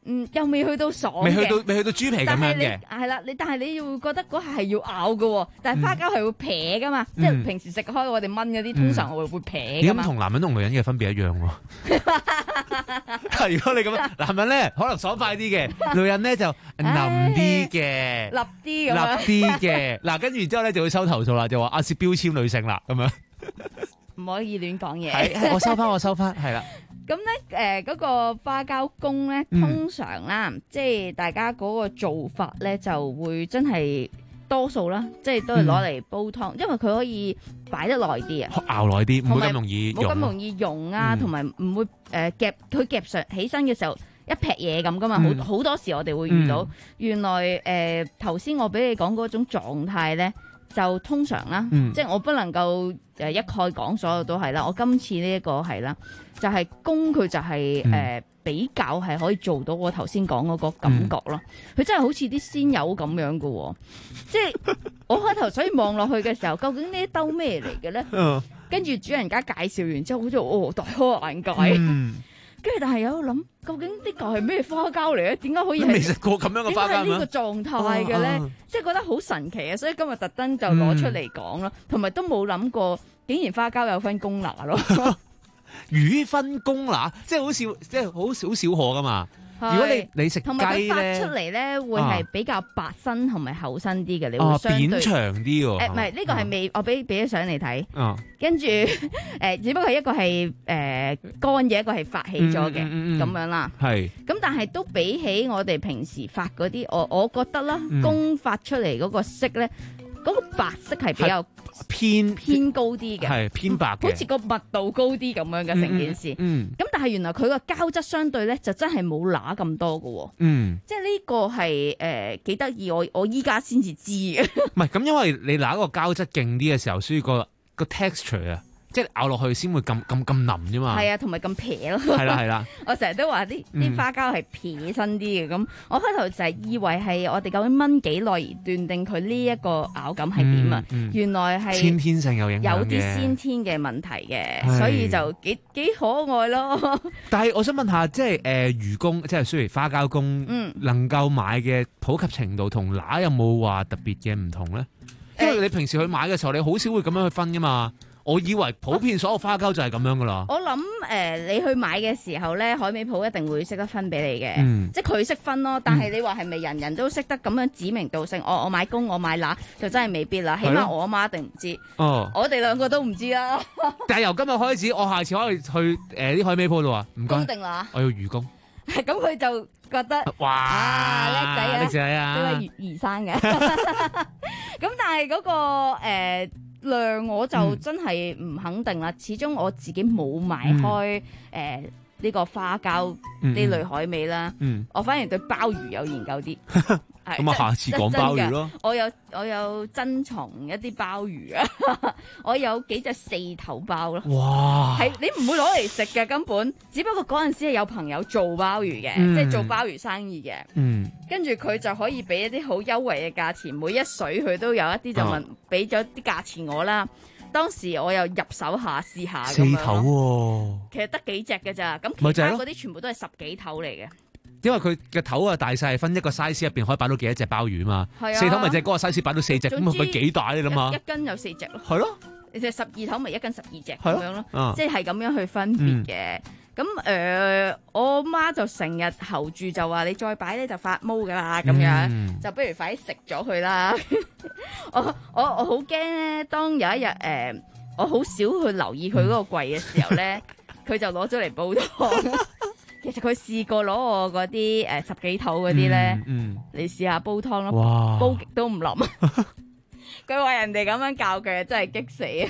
嗯，又未去到爽嘅， 未去到未去到豬皮咁樣嘅， 係啦，你但係你要覺得嗰下係要咬嘅，但係花膠係會撇噶嘛， 嗯、 即係平時食開我哋炆嗰啲，通常我會會撇噶嘛。 咁同男人同女人嘅分別一樣喎。但如果你咁樣，男人咧可能爽快啲嘅，女人咧就腍啲嘅， 立啲咁立啲嘅。嗱，跟住之後咧就會收投訴啦，就話啊涉標籤女性啦咁樣。 唔可以亂講嘢。 係，我收翻，我收翻，係啦。 咁咧，誒嗰個花膠公咧，通常啦，嗯、即係大家嗰個做法咧，就會真係多數啦，即係都係攞嚟煲湯，嗯、因為佢可以擺得耐啲啊， 熬耐啲，唔會咁容易溶， 冇咁容易溶啊，同埋唔會誒、呃、夾佢夾上起身嘅時候一劈嘢咁噶嘛，好好、嗯、多時我哋會遇到，嗯、原來誒頭先我俾你講嗰種狀態咧。就通常啦，嗯、即係我不能夠誒一概講所有都係啦。我今次呢一個係啦，就係、是、公佢就係、是、誒、嗯呃、比較係可以做到我頭先講嗰個感覺咯。佢、嗯、真係好似啲鮮油咁樣嘅喎，即係我開頭所以望落去嘅時候，究竟呢一兜咩嚟嘅咧？嗯、跟住主人家介紹完之後，好似哦大開眼界。嗯跟住，但係有度諗，究竟呢個係咩花膠嚟咧？點解可以係未食過咁樣嘅花膠咩？ 呢個狀態嘅咧，哦啊、即係覺得好神奇啊！所以今日特登就攞出嚟講咯，同埋、嗯、都冇諗過，竟然花膠有分公乸咯。 魚分公乸，即係好少，即係好少少可噶嘛。如果你你食雞咧， 同埋佢發出嚟咧會係比較白身同埋厚身啲嘅，你會相對扁長啲喎。 誒唔係呢個係未，我俾俾咗相你睇。 哦， 跟住誒，只不過係一個係誒乾嘅，一個係發起咗嘅咁樣啦。 係。 咁但係都比起我哋平時發嗰啲，我我覺得啦，公發出嚟嗰個色咧，嗰個白色係比較偏偏高啲嘅， 係偏白嘅， 好似個密度高啲咁樣嘅成件事。嗯，咁但係原來佢個膠質相對咧就真係冇乸咁多嘅。嗯，即係呢個係誒幾得意，我我依家先至知嘅。 唔係咁，因為你乸個膠質勁啲嘅時候，所以個個 texture 啊。即係咬落去先會咁咁咁腍啫嘛，係啊，同埋咁撇咯。 係啦係啦， 我成日都話啲啲花膠係撇身啲嘅，咁、嗯、我開頭就係以為係我哋究竟燜幾耐而斷定佢呢一個咬感係點啊？嗯嗯、原來係先天性有影響嘅，有啲先天嘅問題嘅，所以就幾幾可愛咯。 但係我想問下，即係誒、呃、魚公，即係雖然花膠公，嗯、能夠買嘅普及程度同乸有冇話特別嘅唔同咧？因為你平時去買嘅時候，你好少會咁樣去分噶嘛。我以為普遍所有花膠就係咁樣噶啦。 我諗誒、呃，你去買嘅時候咧，海味鋪一定會識得分俾你嘅， 嗯、 即係佢識分咯。但係你話係咪人人都識得咁樣指名道姓？我、哦、我買公，我買乸，就真係未必啦。起碼我阿媽一定唔知。哦，我哋兩個都唔知啦。 但係由今日開始，我下次可以去誒啲、呃、海味鋪度啊，唔該。 公定乸？ 我要魚公。 咁佢就覺得哇叻仔啊， 叻仔啊， 都係魚生嘅。咁但係嗰、嗰個、呃量我就真係唔肯定啦，嗯、始終我自己冇買開誒呢個花膠呢、嗯、類海味啦，嗯、我反而對鮑魚有研究啲。 咁啊，下次講鮑魚咯。 我有我有珍藏一啲鮑魚啊，我有幾隻四頭鮑咯。哇！係你唔會攞嚟食嘅根本，只不過嗰陣時係有朋友做鮑魚嘅，嗯、即係做鮑魚生意嘅。嗯。跟住佢就可以俾一啲好優惠嘅價錢，每一水佢都有一啲就問，俾咗啲價錢我啦。當時我又入手下試下咁樣。四頭喎。其實得幾隻嘅咋，咁其他嗰啲全部都係十幾頭嚟嘅。 因為佢嘅頭啊大細係分一個 size 入邊可以擺到幾多隻鮑魚嘛， 啊、 四頭咪就係嗰個 size 擺到四隻，咁咪幾大你諗下？ 一斤有四隻咯。 係咯， 你就十二頭咪一斤十二隻咁咯樣咯， 啊、 即係咁樣去分別嘅。咁誒、嗯呃，我媽就成日候住就話你再擺咧就發毛噶啦，咁樣、嗯、就不如快啲食咗佢啦。我我我好驚咧，當有一日誒、呃，我好少去留意佢嗰個櫃嘅時候咧，佢、嗯、就攞咗嚟煲湯。其實佢試過攞我嗰啲誒十幾頭嗰啲咧，嗯嗯、你試下煲湯咯，哇煲極都唔腍。佢話人哋咁樣教佢，真係激死啊！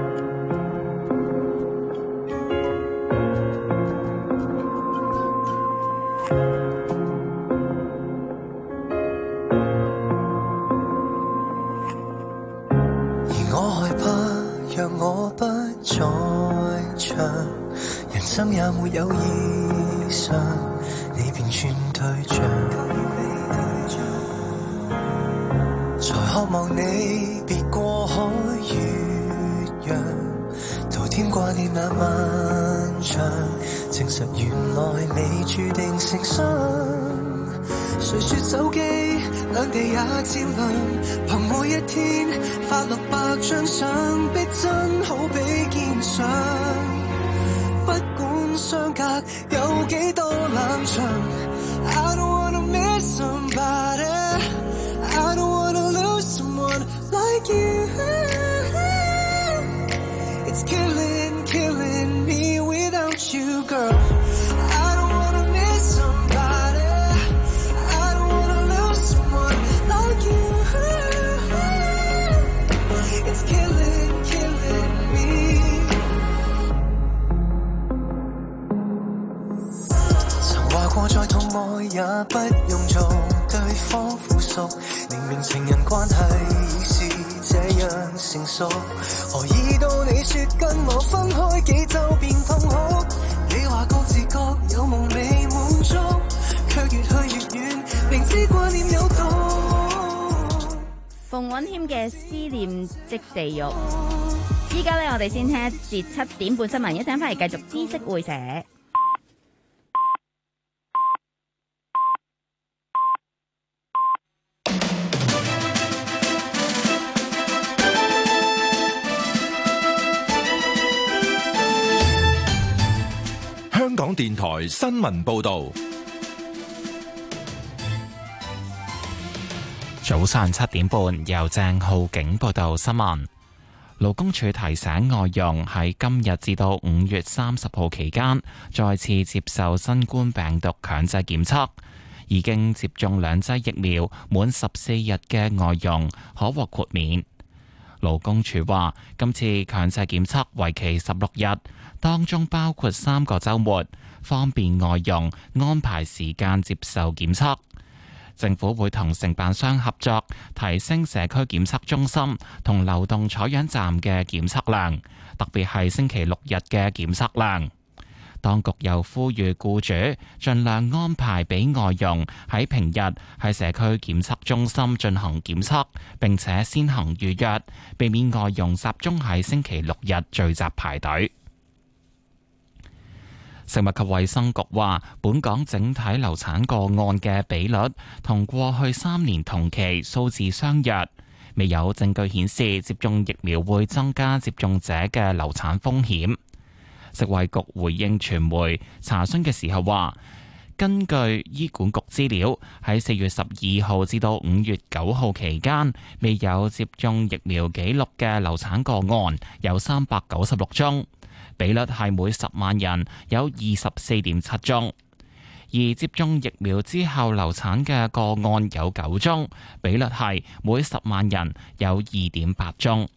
而我害怕，讓我不再唱，人生也沒有異常，你便轉對象，才渴望你別過海越洋，徒添掛念那漫長，靜證實原來未注定成雙。誰說手機兩地也照亮，憑每一天發落百張相，逼真好比肩上。不管相隔有幾多冷場 I don't wanna miss somebody I don't wanna lose someone like you It's killing, killing me without you girl I don't wanna miss somebody I don't wanna lose someone like you It's killing, killing me話過再痛愛也不用做對方附屬，明明情人關係已是這樣成熟，何以到你說跟我分開幾周便痛哭？你話各自各有夢未滿足，卻越去越遠，明知掛念有毒。 馮允謙嘅思念即地獄。依家咧，我哋先聽一節七點半新聞，一陣翻嚟繼續知識會社。 香港電台新聞報道， 早上七點半由鄭浩景報道新聞。勞工處提醒外傭喺今日至到五月三十號期間，再次接受新冠病毒強制檢測。已經接種兩劑疫苗滿十四日嘅外傭可獲豁免。勞工處話，今次強制檢測為期十六日。當中包括三個週末，方便外傭安排時間接受檢測。政府會同承辦商合作，提升社區檢測中心同流動採樣站嘅檢測量，特別係星期六日嘅檢測量。當局又呼籲僱主盡量安排俾外傭喺平日喺社區檢測中心進行檢測，並且先行預約，避免外傭集中喺星期六日聚集排隊。食物及衛生局話，本港整體流產個案嘅比率同過去三年同期數字相若，未有證據顯示接種疫苗會增加接種者嘅流產風險。食衛局回應傳媒查詢嘅時候話，根據醫管局資料，喺四月十二號至到五月九號期間，未有接種疫苗記錄嘅流產個案有三百九十六宗。比率係每十萬人有二十四點七宗，而接種疫苗之後流產嘅個案有九宗，比率係每十萬人有二點八宗。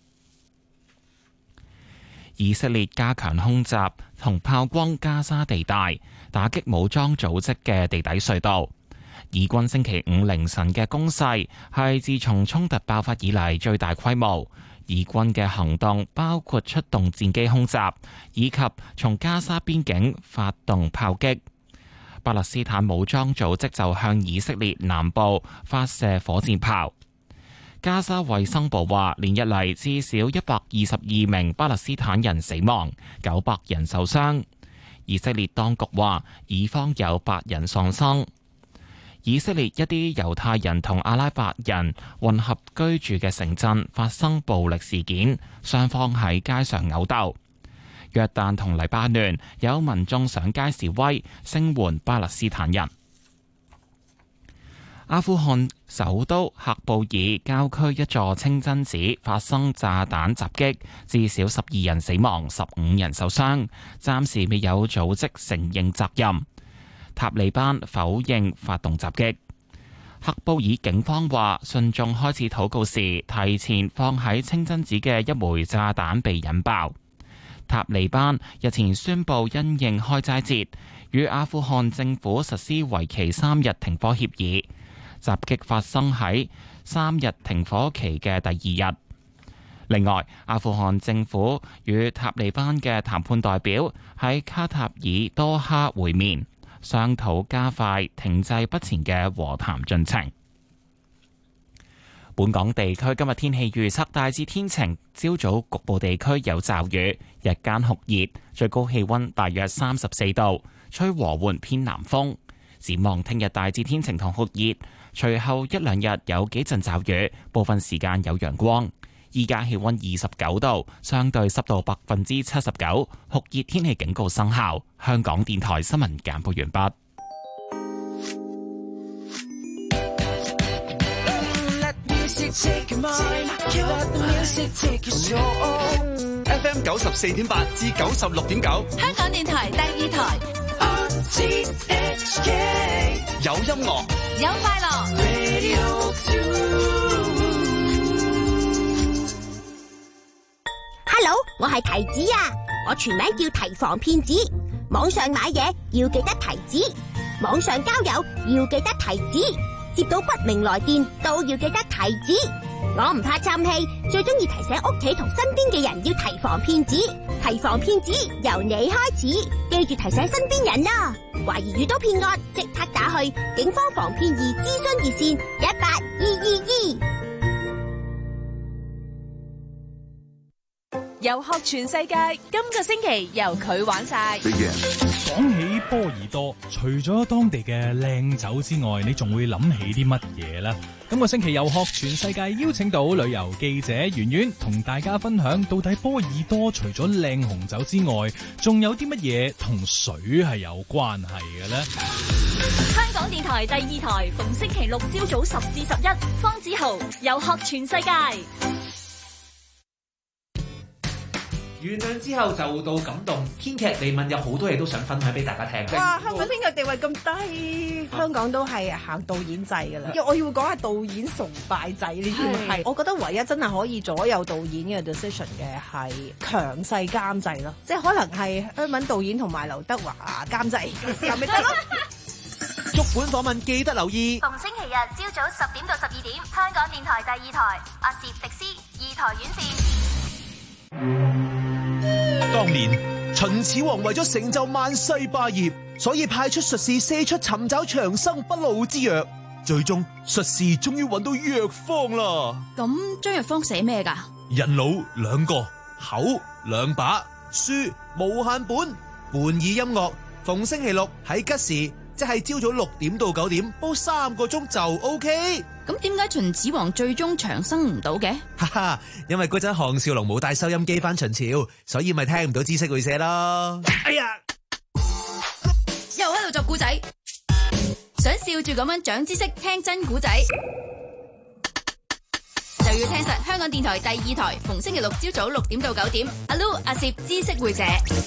以色列加強空襲同炮轟加沙地帶，打擊武裝組織嘅地底隧道。以軍星期五凌晨嘅攻勢係自從衝突爆發以嚟最大規模。以軍嘅行動包括出動戰機空襲，以及從加沙邊境發動炮擊。巴勒斯坦武裝組織就向以色列南部發射火箭炮。加沙衛生部話，連日嚟至少一百二十二名巴勒斯坦人死亡，九百人受傷。以色列當局話，以方有八人喪生。以色列一啲猶太人同阿拉伯人混合居住嘅城鎮發生暴力事件，雙方喺街上毆鬥。約旦同黎巴嫩有民眾上街示威，聲援巴勒斯坦人。阿富汗首都喀布爾郊區一座清真寺發生炸彈襲擊，至少十二人死亡，十五人受傷，暫時未有組織承認責任。塔利班否認發動襲擊。喀布爾警方話，信眾開始禱告時，提前放喺清真寺嘅一枚炸彈被引爆。塔利班日前宣布因應開齋節，與阿富汗政府實施為期三日停火協議。襲擊發生喺三日停火期嘅第二日。另外，阿富汗政府與塔利班嘅談判代表喺卡塔爾多哈會面，商討加快停滯不前嘅和談進程。 本港地區今日天氣預測大致天晴，朝早局部地區有驟雨，日間酷熱，最高氣溫大約三十四度，吹和緩偏南風。展望聽日大致天晴同酷熱，隨後一兩日有幾陣驟雨，部分時間有陽光。依家氣溫二十九度，相對濕度百分之七十九，酷熱天氣警告生效。香港電台新聞簡報完畢。 F M 九十四點八至九十六點九， 香港電台第二台。 有音樂， 有快樂。 Hello， 我係提子啊，我全名叫提防騙子。網上買嘢要記得提子，網上交友要記得提子，接到不明來電都要記得提子。我唔怕嘥氣，最中意提醒屋企同身邊嘅人要提防騙子。提防騙子由你開始，記住提醒身邊人啦。懷疑遇到騙案，即刻打去警方防騙易諮詢熱線一八二二二。 遊學全世界，今個星期由佢玩晒。 講起波爾多，除咗當地嘅靚酒之外，你仲會諗起啲乜嘢呢？今個星期遊學全世界邀請到旅遊記者圓圓，同大家分享到底波爾多除咗靚紅酒之外，仲有啲乜嘢同水係有關係嘅呢？ 香港電台第二台，逢星期六朝早十至十一，方子豪遊學全世界。 原諒之後就到感動，編劇李敏有好多嘢都想分享俾大家聽。 哇！香港編劇地位咁低，香港都係行導演制㗎啦。我要講下導演崇拜制呢啲係，我覺得唯一真係可以左右導演嘅 decision 嘅係強勢監製咯，即係可能係香港導演同埋劉德華監製咁咪得咯。 足本訪問記得留意， 逢星期日朝早十點到十二點，香港電台第二台，阿攝迪斯二台院線。 當年秦始皇為咗成就萬世霸業，所以派出術士四出尋找長生不老之藥。最終術士終於揾到藥方啦。 咁張藥方寫咩噶？ 人腦兩個，口兩把，書無限本，伴以音樂。逢星期六喺吉時，即係朝早六點到九點，煲三個鐘就 OK。 咁點解秦始皇最終長生唔到嘅？ 哈哈，因為嗰陣項少龍冇帶收音機返秦朝，所以咪聽唔到知識會社咯。哎呀， 又喺度作古仔，想笑住咁樣長知識，聽真古仔，就要聽實香港電台第二台，逢星期六朝早六點到九點，阿 Lu 阿攝知識會社。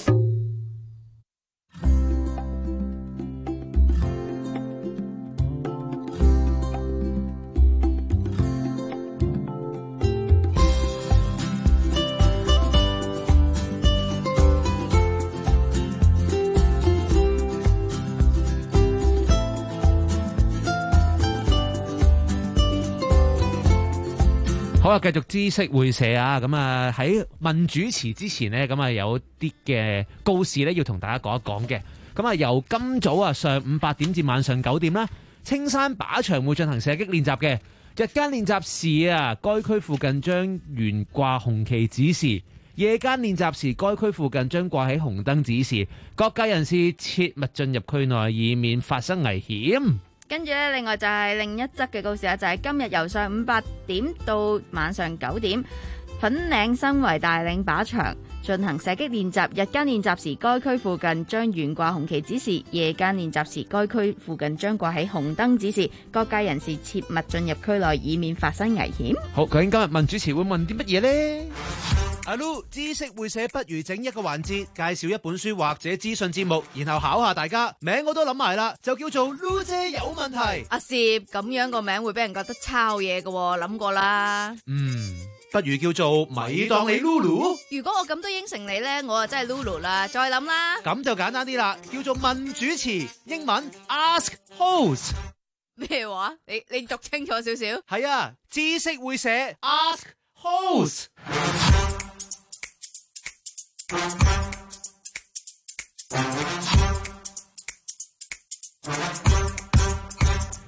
好啊，繼續知識會社啊！咁啊喺問主持之前呢，咁啊有啲嘅告示呢要同大家講一講嘅。咁啊由今早啊上午八點至晚上九點啦，青山靶場會進行射擊練習嘅。日間練習時啊，該區附近將懸掛紅旗指示；夜間練習時，該區附近將掛起紅燈指示，各界人士切勿進入區內，以免發生危險。 跟住咧，另外就係另一則嘅告示啊，就係、是、今日由上午八點到晚上九點，粉嶺新圍大嶺靶場進行射擊練習。日間練習時，該區附近將懸掛紅旗指示；夜間練習時，該區附近將掛起紅燈指示，各界人士切勿進入區內，以免發生危險。 好，究竟今日問主持會問啲乜嘢呢？ 阿 Lu 知識會社不如整一個環節，介紹一本書或者資訊節目，然後考下大家。名我都諗埋啦，就叫做 Lu 姐有問題。 阿攝咁樣個名會俾人覺得抄嘢嘅，諗過啦。 嗯，不如叫做咪當你 Lulu。 如果我咁都應承你咧，我啊真係 Lulu 啦。再諗啦。 咁就簡單啲啦，叫做問主持，英文 Ask Host。 咩話？你你讀清楚少少。 係啊，知識會社 Ask Host。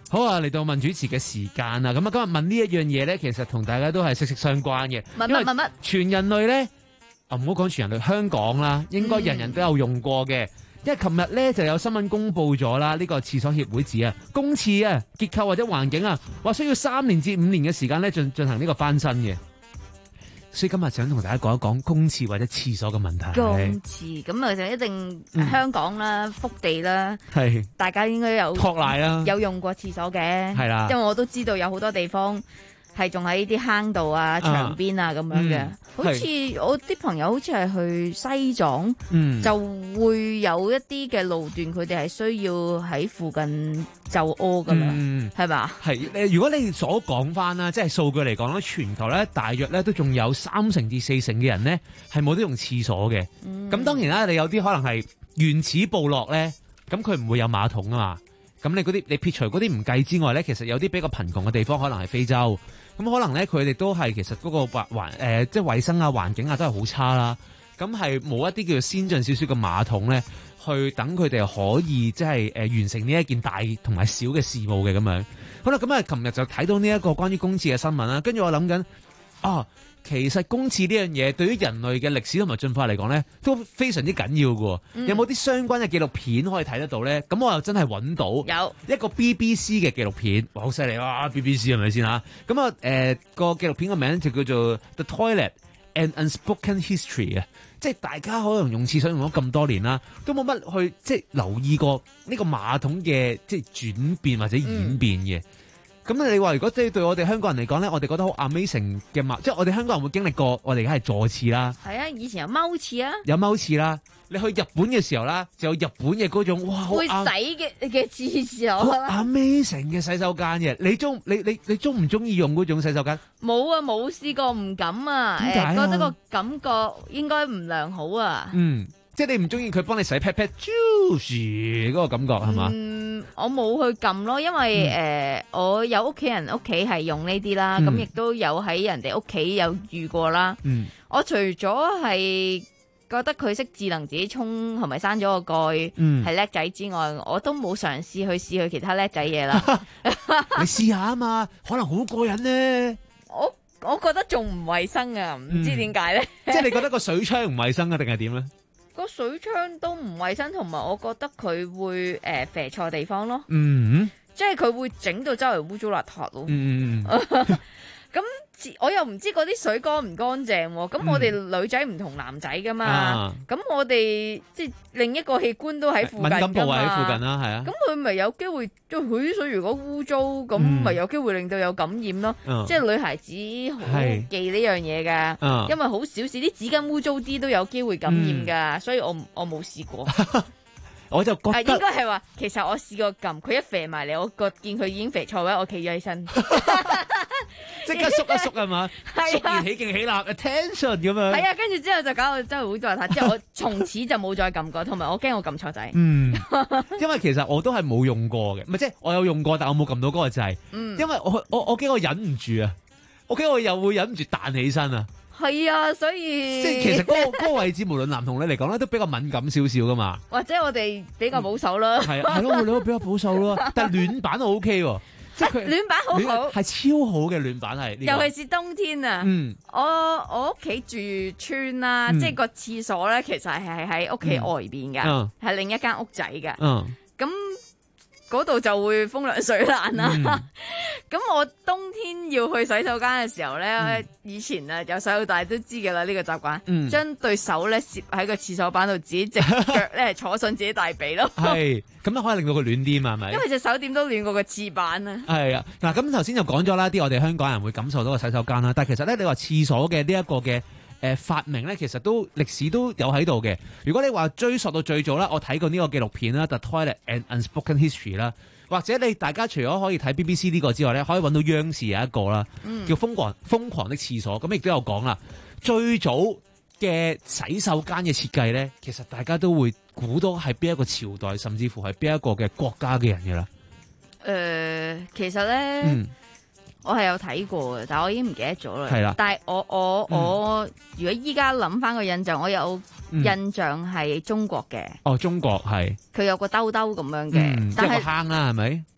好啊，嚟到問主持嘅時間啦。咁啊，今日問呢一樣嘢咧，其實同大家都係息息相關嘅。 問乜問乜？ 全人類咧，啊唔好講全人類，香港啦，應該人人都有用過嘅。嗯、因為琴日咧就有新聞公佈咗啦，呢、呢個廁所協會指啊，公廁啊結構或者環境啊，話需要三年至五年嘅時間咧進進行呢個翻新嘅。所以今日想同大家講一講公廁或者廁所嘅問題。 公廁咁啊，就一定香港啦、嗯、福地啦， 係大家應該有托賴啦， 有用過廁所嘅， 係啦， 因為我都知道有好多地方係仲喺啲坑度啊、牆邊啊咁樣嘅。嗯、好似我啲朋友好似係去西藏，嗯、就會有一啲嘅路段，佢哋係需要喺附近就屙噶啦，係嘛、嗯？ 係誒，如果你所講翻啦，即係數據嚟講咧，全球咧大約咧都仲有三成至四成嘅人咧係冇得用廁所嘅。咁、嗯、當然啦，你有啲可能係原始部落咧，咁佢唔會有馬桶啊嘛。咁你嗰啲你撇除嗰啲唔計之外咧，其實有啲比較貧窮嘅地方，可能係非洲。咁可能咧，佢哋都係其實嗰個環環誒，即係衞生啊、環境啊，都係好差啦。咁係冇一啲叫做先進少少嘅馬桶咧，去等佢哋可以即係誒完成呢一件大同埋小嘅事務嘅咁樣。好啦，咁啊，琴日就睇到呢一個關於公廁嘅新聞啦。跟住我諗緊啊，其實公廁呢樣嘢對於人類嘅歷史同埋進化嚟講咧，都非常之緊要嘅。嗯、有冇啲相關嘅紀錄片可以睇得到咧？咁我又真係揾到有一個 B B C 嘅紀錄片，哇，好犀利啊 ！B B C 係咪先嚇？咁啊誒個紀錄片嘅名就叫做 The Toilet and Unspoken History 啊，即係大家可能用廁所用咗咁多年啦，都冇乜去即係留意過呢個馬桶嘅即係轉變或者演變嘅。咁、嗯、你話如果對對我哋香港人嚟講咧，我哋覺得好 amazing 嘅馬，即係我哋香港人會經歷過，我哋而家係坐廁啦，係啊，以前有踎廁啊，有踎廁啦。你去日本嘅時候啦，就有日本嘅嗰種哇， 會洗嘅嘅廁所好 amazing 嘅洗手間嘅。你中你你你中唔中意用嗰種洗手間？ 冇啊，冇試過，唔敢啊。 點解啊？ 覺得個感覺應該唔良好啊。 嗯，即係你唔中意佢幫你洗 pat pat juicy 嗰個感覺係嘛？ 嗯，我冇去撳咯，因為誒、嗯呃、我有屋企人屋企係用呢啲啦，咁亦、嗯、都有喺人哋屋企有遇過啦。嗯，我除咗係覺得佢識智能自己沖同埋閂咗個蓋係叻仔之外，我都冇嘗試去試佢其他叻仔嘢啦。 你試下啊嘛，可能好過癮咧。 我我覺得仲唔衛生啊，唔知點解咧。 即係你覺得個水槍唔衛生啊，定係點咧？ 個水槍都唔衛生，同埋我覺得佢會誒肥錯地方咯。 嗯， 即係佢會整到周圍污糟邋遢咯。 嗯， 咁我又唔知嗰啲水乾唔乾淨喎。咁我哋女仔唔同男仔噶嘛。咁、嗯、我哋即係另一個器官都喺附近噶嘛。敏感部位喺附近啦，係啊。咁佢咪有機會，即係佢啲水如果污糟，咁咪有機會令到有感染咯。嗯、即係女孩子好忌呢樣嘢噶，嗯、因為好小事啲紙巾污糟啲都有機會感染噶，嗯、所以我我冇試過。 我就覺得應該係話，其實我試過撳佢一肥埋嚟，我覺見佢已經肥錯位，我企咗起身， 即刻縮一縮係嘛，縮完起勁起立 ，attention 咁樣。 係啊，跟住之後就搞到周圍污糟邋遢，之後我從此就冇再撳過，同埋我驚我撳錯掣。 嗯，因為其實我都係冇用過嘅，唔係即係我有用過，但我冇撳到嗰個掣。嗯，因為我我我驚我忍唔住啊，我驚我又會忍唔住彈起身啊。 係啊，所以即係其實嗰、嗰個嗰個位置，無論男同女嚟講咧，都比較敏感少少噶嘛。 或者我哋比較保守啦。 係係咯，我哋都比較保守咯。但係暖板都 OK 喎，即係佢暖板好好， 係超好嘅暖板係。 尤其是冬天啊，嗯、我我屋企住村啦，嗯、即係個廁所咧，其實係喺屋企外邊噶，係、嗯、另一間屋仔噶。咁、嗯。嗰度就會風涼水冷啦。咁、嗯、我冬天要去洗手間嘅時候咧，嗯、以前啊由細到大都知嘅啦呢個習慣，嗯、將對手咧攝喺個廁所板度，自己隻腳咧坐上自己大髀咯。係，咁都可以令到佢暖啲嘛，係咪？因為隻手點都暖過個廁板啊。係啊，嗱咁頭先就講咗啦，啲我哋香港人會感受到個洗手間啦，但係其實咧你話廁所嘅呢一個嘅。誒、呃、發明咧，其實都歷史都有喺度嘅。如果你話追溯到最早啦，我睇過呢個紀錄片啦，《The Toilet and Unspoken History》啦，或者你大家除咗可以睇 B B C 呢個之外咧，可以揾到央視有一個啦，叫瘋狂瘋狂的廁所，咁亦都有講啦。最早嘅洗手間嘅設計咧，其實大家都會估到係邊一個朝代，甚至乎係邊一個嘅國家嘅人嘅啦。誒、 呃，其實咧。嗯我係有睇過嘅，但係我已經唔記得咗啦。係啦，但係我我、嗯、我如果依家諗翻個印象，我有印象係中國嘅、嗯。哦，中國係。佢有個兜兜咁樣嘅，嗯、但係個坑啦，係咪？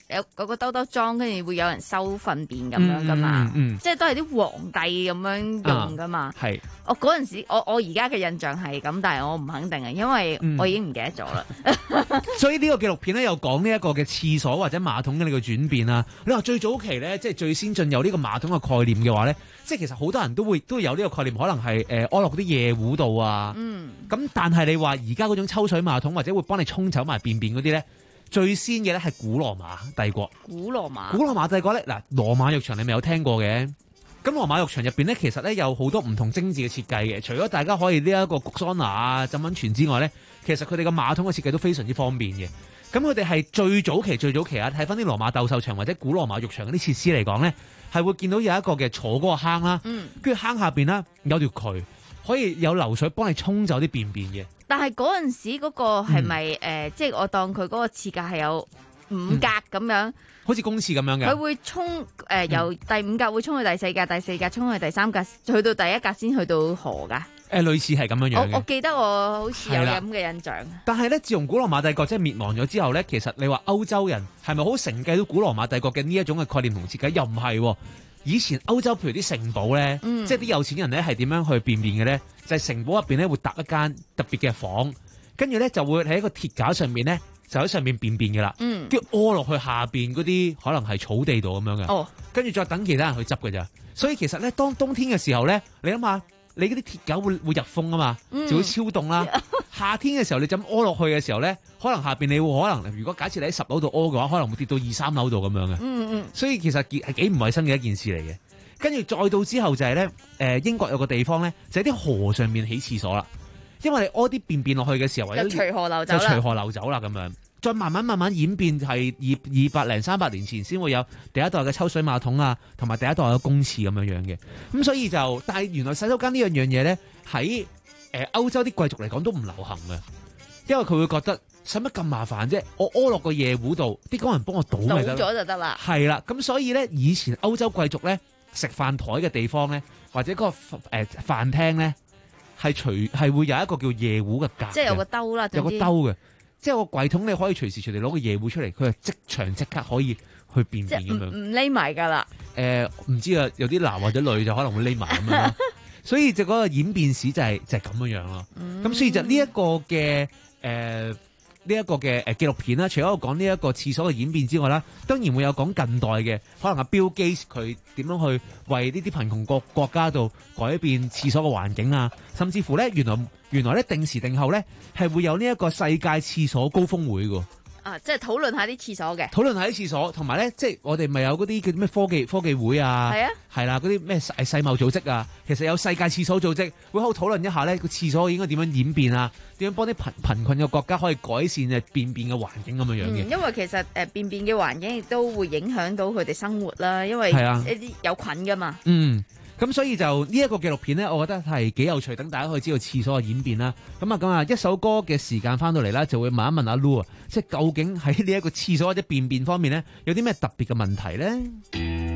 有嗰個兜兜裝，跟住會有人收糞便咁樣噶嘛， 嗯嗯嗯、 即係都係啲皇帝咁樣用噶嘛。 係、啊， 我嗰陣時，我我而家嘅印象係咁，但係我唔肯定啊，因為我已經唔記得咗啦。 嗯、所以呢個紀錄片咧，又講呢一個嘅廁所或者馬桶嘅呢個轉變啦。你話最早期咧，即係最先進有呢個馬桶嘅概念嘅話咧，即係其實好多人都會都有呢個概念，可能係誒屙落嗰啲夜壺度啊。嗯。咁但係你話而家嗰種抽水馬桶或者會幫你沖走埋便便嗰啲咧，最先嘅咧係古羅馬帝國。 古羅馬。古羅馬帝國咧，嗱，羅馬浴場你咪有聽過嘅？咁羅馬浴場入邊咧，其實咧有好多唔同精緻嘅設計嘅。除咗大家可以呢一個焗桑拿啊、浸溫泉之外咧，其實佢哋嘅馬桶嘅設計都非常之方便嘅。咁佢哋係最早期、最早期啊，睇翻啲羅馬鬥獸場或者古羅馬浴場嗰啲設施嚟講咧，係會見到有一個嘅坐嗰個坑啦，跟住、嗯、坑下邊啦有條渠，可以有流水幫你沖走啲便便嘅。但係嗰陣時嗰個係咪誒，即係我當佢嗰個設計係有五格咁樣，嗯、好似公廁咁樣嘅。佢會沖誒、呃、由第五格會沖去第四格，第四格沖去第三格，去到第一格先去到河噶。誒、呃，類似係咁樣樣嘅。我我記得我好似有咁嘅印象。但係咧，自從古羅馬帝國即係滅亡咗之後咧，其實你話歐洲人係咪好承繼到古羅馬帝國嘅呢一種嘅概念同設計？又唔係、哦。以前歐洲譬如啲城堡咧，嗯、即係啲有錢人咧係點樣去便便嘅咧？就係、是、城堡入邊咧會搭一間特別嘅房，跟住咧就會喺一個鐵架上面咧就喺上面便便嘅啦。跟住屙落去下邊嗰啲可能係草地度咁樣嘅。哦，跟住再等其他人去執嘅咋。所以其實咧，當冬天嘅時候咧，你諗下。你嗰啲鐵架會會入風啊嘛，就會超凍啦。嗯、夏天嘅時候，你咁屙落去嘅時候咧，可能下邊你會可能，如果假設你喺十樓度屙嘅話，可能會跌到二三樓度咁樣嘅。嗯嗯。所以其實係幾唔衛生嘅一件事嚟嘅。跟住再到之後就係、是、咧，誒、呃、英國有個地方咧，就喺啲河上面起廁所啦。因為你屙啲便便落去嘅時候， 就隨河流走啦， 就隨河流走啦咁樣。再慢慢慢慢演變，係二二百零三百年前先會有第一代嘅抽水馬桶啊，同埋第一代嘅公廁咁樣樣嘅。咁所以就，但係原來洗手間呢樣樣嘢咧，喺誒歐洲啲貴族嚟講都唔流行嘅，因為佢會覺得使乜咁麻煩啫？我屙落個夜壺度，啲工人幫我倒咪得，倒咗就得啦。係啦，咁所以咧，以前歐洲貴族咧食飯台嘅地方咧，或者嗰、那個誒、呃、飯廳咧，係隨係會有一個叫夜壺嘅格，即係有個兜啦，有個兜嘅。即係個櫃桶，你可以隨時隨地攞個夜壺出嚟，佢係即場即刻可以去便便咁樣。唔匿埋噶啦。誒，唔、呃、知啊，有啲男或者女就可能會匿埋咁樣。所以就嗰個演變史就係、是、就係、是、咁樣樣咯。咁、嗯、所以就呢一個嘅誒呢一個嘅誒紀錄片啦，除咗講呢一個廁所嘅演變之外啦，當然會有講近代嘅，可能阿 Bill Gates 佢點樣去為呢啲貧窮國國家度改變廁所嘅環境啊，甚至乎咧原來。原來咧定時定候咧係會有呢一個世界廁所高峰會㗎。啊，即係討論下啲廁所嘅，討論下啲廁所，同埋咧即係我哋咪有嗰啲叫咩科技科技會啊，係啊，係啦，嗰啲咩世世貿組織啊，其實有世界廁所組織會好討論一下咧個廁所應該點樣演變啊，點樣幫啲貧貧困嘅國家可以改善誒便便嘅環境咁樣樣嘅、嗯。因為其實誒便便嘅環境亦都會影響到佢哋生活啦，因為一啲有菌噶嘛。嗯。咁所以就呢一個紀錄片咧，我覺得係幾有趣，等大家可以知道廁所嘅演變啦。咁啊，咁啊，一首歌嘅時間翻到嚟啦，就會問一問阿 Lu 啊，即係究竟喺呢一個廁所或者便便方面咧，有啲咩特別嘅問題咧？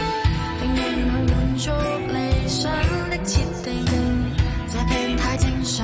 正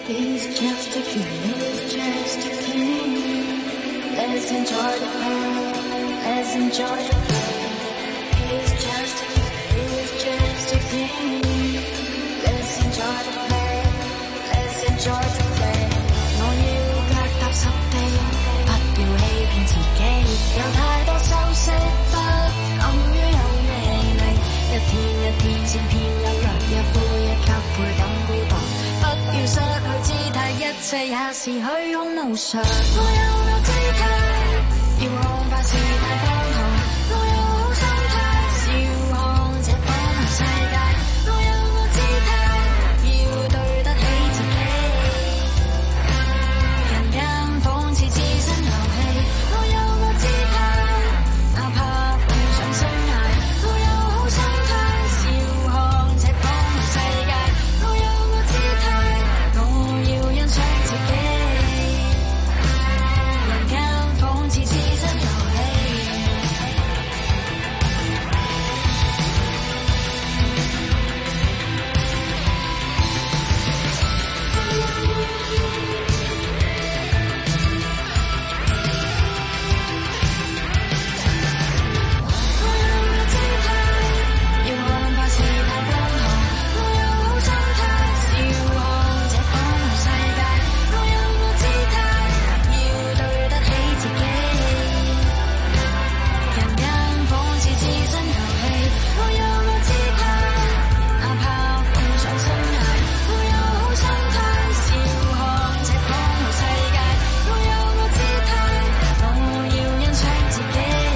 He's just a king, he's just a king. Let's enjoy the play, let's enjoy the play. He's just a king, he's just a king. Let's enjoy the play, let's enjoy the play. 我要腳踏實地，不要欺騙自己。有太多修飾不暗於有魅力，一天一天千篇一律，一呼一吸倍感孤獨。不要失去姿態，一切也是虛空無常。我有我姿態，遙望百事大方向。我有好心態，笑看這荒謬世界。我有我姿態，要對得起自己。人間仿似置身遊戲，我有我姿態，哪怕奉上生涯。我有好心態，笑看這荒謬世界。我有我姿態，我要欣賞自己。人間仿似置身遊戲。要看百事大方向，我有好心態，笑看這荒謬世界。我有我姿態，要對得起自己。人間仿似置身遊戲，我有我姿態，哪怕奉上生涯。我有好心態，笑看這荒謬世界。我有我姿態，我要欣賞自己。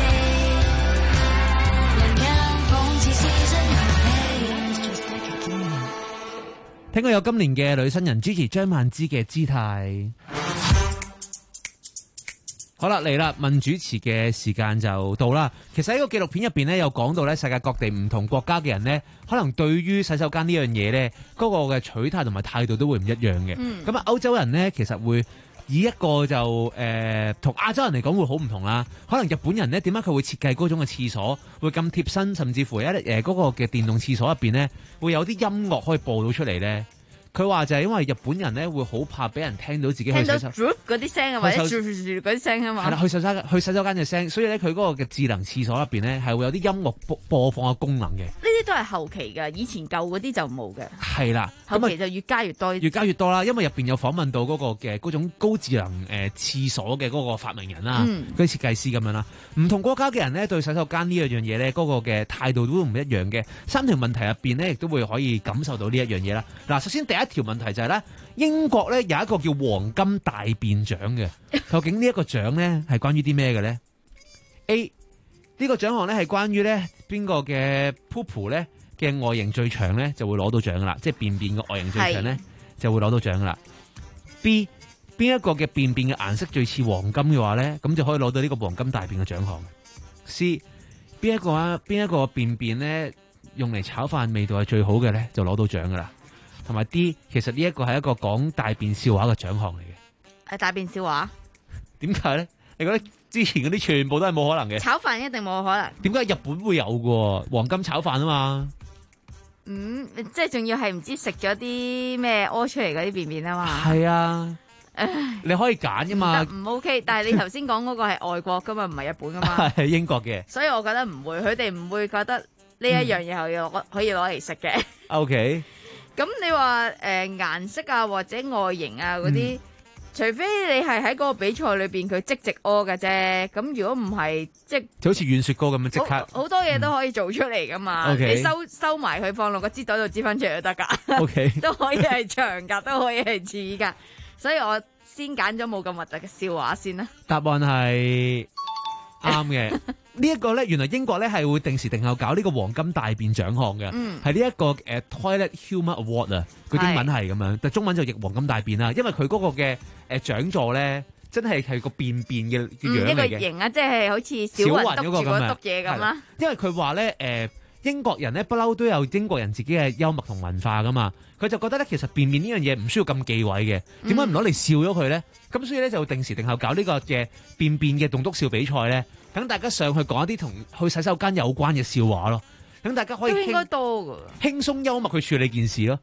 人間仿似置身遊戲。 聽過有今年嘅女新人 Gigi 張曼芝嘅姿態。好啦，嚟啦，問主持嘅時間就到啦。其實喺個紀錄片入邊咧，有講到咧，世界各地唔同國家嘅人咧，可能對於洗手間呢樣嘢咧，嗰個嘅取態同埋態度都會唔一樣嘅。 嗯咁啊、歐洲人咧，其實會以一個就誒同亞洲人嚟講會好唔同啦。可能日本人咧，點解佢會設計嗰種嘅廁所會咁貼身，甚至乎一誒嗰個嘅電動廁所入邊咧，會有啲音樂可以播到出嚟咧？佢話就係因為日本人咧會好怕俾人聽到自己去聽到洗手。 嗰啲聲啊，或者去手嗰啲聲啊嘛。 係啦，去洗手間去洗手間嘅聲，所以咧佢嗰個嘅智能廁所入邊咧係會有啲音樂播播放嘅功能嘅。 呢啲都係後期㗎，以前舊嗰啲就冇嘅。 係啦， 後期就越加越多。 越加越多啦，因為入邊有訪問到嗰個嘅嗰種高智能誒、呃、廁所嘅嗰個發明人啦， 嗯嗰啲設計師咁樣啦。唔同國家嘅人咧對洗手間呢一樣嘢咧嗰個嘅態度都唔一樣嘅。三條問題入邊咧亦都會可以感受到呢一樣嘢啦。嗱，首先第一條問題就係咧。英國咧有一個叫黃金大便獎嘅，究竟呢一個獎咧係關於啲咩嘅咧 ？A 呢個獎項咧係關於咧邊個嘅 poop 咧嘅外形最長咧就會攞到獎噶啦，即係便便嘅外形最長咧就會攞到獎噶啦。B 邊一個嘅便便嘅顏色最似黃金嘅話咧，咁就可以攞到呢個黃金大便嘅獎項。C 邊一個啊邊一個便便咧用嚟炒飯味道係最好嘅咧，就攞到獎噶啦。同埋 D， 其實呢一個係一個講大便笑話嘅獎項嚟嘅。 係大便笑話？ 點解咧？你覺得之前嗰啲全部都係冇可能嘅？ 炒飯一定冇可能。 點解日本會有嘅？黃金炒飯啊嘛。 嗯，即係仲要係唔知食咗啲咩屙出嚟嗰啲便便啊嘛。 係啊。你可以揀噶嘛。 唔 OK， 但係你頭先講嗰個係外國噶嘛，唔係日本噶嘛。 係英國嘅。 所以我覺得唔會，佢哋唔會覺得呢一樣嘢可以攞可以攞嚟食嘅。 OK。 咁你話誒、呃、顏色啊或者外形啊嗰啲，嗯、除非你係喺嗰個比賽裏邊佢即直屙嘅啫。咁如果唔係，即就好似軟雪糕咁樣即刻， 好多嘢都可以做出嚟噶嘛。 嗯 okay. 你收收埋佢放落個支袋度支翻出嚟都得噶。 Okay. 都可以係長噶，都可以係似噶。所以我先揀咗冇咁核突嘅笑話先啦。 答案係啱嘅。呢一個咧，原來英國咧係會定時定候搞呢個黃金大便獎項嘅，係呢一個誒、uh, Toilet Humor Award 啊，佢英文係咁樣，但中文就譯黃金大便啦。因為佢嗰個嘅誒獎座咧，真係係個便便嘅嘅樣嚟嘅、嗯，一個型啊，即係好似小雲篤住嗰篤嘢咁啦。 因為佢話咧誒。英國人咧不嬲都有英國人自己嘅幽默同文化噶嘛，佢就覺得咧其實便便呢樣嘢唔需要咁忌諱嘅，點解唔攞嚟笑咗佢咧？咁所以咧就定時定候搞呢個嘅便便嘅棟篤笑比賽咧，等大家上去講一啲同去洗手間有關嘅笑話咯，等大家可以都應該多㗎， 輕鬆幽默去處理件事咯。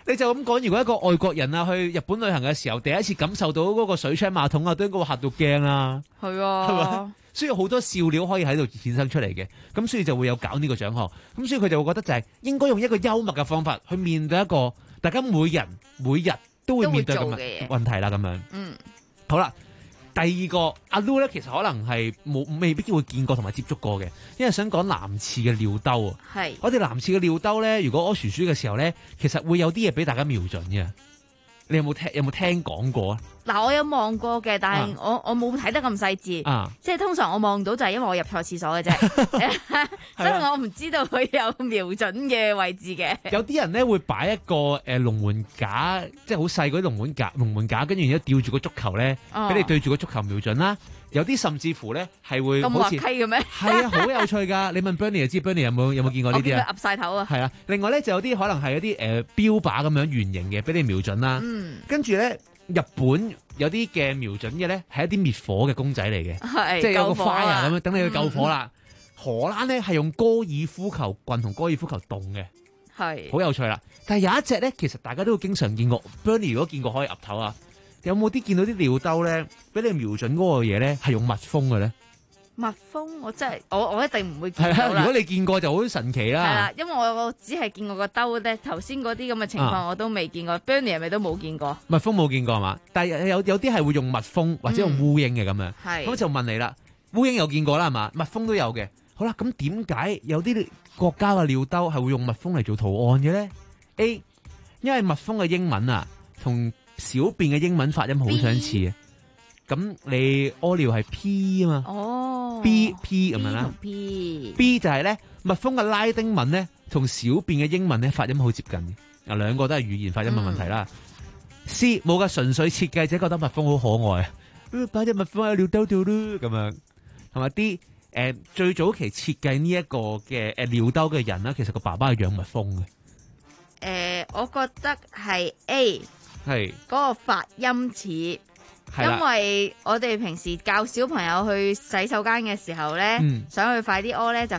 你就咁講，如果一個外國人啊去日本旅行嘅時候，第一次感受到嗰個水槍馬桶啊，都應該會嚇到驚啦。 係啊， 係咪？所以好多笑料可以喺度衍生出嚟嘅，咁所以就會有搞呢個獎項。咁所以佢就會覺得就係應該用一個幽默嘅方法去面對一個大家每人每日都會面對嘅問問題啦。咁樣， 嗯， 好啦。第二個阿 Lu 咧，其實可能係冇未必會見過同埋接觸過嘅，因為想講男廁嘅尿兜啊。 係我哋男廁嘅尿兜咧，如果屙薯書嘅時候咧，其實會有啲嘢俾大家瞄準嘅。你有冇聽有冇聽講過啊？ 嗱，我有望過嘅，但係我、啊、我冇睇得咁細緻， 啊、 即係通常我望到就係因為我入錯廁所嘅啫，所以我唔知道佢有瞄準嘅位置嘅。 有啲人咧會擺一個誒龍門架，即係好細嗰啲龍門架，龍門架跟住然之後吊住個足球咧，俾、哦、你對住個足球瞄準啦。有啲甚至乎咧係會咁滑稽嘅咩？ 係啊，好有趣㗎！你問 Bernie 就知 Bernie 有冇有冇見過呢啲啊？ 我見佢岌晒頭啊！ 係啊，另外咧就有啲可能係一啲誒、呃、標靶咁樣圓形嘅，俾你瞄準啦。嗯，跟住咧日本有啲嘅瞄準嘅咧係一啲滅火嘅公仔嚟嘅，即係有個 fire 咁樣等你去救火啦。嗯、荷蘭咧係用高爾夫球棍同高爾夫球洞嘅，係好有趣啦。但係有一隻咧，其實大家都會經常見過 ，Bernie 如果見過可以岌頭啊。有冇啲見到啲尿兜咧，俾你瞄準嗰個嘢咧，係用蜜蜂嘅咧？ 蜜蜂，我真係我我一定唔會見到啦。 如果你見過就好神奇啦。 係啦，因為我我只係見過個兜咧，頭先嗰啲咁嘅情況我都未見過。Bernie 係咪都冇見過？ 蜜蜂冇見過係嘛？但係有有啲係會用蜜蜂或者用烏蠅嘅咁樣。係、嗯。咁就問你啦，烏蠅有見過啦係嘛？蜜蜂都有嘅。好啦，咁點解有啲國家嘅尿兜係會用蜜蜂嚟做圖案嘅咧 ？A， 因為蜜蜂嘅英文啊，同小便嘅英文發音好相似啊，咁你屙尿係 P 啊嘛，哦，B P 咁樣啦 ，P B 就係咧蜜蜂嘅拉丁文咧同小便嘅英文咧發音好接近嘅，啊兩個都係語言發音嘅問題啦。嗯、C 冇嘅，純粹設計者覺得蜜蜂好可愛啊，擺隻蜜蜂喺尿兜度咯咁樣，同埋 D 誒最早期設計呢一個嘅誒尿兜嘅人啦，其實個爸爸係養蜜蜂嘅。誒、 呃，我覺得係 A。係嗰、那個發音似，因為我哋平時教小朋友去洗手間嘅時候咧、嗯，想去快啲屙咧就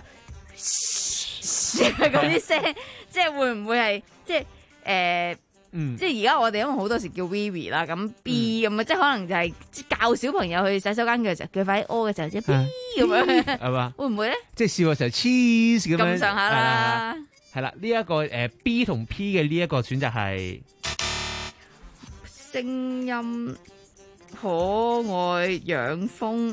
嗰啲聲，即係會唔會係即係誒、呃嗯？即係而家我哋因為好多時叫 Vivi 啦，咁 B 咁啊，即係可能就係教小朋友去洗手間嘅時候，叫快啲屙嘅時候，即係 B 咁樣，係嘛？會唔會咧？即係笑嘅時候 cheese 咁樣咁上下啦。係啦，呢一、這個誒、呃、B 同 P 嘅呢一個選擇係。聲音可愛養蜂，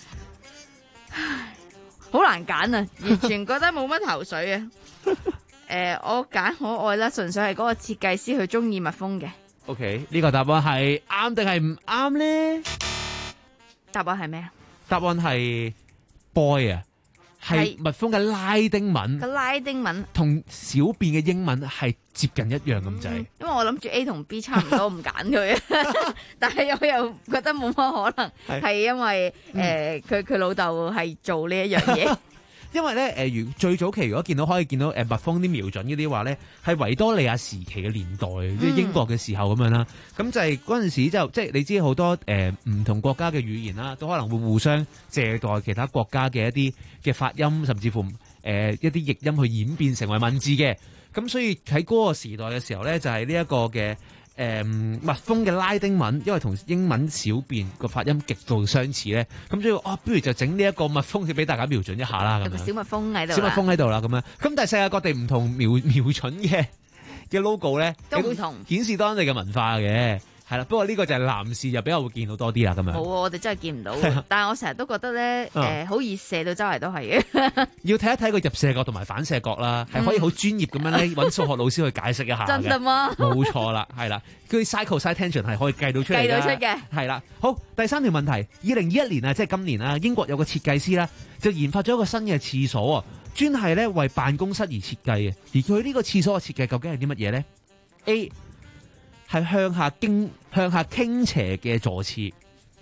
好難揀啊！完全覺得冇乜頭緒啊！誒、呃，我揀可愛啦，純粹係嗰個設計師佢中意蜜蜂嘅。OK，呢個答案係啱定係唔啱咧？答案係咩啊？答案係 boy 啊！係蜜蜂嘅拉丁文，個拉丁文同小便嘅英文係接近一樣咁滯、嗯。因為我諗住 A 同 B 差唔多，唔揀佢，但係我又覺得冇乜可能，係因為誒佢佢老豆係做呢一樣嘢。因為咧誒，如、呃、最早期如果見到可以見到誒蜜蜂啲瞄準嗰啲話咧，係維多利亞時期嘅年代，即、嗯、係英國嘅時候咁樣啦。咁就係嗰陣時就即係你知好多誒唔、呃、同國家嘅語言啦，都可能會互相借代其他國家嘅一啲嘅發音，甚至乎誒、呃、一啲譯音去演變成為文字嘅。咁所以喺嗰個時代嘅時候咧，就係呢一個嘅。誒、嗯、蜜蜂嘅拉丁文，因為同英文小便個發音極度相似咧，咁所以哦，不如就整呢一個蜜蜂去俾大家瞄準一下啦。咁有個小蜜蜂喺度，小蜜蜂喺度啦，咁樣。咁但係世界各地唔同瞄瞄準嘅嘅 logo 咧，都唔同，顯示當地嘅文化嘅。係啦，不過呢個就係男士就比較會見到多啲啦，咁樣。冇啊，我哋真係見唔到。但係我成日都覺得咧，誒、呃，好易射到周圍都係嘅。要睇一睇個入射角同埋反射角啦，係、嗯、可以好專業咁樣咧，揾數學老師去解釋一下嘅。真㗎嗎？冇錯啦，係啦，佢 sin cos tension 係可以計到出嚟。計到出嘅。係啦，好，第三條問題，二零二一年啊，即係今年啊，英國有個設計師啦，就研發咗一個新嘅廁所啊，專係咧為辦公室而設計嘅。而佢呢個廁所嘅設計究竟係啲乜嘢咧 ？A 係向下傾向下傾斜嘅坐廁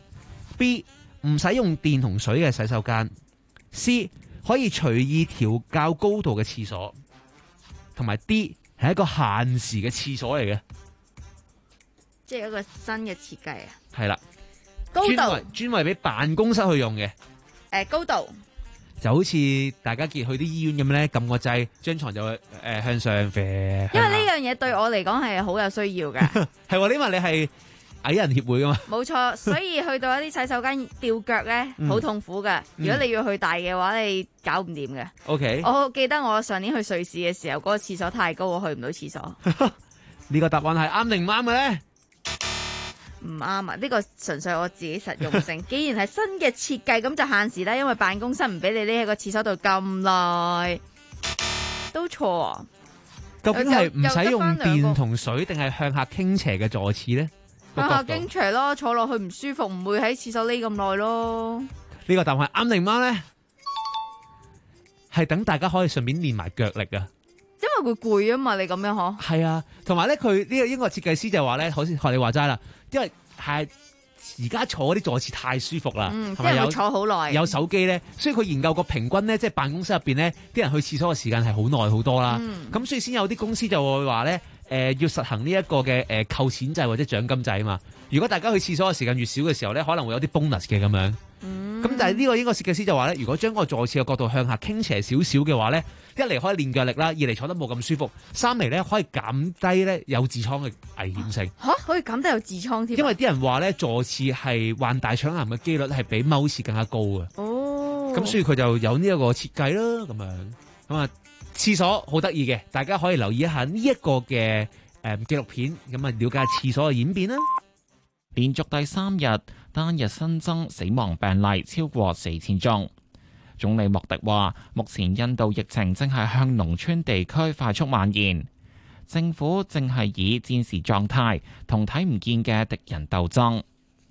，B 唔使用電同水嘅洗手間 ，C 可以隨意調校高度嘅廁所，同埋 D 係一個限時嘅廁所嚟嘅，即係一個新嘅設計啊。係啦，高度專為俾辦公室去用嘅。誒、呃，高度就好似大家見去啲醫院咁咧，撳個掣，張床就誒、呃、向上飛。 因為呢樣嘢對我嚟講係好有需要嘅。 係喎，因為你係矮人協會噶嘛。 冇錯，所以去到一啲洗手間吊腳咧，好痛苦嘅。 嗯、 如果你要去大嘅話，你搞唔掂嘅。 OK。 我記得我上年去瑞士嘅時候，嗰、嗰個廁所太高，我去唔到廁所。 呢個答案係啱定唔啱嘅咧？ 唔啱啊！呢、這個純粹我自己實用性。既然係新嘅設計，咁就限時啦。因為辦公室唔俾你匿喺個廁所度咁耐，都錯啊！ 究竟係唔使用電同水，定係向下傾斜嘅座廁咧？ 向下傾斜咯，坐落去唔舒服，唔會喺廁所匿咁耐咯。 呢個答案啱定唔啱咧？係等大家可以順便練埋腳力啊！ 因為會攰啊嘛，你咁樣嗬？ 係啊，同埋咧，佢呢個英國設計師就話咧，好似學你話齋啦，因為係而家坐嗰啲座廁太舒服啦， 嗯， 係咪有會坐好耐， 有手機咧，所以佢研究個平均咧，即係辦公室入邊咧，啲人去廁所嘅時間係好耐好多啦。咁、嗯、所以先有啲公司就會話咧，誒、呃、要實行呢一個嘅誒扣錢制或者獎金制啊嘛。如果大家去廁所嘅時間越少嘅時候咧，可能會有啲 bonus 嘅咁樣。咁、嗯、但係呢個英國設計師就話咧，如果將個座廁嘅角度向下傾斜少少嘅話咧，一嚟可以練腳力啦，二嚟坐得冇咁舒服，三嚟咧可以減低咧有痔瘡嘅危險性。 吓、啊，可以減低有痔瘡添？ 因為啲人話咧，座廁係患大腸癌嘅機率係比踎廁更加高嘅。 哦， 咁所以佢就有呢一個設計啦，咁樣咁啊，廁所好得意嘅，大家可以留意一下呢一個嘅誒紀錄片，咁啊了解下廁所嘅演變啦。 連續第三日單日新增死亡病例超過四千宗。總理莫迪話：目前印度疫情正係向農村地區快速蔓延，政府正係以戰時狀態同睇唔見嘅敵人鬥爭。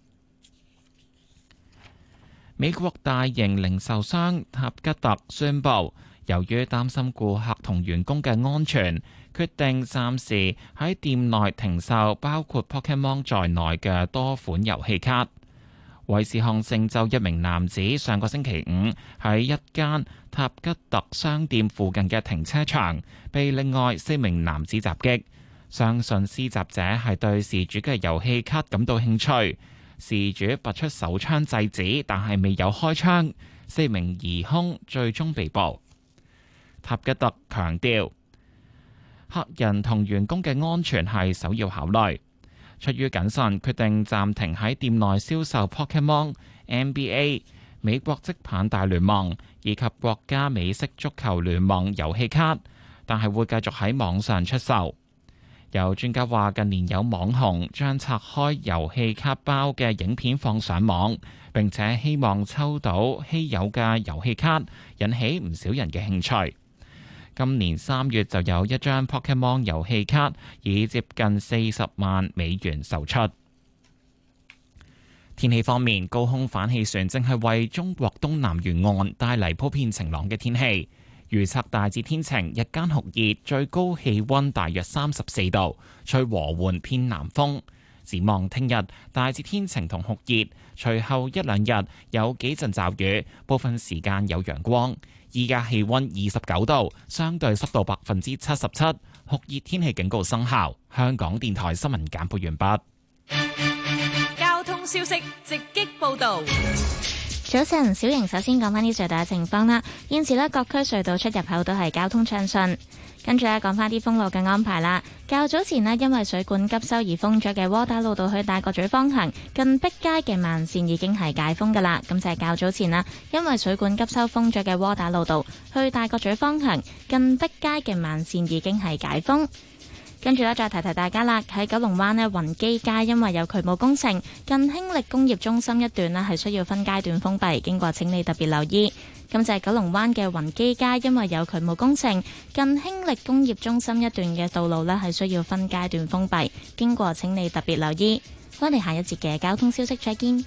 美國大型零售商塔吉特宣布，由於擔心顧客同員工嘅安全，決定暫時喺店內停售包括 Pokemon 在內嘅多款遊戲卡。為事項成就一名男子上個星期五喺一間塔吉特商店附近嘅停車場被另外四名男子襲擊，相信施襲者係對事主嘅遊戲卡感到興趣，事主拔出手槍制止，但係未有開槍，四名疑兇最終被捕。塔吉特強調，客人同員工嘅安全係首要考慮。出於謹慎，決定暫停喺店內銷售 Pokemon、N B A、美國職棒大聯盟以及國家美式足球聯盟遊戲卡，但係會繼續喺網上出售。有專家話，近年有網紅將拆開遊戲卡包嘅影片放上網，並且希望抽到稀有嘅遊戲卡，引起唔少人嘅興趣。今年三月就有一張 Pokemon 遊戲卡以接近四十萬美元售出。天氣方面，高空反氣旋正係為中國東南沿岸帶嚟普遍晴朗嘅天氣。預測大致天晴，日間酷熱，最高氣溫大約三十四度，吹和緩偏南風。展望聽日大致天晴同酷熱，隨後一兩日有幾陣驟雨，部分時間有陽光。依家氣溫二十九度，相對濕度百分之七十七，酷熱天氣警告生效。香港電台新聞簡報完畢。 交通消息直擊報道。 早晨，小瑩首先講返啲隧道嘅情況啦。現時呢，各區隧道出入口都係交通暢順。跟住咧，講翻啲封路嘅安排啦。較早前呢，因為水管急修而封咗嘅窩打老道去大角咀方向近碧街嘅慢線已經係解封噶啦。咁就係較早前啦，因為水管急修封咗嘅窩打老道去大角咀方向近碧街嘅慢線已經係解封。跟住咧，再提提大家啦，喺九龍灣呢，雲基街因為有渠務工程，近興力工業中心一段呢係需要分階段封閉，經過請你特別留意。咁就係九龍灣嘅雲基街，因為有渠務工程，近興力工業中心一段嘅道路呢係需要分階段封閉，經過請你特別留意。我哋下一節嘅交通消息再見。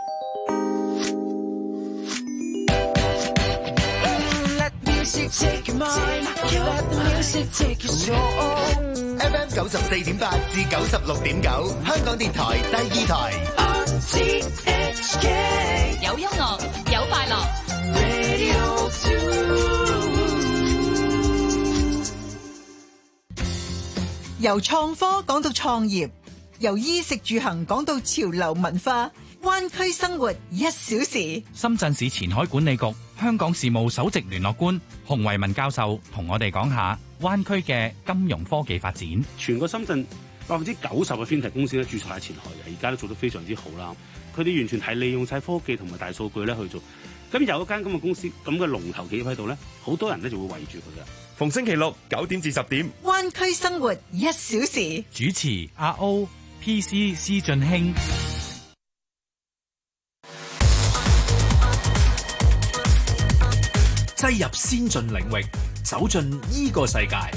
F M 九十四點八至九十六點九，香港電台第二台。 有音樂，有快樂。 由創科講到創業， 由衣食住行講到潮流文化，灣區生活一小時。 深圳市前海管理局香港事務首席聯絡官洪維文教授同我哋講下灣區嘅金融科技發展。 全個深圳百分之九十嘅 fintech 公司咧註冊喺前海嘅，而家都做得非常之好啦。佢哋完全係利用晒科技同埋大數據咧去做。咁有一間咁嘅公司咁嘅龍頭企業喺度咧，好多人咧就會圍住佢噶。 逢星期六九點至十點， 灣區生活一小時。 主持阿 O、P C 施俊興。 擠入先進領域，走進呢個世界。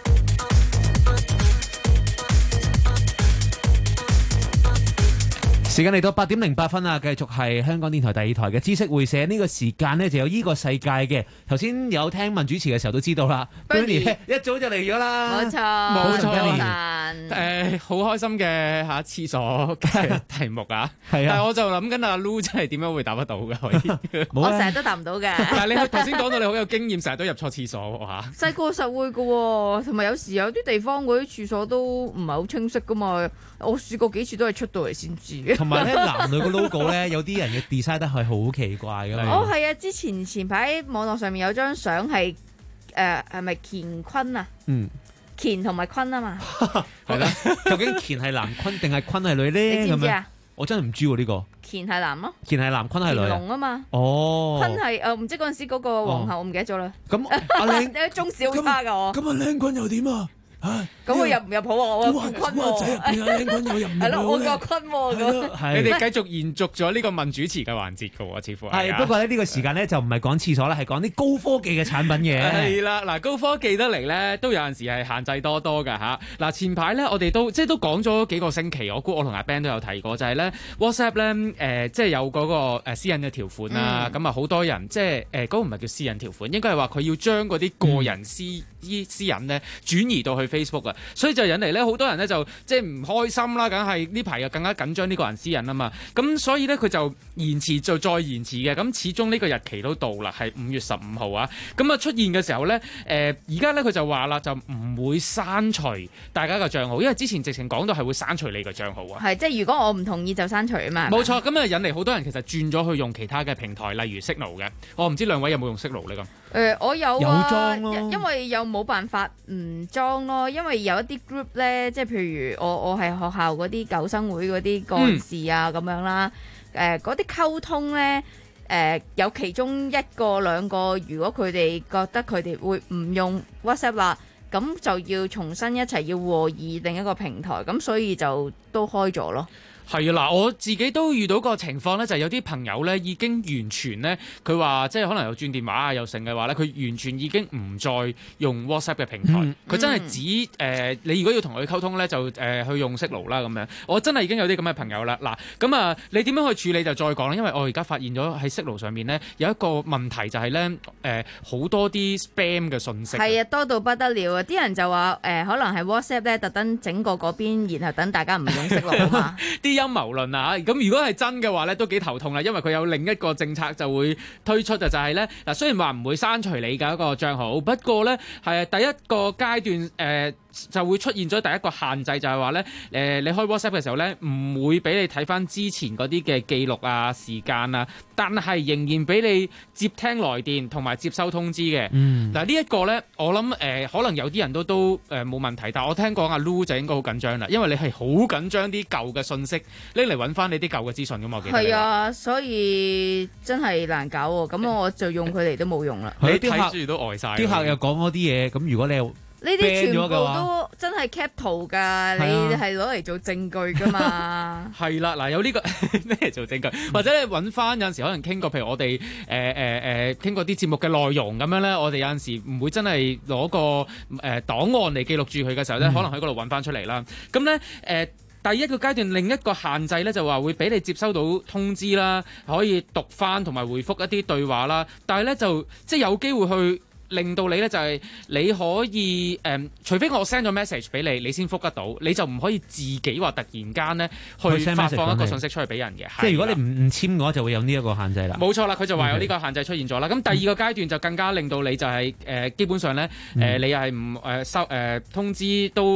時間嚟到八點零八分啊！繼續係香港電台第二台嘅知識會社，呢個時間呢就有呢個世界嘅。頭先有聽問主持嘅時候都知道啦 ，Bernie 一早就嚟咗啦， 冇錯， 冇錯。 誒， 好開心嘅嚇廁所嘅題目啊！ 係啊， 但係我就諗緊阿 Lu 真係點樣會答得到嘅？可以， 我成日都答唔到嘅。 但係你頭先講到你好有經驗，成日都入錯廁所喎嚇。 細個實會嘅喎，同埋有時有啲地方嗰啲廁所都唔係好清晰噶嘛。我試過幾次都係出到嚟先知嘅。 同埋咧，男女個 logo 咧，有啲人嘅 design 得係好奇怪㗎嘛。 哦，係啊！之前前排喺網絡上面有張相係誒係咪乾坤啊？ 嗯， 乾同埋坤啊嘛。 係啦，究竟乾係男坤定係坤係女咧？ 你知唔知啊？ 我真係唔知喎呢個。 乾係男咯。 乾係男，坤係女。 乾隆啊嘛。 哦。 坤係誒唔知嗰陣時嗰個皇后，我唔記得咗啦。 咁阿靚， 你中小差㗎我。 咁阿靚坤又點啊？ 咁佢入唔入好啊？我個坤喎，係咯，我個坤喎咁。 你哋繼續延續咗呢個問主持嘅環節嘅喎，似乎係。 係不過咧，呢個時間咧就唔係講廁所啦，係講啲高科技嘅產品嘅。 係啦，嗱，高科技得嚟咧，都有陣時係限制多多㗎嚇。嗱，前排咧我哋都即係都講咗幾個星期，我估我同阿 Ben 都有提過，就係咧 WhatsApp 咧誒，即係有嗰個誒私隱嘅條款啦。咁啊，好多人即係誒嗰個唔係叫私隱條款，應該係話佢要將嗰啲個人私依私隱咧轉移到去 Facebook 啊，所以就引嚟咧好多人咧就即係唔開心啦，梗係呢排又更加緊張呢個人私隱啊嘛，咁所以咧佢就延遲就再延遲嘅，咁始終呢個日期都到啦，係五月十五號啊，咁啊出現嘅時候咧，誒而家咧佢就話啦，就唔會刪除大家嘅帳號，因為之前直情講到係會刪除你嘅帳號啊， 係即係如果我唔同意就刪除啊嘛， 冇錯，咁啊引嚟好多人其實轉咗去用其他嘅平台，例如 Signal 嘅，我唔知兩位有冇用 Signal 咧咁？ 誒、呃、我有啊， 有裝咯， 因為有冇辦法唔裝咯，因為有一啲 group 咧，即係譬如我我係學校嗰啲舊生會嗰啲幹事啊咁、嗯、樣啦，誒嗰啲溝通咧，誒、呃、有其中一個兩個，如果佢哋覺得佢哋會唔用 WhatsApp 啦，咁就要重新一齊要和議另一個平台，咁所以就都開咗咯。 係啊，嗱，我自己都遇到個情況咧，就係、有啲朋友咧已經完全咧，佢話即係可能有轉電話啊，又成嘅話咧，佢完全已經唔再用 WhatsApp 嘅平台，佢、嗯、真係指誒、呃，你如果要同佢溝通咧，就誒、呃、去用 Signal 啦咁樣。我真係已經有啲咁嘅朋友啦。嗱，咁啊，你點樣去處理就再講啦，因為我而家發現咗喺 Signal 上面咧有一個問題就係咧誒好多啲 spam 嘅信息。係啊，多到不得了啊！啲人就話誒、呃，可能係 WhatsApp 咧特登整個嗰邊，然後等大家唔用 Signal 啊嘛。啲陰謀論啊，咁如果係真嘅話咧，都幾頭痛啦，因為佢有另一個政策就會推出就就係咧嗱，雖然話唔會刪除你嘅一個帳號，不過咧係第一個階段誒、呃、就會出現咗第一個限制，就係話咧誒你開 WhatsApp 嘅時候咧，唔會俾你睇翻之前嗰啲嘅記錄啊、時間啊，但係仍然俾你接聽來電同埋接收通知嘅。嗱、嗯、呢一個咧，我諗誒、呃、可能有啲人都都誒冇問題，但係我聽講阿 Lu 就應該好緊張啦，因為你係好緊張啲舊嘅信息拎嚟揾翻你啲舊嘅資訊噶嘛，我記得。係啊，所以真係難搞喎。咁我就用佢嚟都冇用啦。 你睇住都呆晒。 啲客又講嗰啲嘢，咁如果你呢啲全部都真係 cap 圖㗎，你係攞嚟做證據㗎嘛？ 係啦，嗱有呢、呢個咩做證據，嗯、或者你揾翻有陣時可能傾過，譬如我哋誒誒誒傾過啲節目嘅內容咁樣咧，我哋有陣時唔會真係攞個誒、呃、檔案嚟記錄住佢嘅時候咧、嗯，可能喺嗰度揾翻出嚟啦。咁咧誒。第一個階段，另一個限制咧就話會俾你接收到通知啦，可以讀翻同埋回覆一啲對話啦。但係咧就即係有機會去令到你咧就係、是、你可以誒、嗯，除非我 send 咗 message 俾你，你先覆得到，你就唔可以自己話突然間咧去發放一個信息出去俾人嘅。 即係如果你唔唔簽嘅話，就會有呢一個限制啦。 冇錯啦，佢就話有呢個限制出現咗啦。咁、okay. 第二個階段就更加令到你就係、是、誒、呃、基本上咧誒、呃、你又係唔誒收誒通知都。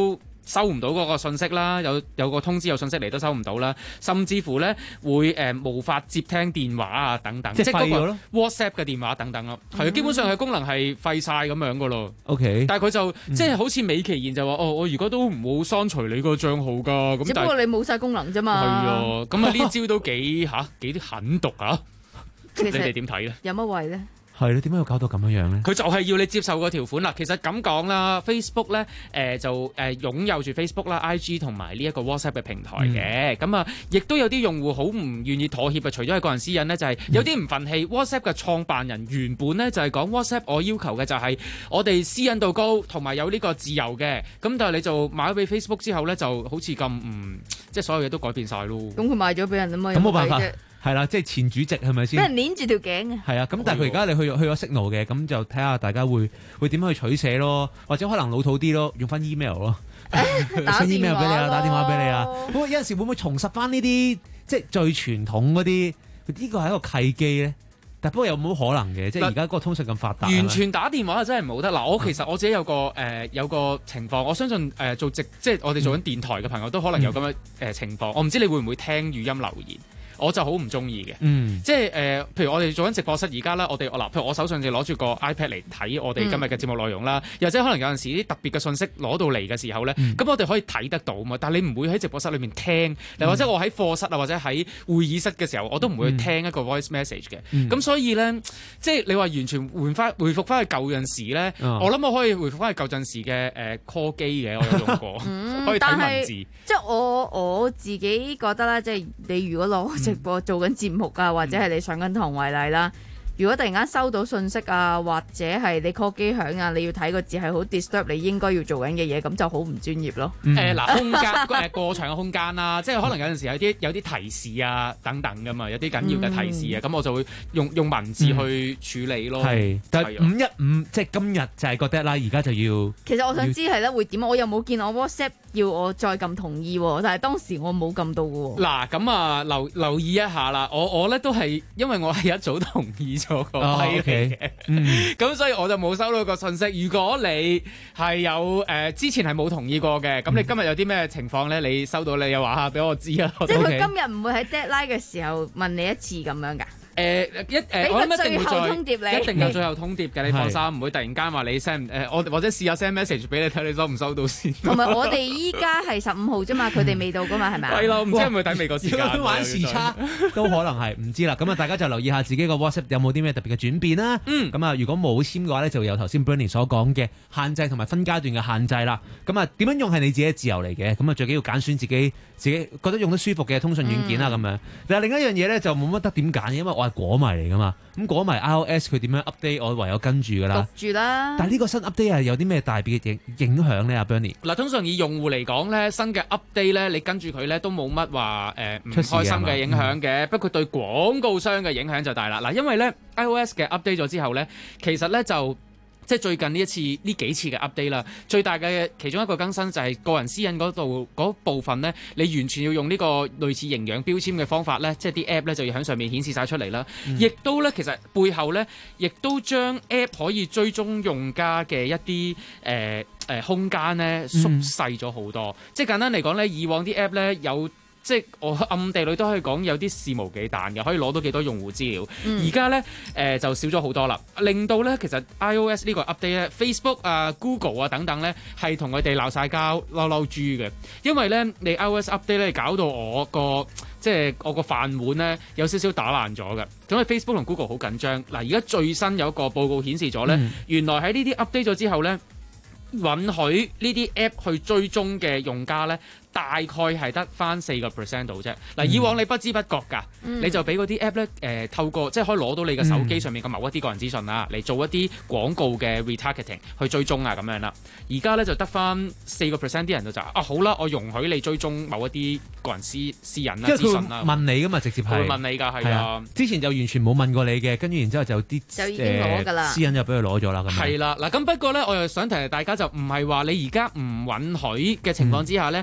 收唔到嗰個信息啦，有有個通知有信息嚟都收唔到啦，甚至乎咧會誒、呃、無法接聽電話啊等等， 即係廢咗咯 WhatsApp 嘅電話等等咯，係、嗯、基本上係功能係廢晒咁樣噶咯。 OK， 但係佢就、 嗯、 即係好似美其言就話哦，我而家都唔好刪除你個帳號㗎，咁只不過你冇晒功能啫嘛。 係啊，咁啊呢招都幾嚇、啊、幾狠毒啊！你哋點睇咧？ 有乜謂咧？ 係你點解要搞到咁樣樣咧？ 佢就係要你接受個條款啦。其實咁講啦 ，Facebook 咧誒、呃、就誒、呃、擁有住 Facebook 啦、I G 同埋呢一個 WhatsApp 嘅平台嘅。咁啊、嗯，亦都有啲用戶好唔願意妥協嘅。除咗係個人私隱咧，就係、是、有啲唔憤氣。嗯、WhatsApp 嘅創辦人原本咧就係、是、講 WhatsApp，我要求嘅就係我哋私隱度高，同埋有呢個自由嘅。咁但係你就買咗俾 Facebook 之後咧，就好似咁唔即係所有嘢都改變晒咯。 咁佢賣咗俾人啊嘛， 咁冇辦法。係啦，即係前主席係咪先？ 俾人捏住條頸啊！ 係啊，咁但係佢而家你去去咗 Signal 嘅，咁就睇下大家會會點樣去取捨咯，或者可能老土啲咯，用翻 email 咯，send email 俾你啊，打電話俾你啊。不過有陣時會唔會重拾翻呢啲即係最傳統嗰啲？呢個係一個契機咧。但不過有冇可能嘅？即係而家嗰個通訊咁發達， 完全打電話真係冇得。嗱，我其實我自己有個誒、呃、有個情況，我相信誒、呃、做直即係我哋做緊電台嘅朋友都可能有咁嘅誒情況。嗯、我唔知你會唔會聽語音留言？我就好唔中意嘅，嗯、即係誒、呃，譬如我哋做緊直播室而家啦，我哋嗱，譬如我手上就攞住個 iPad 嚟睇我哋今日嘅節目內容啦，又或者可能有陣時啲特別嘅信息攞到嚟嘅時候咧，咁、嗯、我哋可以睇得到嘛。但係你唔會喺直播室裏面聽，又或者我喺課室啊，或者喺會議室嘅時候，我都唔會去聽一個 voice message 嘅。咁、嗯、所以咧，即係你話完全換翻回復翻去舊陣時咧，哦、我諗我可以回復翻去舊陣時嘅誒 call 機嘅，我有用過，嗯、可以睇文字。 即係我我自己覺得啦，即係你如果攞直播做緊節目啊，或者係你上緊堂為例啦。如果突然間收到信息啊，或者係你 call 機響啊，你要睇個字係好 disturb 你應該要做緊嘅嘢，咁就好唔專業咯。 誒嗱、嗯，空間誒過長嘅空間啦，即係可能有陣時有啲有啲提示啊等等噶嘛，有啲緊要嘅提示啊，咁、嗯、我就會用用文字去處理咯。係、嗯，但係五一五即係今日就係覺得啦，而家就要。 其實我想知係咧會點？我又冇見我 WhatsApp 要我再撳同意喎，但係當時我冇撳到嘅喎。嗱， 咁啊留留意一下啦，我我咧都係因為我係一早同意咗。個批嚟嘅，咁所以我就冇收到個信息。如果你係有誒、呃、之前係冇同意過嘅，咁你今日有啲咩情況咧？你收到你又話下俾我知啊。 即係佢今日唔會喺 deadline 嘅時候問你一次咁樣㗎？ 誒、呃、一誒，呃、我諗一定會再通牒你， 一定有最後通牒嘅，你放心，唔會突然間話你 send 誒，我或者試下 send message 俾你睇，你收唔收到先。 同埋我哋依家係十五號啫嘛，佢哋未到噶嘛，係咪啊？ 係咯，唔知係咪睇美國時間玩時差都可能係唔知啦。咁啊，大家就留意下自己個 WhatsApp 有冇啲咩特別嘅轉變啦。嗯。咁啊，如果冇簽嘅話咧，就有頭先 Bernie 所講嘅限制同埋分階段嘅限制啦。咁啊，點樣用係你自己嘅自由嚟嘅。咁啊，最緊要揀選自己自己覺得用得舒服嘅通訊軟件啦。咁、嗯、樣。但係另一樣嘢咧就冇乜得點揀，因為我係果迷嚟噶嘛。咁講埋 iOS 佢點樣 update，我唯有跟住噶啦。 讀住啦。但係呢個新 update 係有啲咩大別嘅影影響咧？阿 Bernie 嗱，通常以用戶嚟講咧，新嘅 update 咧，你跟住佢咧都冇乜話誒唔開心嘅影響嘅。不過對廣告商嘅影響就大啦。嗱，因為咧 iOS 嘅 update 咗之後咧，其實咧就。即係最近呢一次呢幾次嘅 update 啦，最大嘅其中一個更新就係個人私隱嗰度嗰部分呢，你完全要用呢個類似營養標籤嘅方法呢，即係啲 app 呢就要喺上面顯示晒出嚟啦。亦、嗯、都呢，其實背後呢，亦都將 app 可以追蹤用家嘅一啲誒誒空間呢縮細咗好多。嗯、即係簡單嚟講呢，以往啲 app 呢有。即係我暗地裏都可以講有啲肆無忌憚嘅，可以攞到幾多用戶資料。而家咧誒就少咗好多啦，令到咧其實 iOS 呢個 update 咧 ，Facebook 啊、Google 啊等等咧係同佢哋鬧晒交、嬲嬲豬嘅。因為咧你 iOS update 咧搞到我個即係我個飯碗咧有少少打爛咗嘅。咁啊 Facebook 同 Google 好緊張。嗱，而家最新有一個報告顯示咗咧，嗯、原來喺呢啲 update 咗之後咧，允許呢啲 app 去追蹤嘅用家咧。大概係得翻四個 percent 度啫。嗱，以往你不知不覺㗎，嗯、你就俾嗰啲 app 咧，誒、呃、透過即係可以攞到你嘅手機上面嘅某一啲個人資訊啦，嚟、嗯、做一啲廣告嘅 retargeting 去追蹤啊咁樣啦。而家咧就得翻四個 percent 啲人就就啊好啦，我容許你追蹤某一啲個人私私隱啦、資訊啦。問你㗎嘛，直接係。 會問你㗎，係啊。 之前就完全冇問過你嘅，跟住然之後就啲就已經攞㗎啦， 私隱就俾佢攞咗啦。咁係啦，嗱咁不過咧，我又想提大家就唔係話你而家唔允許嘅情況之下咧、嗯、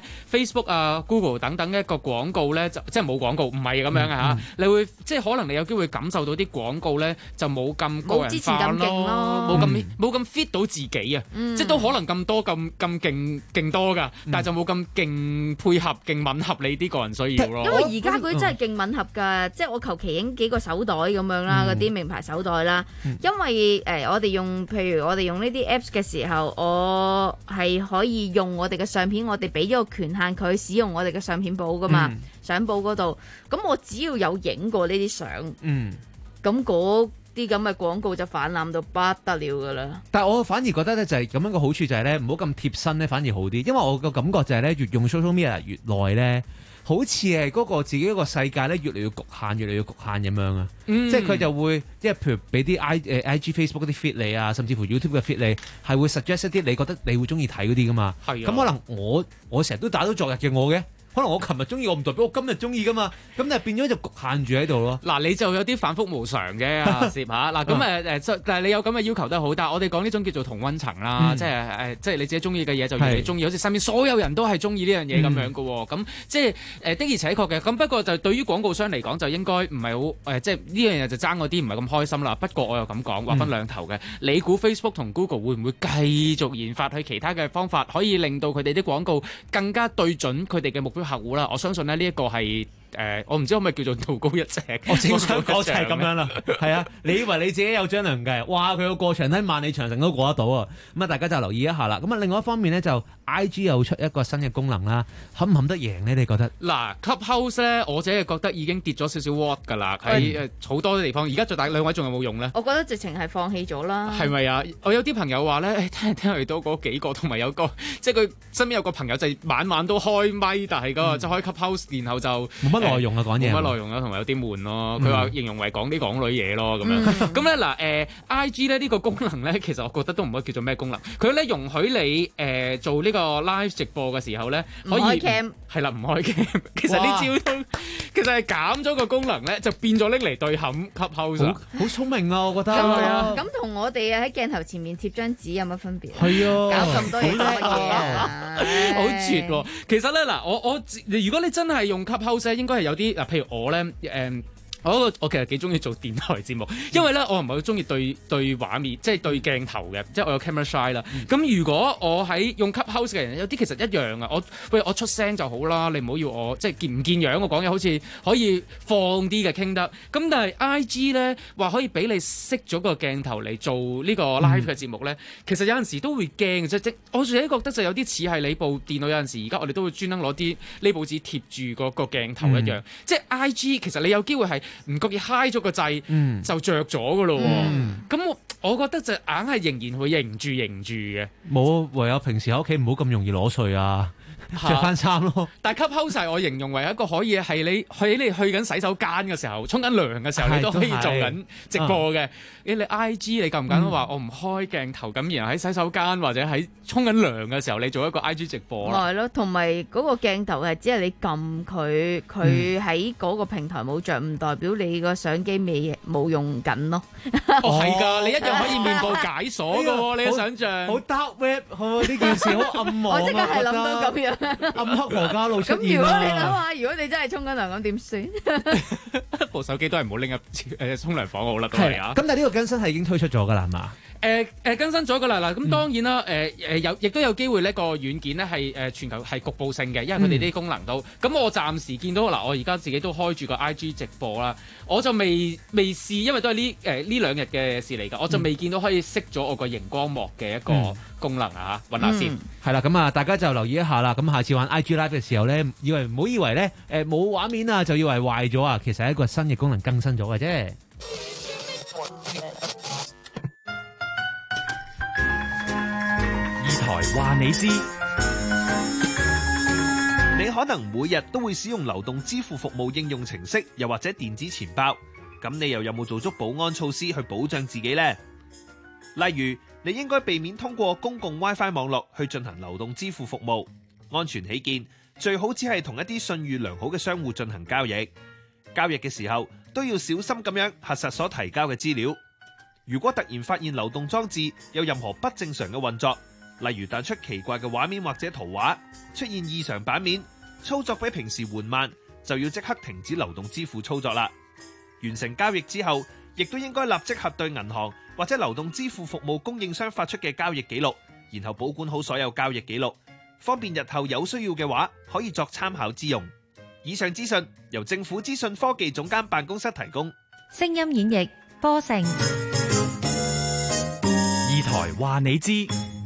Facebook 啊、Google 等等一個廣告咧，就即係冇廣告，唔係咁樣啊嚇、嗯嗯。你會即係可能你有機會感受到啲廣告咧，就冇咁個人化咯，冇咁冇咁 fit 到自己啊、嗯，即係都可能咁多咁咁勁勁多㗎，但係就冇咁勁配合、勁吻合你啲個人需要咯。 因為而家嗰啲真係勁吻合㗎、嗯，即係我求其影幾個手袋咁樣啦，嗰、嗯、啲名牌手袋啦。嗯、因為誒、呃，我哋用譬如我哋用呢啲 Apps 嘅時候，我係可以用我哋嘅相片，我哋俾咗個權限佢使用我哋嘅相片簿㗎嘛，嗯、相簿嗰度。咁我只要有影過呢啲相，咁嗰啲咁嘅廣告就氾濫到不得了㗎啦。 但係我反而覺得咧，就係咁樣個好處就係咧，唔好咁貼身咧，反而好啲。因為我個感覺就係咧，越用 social media 越耐咧，好似係嗰個自己一個世界咧，越嚟越局限，越嚟越局限咁樣啊。嗯、即係佢就會，即係譬如俾啲 I 誒 I G Facebook 嗰啲 feed 你啊，甚至乎 YouTube 嘅 feed 你，係會 suggest 一啲你覺得你會中意睇嗰啲噶嘛。係啊。咁可能我我成日都打到昨日嘅我嘅。可能我琴日中意，我唔代表我今日中意噶嘛，咁但係變咗就局限住喺度咯。嗱， 你就有啲反覆無常嘅啊，攝下嗱，咁誒誒，但係你有咁嘅要求都好，但係我哋講呢種叫做同溫層啦，嗯、即係誒、呃，即係你自己中意嘅嘢就越嚟越中意，好似身邊所有人都係中意呢樣嘢咁樣嘅喎。咁、嗯、即係誒、呃、的而且確嘅。咁不過就對於廣告商嚟講，就應該唔係好誒，即係呢樣嘢就爭嗰啲唔係咁開心啦。不過我又咁講，話分兩頭嘅。嗯、你估 Facebook 同 Google 會唔會繼續研發去其他嘅方法，可以令到佢哋啲廣告更加對準佢哋嘅目標客戶啦？我相信呢一個係。誒、呃，我唔知可唔可以叫做道高一尺。 我正想講就係咁樣啦，係啊！你以為你自己有張良計，哇！佢個過場喺萬里長城都過得到啊！咁啊，大家就留意一下啦。咁啊，另外一方面咧，就 I G 又出一個新嘅功能啦，冚唔冚得贏呢？你覺得？嗱 ，Clubhouse 咧，我自己覺得已經跌咗少少 watt 㗎啦，喺誒好多地方。而家最大兩位仲有冇用咧？ 我覺得直情係放棄咗啦。 係咪啊？我有啲朋友話咧，誒聽嚟聽去都嗰幾個，同埋有個即係佢身邊有個朋友就晚晚都開咪，但係嗰個即係開 Clubhouse，然後就冇乜內容啊講嘢。 冇乜內容啦，同埋有啲悶咯。佢、嗯、話形容為講啲港女嘢咯，咁樣。咁咧嗱，誒 I G 咧呢個功能咧，其實我覺得都唔可以叫做咩功能。佢咧容許你誒、呃、做呢個 live 直播嘅時候咧，可以唔開 cam， 係啦，唔開 cam。其實呢招都其實係減咗個功能咧，就變咗拎嚟對冚 Clubhouse。 好聰明啊，我覺得。 係啊。咁同我哋喺鏡頭前面貼張紙有乜分別？ 係啊。 搞咁多嘢做乜嘢啊？ 好絕喎！其實咧嗱，我我如果你真係用 Clubhouse 咧，應該係有啲嗱，譬如我咧誒。嗯我我其實幾中意做電台節目，因為咧我唔係好中意對對畫面，即係對鏡頭嘅，即係我有 camera shy 啦。咁、嗯、如果我喺用 Clubhouse 嘅人，有啲其實一樣啊。我喂我出聲就好啦，你唔好要我即係見唔見樣，我講嘢好似可以放啲嘅傾得。咁但係 I G 咧話可以俾你熄咗個鏡頭嚟做呢個 live 嘅節目咧、嗯，其實有陣時都會驚嘅啫。即我自己覺得就有啲似係你部電腦有陣時，而家我哋都會專登攞啲呢報紙貼住嗰個鏡頭一樣。嗯、即係 I G 其實你有機會係。唔覺意揩咗個掣、嗯、就着咗㗎咯喎，咁、嗯、我我覺得就硬係仍然會認住認住嘅。 冇，唯有平時喺屋企唔好咁容易攞稅啊，着翻衫咯。 但係 Clubhouse 我形容為一個可以係你喺你去緊洗手間嘅時候，沖緊涼嘅時候，你都可以做緊直播嘅。你 I G 你敢唔敢話我唔開鏡頭咁、嗯，然後喺洗手間或者喺沖緊涼嘅時候，你做一個 I G 直播啦。 係咯，同埋嗰個鏡頭係只係你撳佢，佢喺嗰個平台冇着，唔代表你個相機未冇用緊咯。 哦，係㗎，你一樣可以面部解鎖㗎喎，你嘅想像。 好 dark web，好呢件事好暗網啊！ 我即刻係諗到咁樣， 暗黑何家路出現。 咁如果你諗下，如果你真係沖緊涼咁點算？ 部手機都係唔好拎入誒沖涼房好啦，都係啊。 咁但係呢個更新係已經推出咗㗎啦，係嘛？ 誒、呃、誒、呃、更新咗㗎啦嗱，咁當然啦，誒、呃、誒有亦都有機會呢個軟件咧係誒全球係局部性嘅，因為佢哋啲功能都咁、嗯、我暫時見到嗱，我而家自己都開住個 I G 直播啦，我就未未試，因為都係呢誒呢兩日嘅事嚟㗎，我就未見到可以熄咗我個熒光幕嘅一個功能啊嚇，揾下先。 係啦，咁啊大家就留意一下啦，咁下次玩 I G Live 嘅時候咧，以為唔好以為咧誒冇畫面啊，就以為壞咗啊，其實係一個新嘅功能更新咗嘅啫。 台話你知， 你可能每日都會使用流動支付服務應用程式，又或者電子錢包，咁你又有冇做足保安措施去保障自己呢？例如，你應該避免通過公共 WiFi 網絡去進行流動支付服務，安全起見，最好只係同一啲信譽良好嘅商戶進行交易。交易嘅時候都要小心咁樣核實所提交嘅資料。如果突然發現流動裝置有任何不正常嘅運作，例如彈出奇怪嘅畫面或者圖畫，出現異常版面， 操作比平時緩慢，就要即刻停止流動支付操作啦。完成交易之後，亦都應該立即核對銀行或者流動支付服務供應商發出嘅交易記錄，然後保管好所有交易記錄，方便日後有需要嘅話可以作參考之用。以上資訊由政府資訊科技總監辦公室提供。 聲音演繹波成。 二台話你知，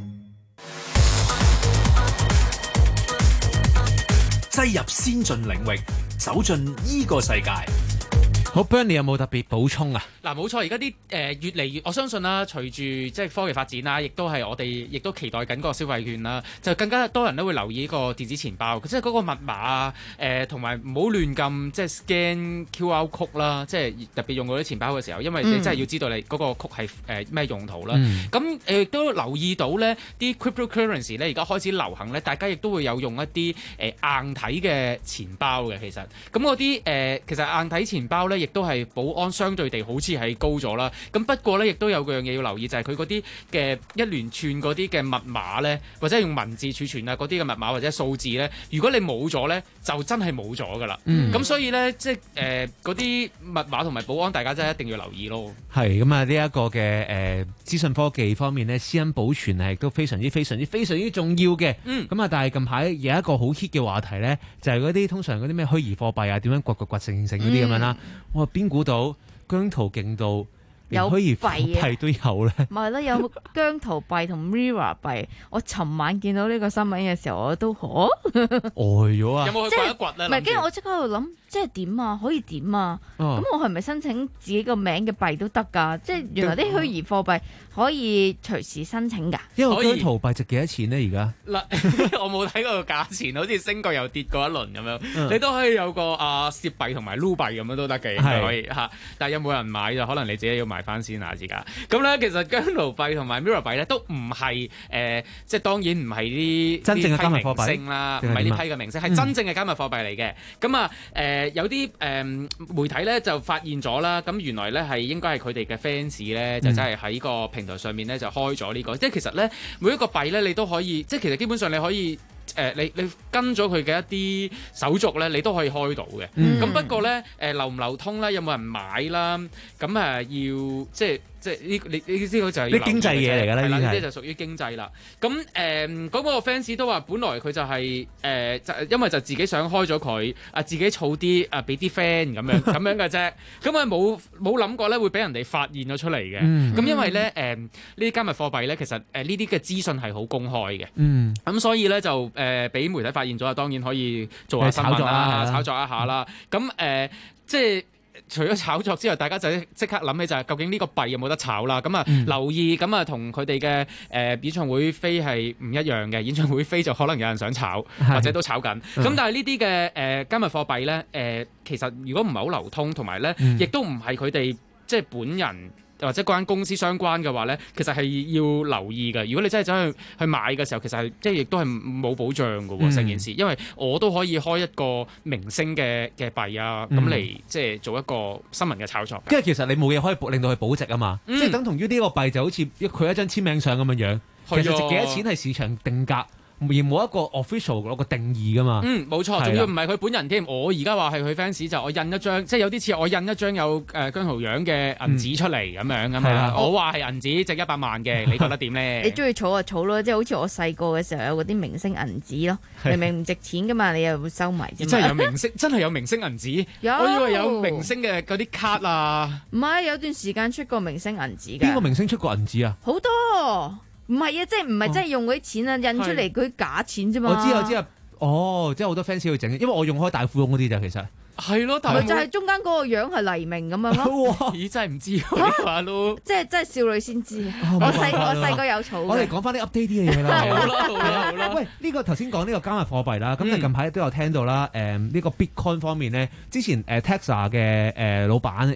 擠入先進領域，走進依個世界。 好 ，Ben， 你有冇特別補充啊？ 嗱，冇錯，而家啲誒越嚟越，我相信啦，隨住即係科技發展啦，亦都係我哋亦都期待緊嗰個消費券啦，就更加多人都會留意呢個電子錢包，即係嗰個密碼啊，誒同埋唔好亂撳，即係 scan Q R code 啦，即係特別用嗰啲錢包嘅時候，因為你真係要知道你嗰個 code 係誒咩用途啦。咁誒亦都留意到咧，啲 cryptocurrency 咧而家開始流行咧，大家亦都會有用一啲誒、呃、硬體嘅錢包嘅，其實咁嗰啲誒其實硬體錢包咧。亦都係保安相對地好似係高咗啦，咁不過咧，亦都有樣嘢要留意，就係佢嗰啲嘅一連串嗰啲嘅密碼咧，或者用文字儲存啊嗰啲嘅密碼或者數字咧，如果你冇咗咧，就真係冇咗噶啦。咁、嗯、所以咧，即係誒嗰啲密碼同埋保安，大家真係一定要留意咯。 係咁啊！呢一個嘅誒資訊科技方面咧，私隱保存係都非常之、非常之、非常之重要嘅。嗯。咁啊，但係近排有一個好 hit 嘅話題咧，就係嗰啲通常嗰啲咩虛擬貨幣啊，點樣掘掘掘成成嗰啲咁樣啦。我邊估到姜濤勁到連虛擬貨幣都有咧？ 唔係啦，有姜濤幣同 Mirror 幣。我尋晚見到呢個新聞嘅時候，我都嚇呆咗啊！ 有冇去掘一掘咧？ 唔係，跟住我即刻喺度諗。即係點啊？可以點啊？咁、哦、我係咪申請自己個名嘅幣都得㗎？即係原來啲虛擬貨幣可以隨時申請㗎。 因為姜濤幣值幾多錢呢？而家嗱，我冇睇過個價錢，好似升過又跌過一輪咁樣。嗯、你都可以有個啊攝幣同埋擼幣咁樣都得嘅，可以嚇。但係有冇人買就可能你自己要買翻先啊！而家咁咧，其實姜濤幣同埋 Mirror 幣咧都唔係誒，即係當然唔係啲真正嘅加密貨幣啦，唔係呢批嘅明星，係、嗯、真正嘅加密貨幣嚟嘅。咁啊誒。誒有啲誒、呃、媒體咧就發現咗啦，咁原來咧係應該係佢哋嘅 fans 咧就真係喺個平台上面咧就開咗呢、這個，即係其實咧每一個幣咧你都可以，即係其實基本上你可以誒、呃、你你跟咗佢嘅一啲手續咧，你都可以開到嘅。咁、嗯、不過咧誒、呃、流唔流通啦，有冇人買啦？咁誒、呃、要即係。即係呢？你呢啲就係啲經濟嘢嚟㗎啦， 呢啲就屬於經濟啦。咁誒嗰個 fans 都話，本來佢就係、是、誒、呃，就因為就自己想開咗佢，啊自己儲啲啊俾啲 friend 咁樣咁樣嘅啫。咁啊冇冇諗過咧會俾人哋發現咗出嚟嘅。咁、嗯、因為咧誒呢啲、呃、加密貨幣咧，其實誒呢啲嘅資訊係好公開嘅。嗯。咁所以咧就誒俾、呃、媒體發現咗，當然可以做下新聞啦，炒作一下啦。咁誒、呃、即係。除咗炒作之外，大家就即刻諗起就係究竟呢個幣有冇得炒啦？咁啊、嗯、留意，咁啊同佢哋嘅誒演唱會飛係唔一樣嘅。演唱會飛就可能有人想炒，或者都炒緊。咁、嗯、但係呢啲嘅誒加密貨幣咧，誒、呃、其實如果唔係好流通，同埋咧亦都唔係佢哋即係本人。或者嗰間公司相關嘅話咧，其實係要留意嘅。如果你真係走去去買嘅時候，其實係即係亦都係冇保障嘅喎成件事。因為我都可以開一個明星嘅嘅幣啊，咁嚟即係做一個新聞嘅炒作。 因為其實你冇嘢可以令到佢保值啊嘛，嗯、即係等同於呢個幣就好似佢一張簽名相咁樣樣，其實值幾多錢係市場定價。而冇一個 official 嗰個定義噶嘛？嗯， 冇錯，仲要唔係佢本人添。我而家話係佢 fans，就我印一張，即係有啲似我印一張有誒姜濤樣嘅銀紙出嚟咁、嗯、樣咁嘛。我話係銀紙值一百萬嘅，你覺得點咧？ 你中意儲就儲咯，即係好似我細個嘅時候有嗰啲明星銀紙咯，明明唔值錢噶嘛，你又會收埋。 真係有明星，真係有明星銀紙。有，我以為有明星嘅嗰啲卡啊。 唔係，有段時間出過明星銀紙㗎。 邊個明星出過銀紙啊？ 好多。唔係啊，即係唔係真係用嗰啲錢啊，印出嚟嗰啲假錢啫嘛。 我知我知啊，哦，即係好多 fans 要整，因為我用開大富翁嗰啲咋，其實係咯，但係就係中間嗰個樣係黎明咁樣咯。 咦，真係唔知喎，話咯， 即係真係少女先知。我細我細個有儲。 我哋講翻啲 update 啲嘅嘢啦。好啦好啦好啦。喂，呢個頭先講呢個加密貨幣啦，咁你近排都有聽到啦。誒，呢個 Bitcoin 方面咧，之前誒 Tesla 嘅誒老闆。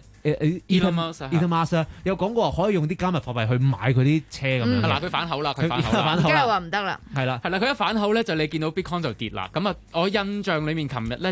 Elon Musk 有講過可以用啲加密貨幣去買佢啲車咁樣。 嗱、嗯，佢反口啦，佢反口啦， 而家又話唔得啦。 係啦， 係啦，佢一反口咧，就你見到 Bitcoin 就跌啦。咁啊，我印象裡面琴日咧就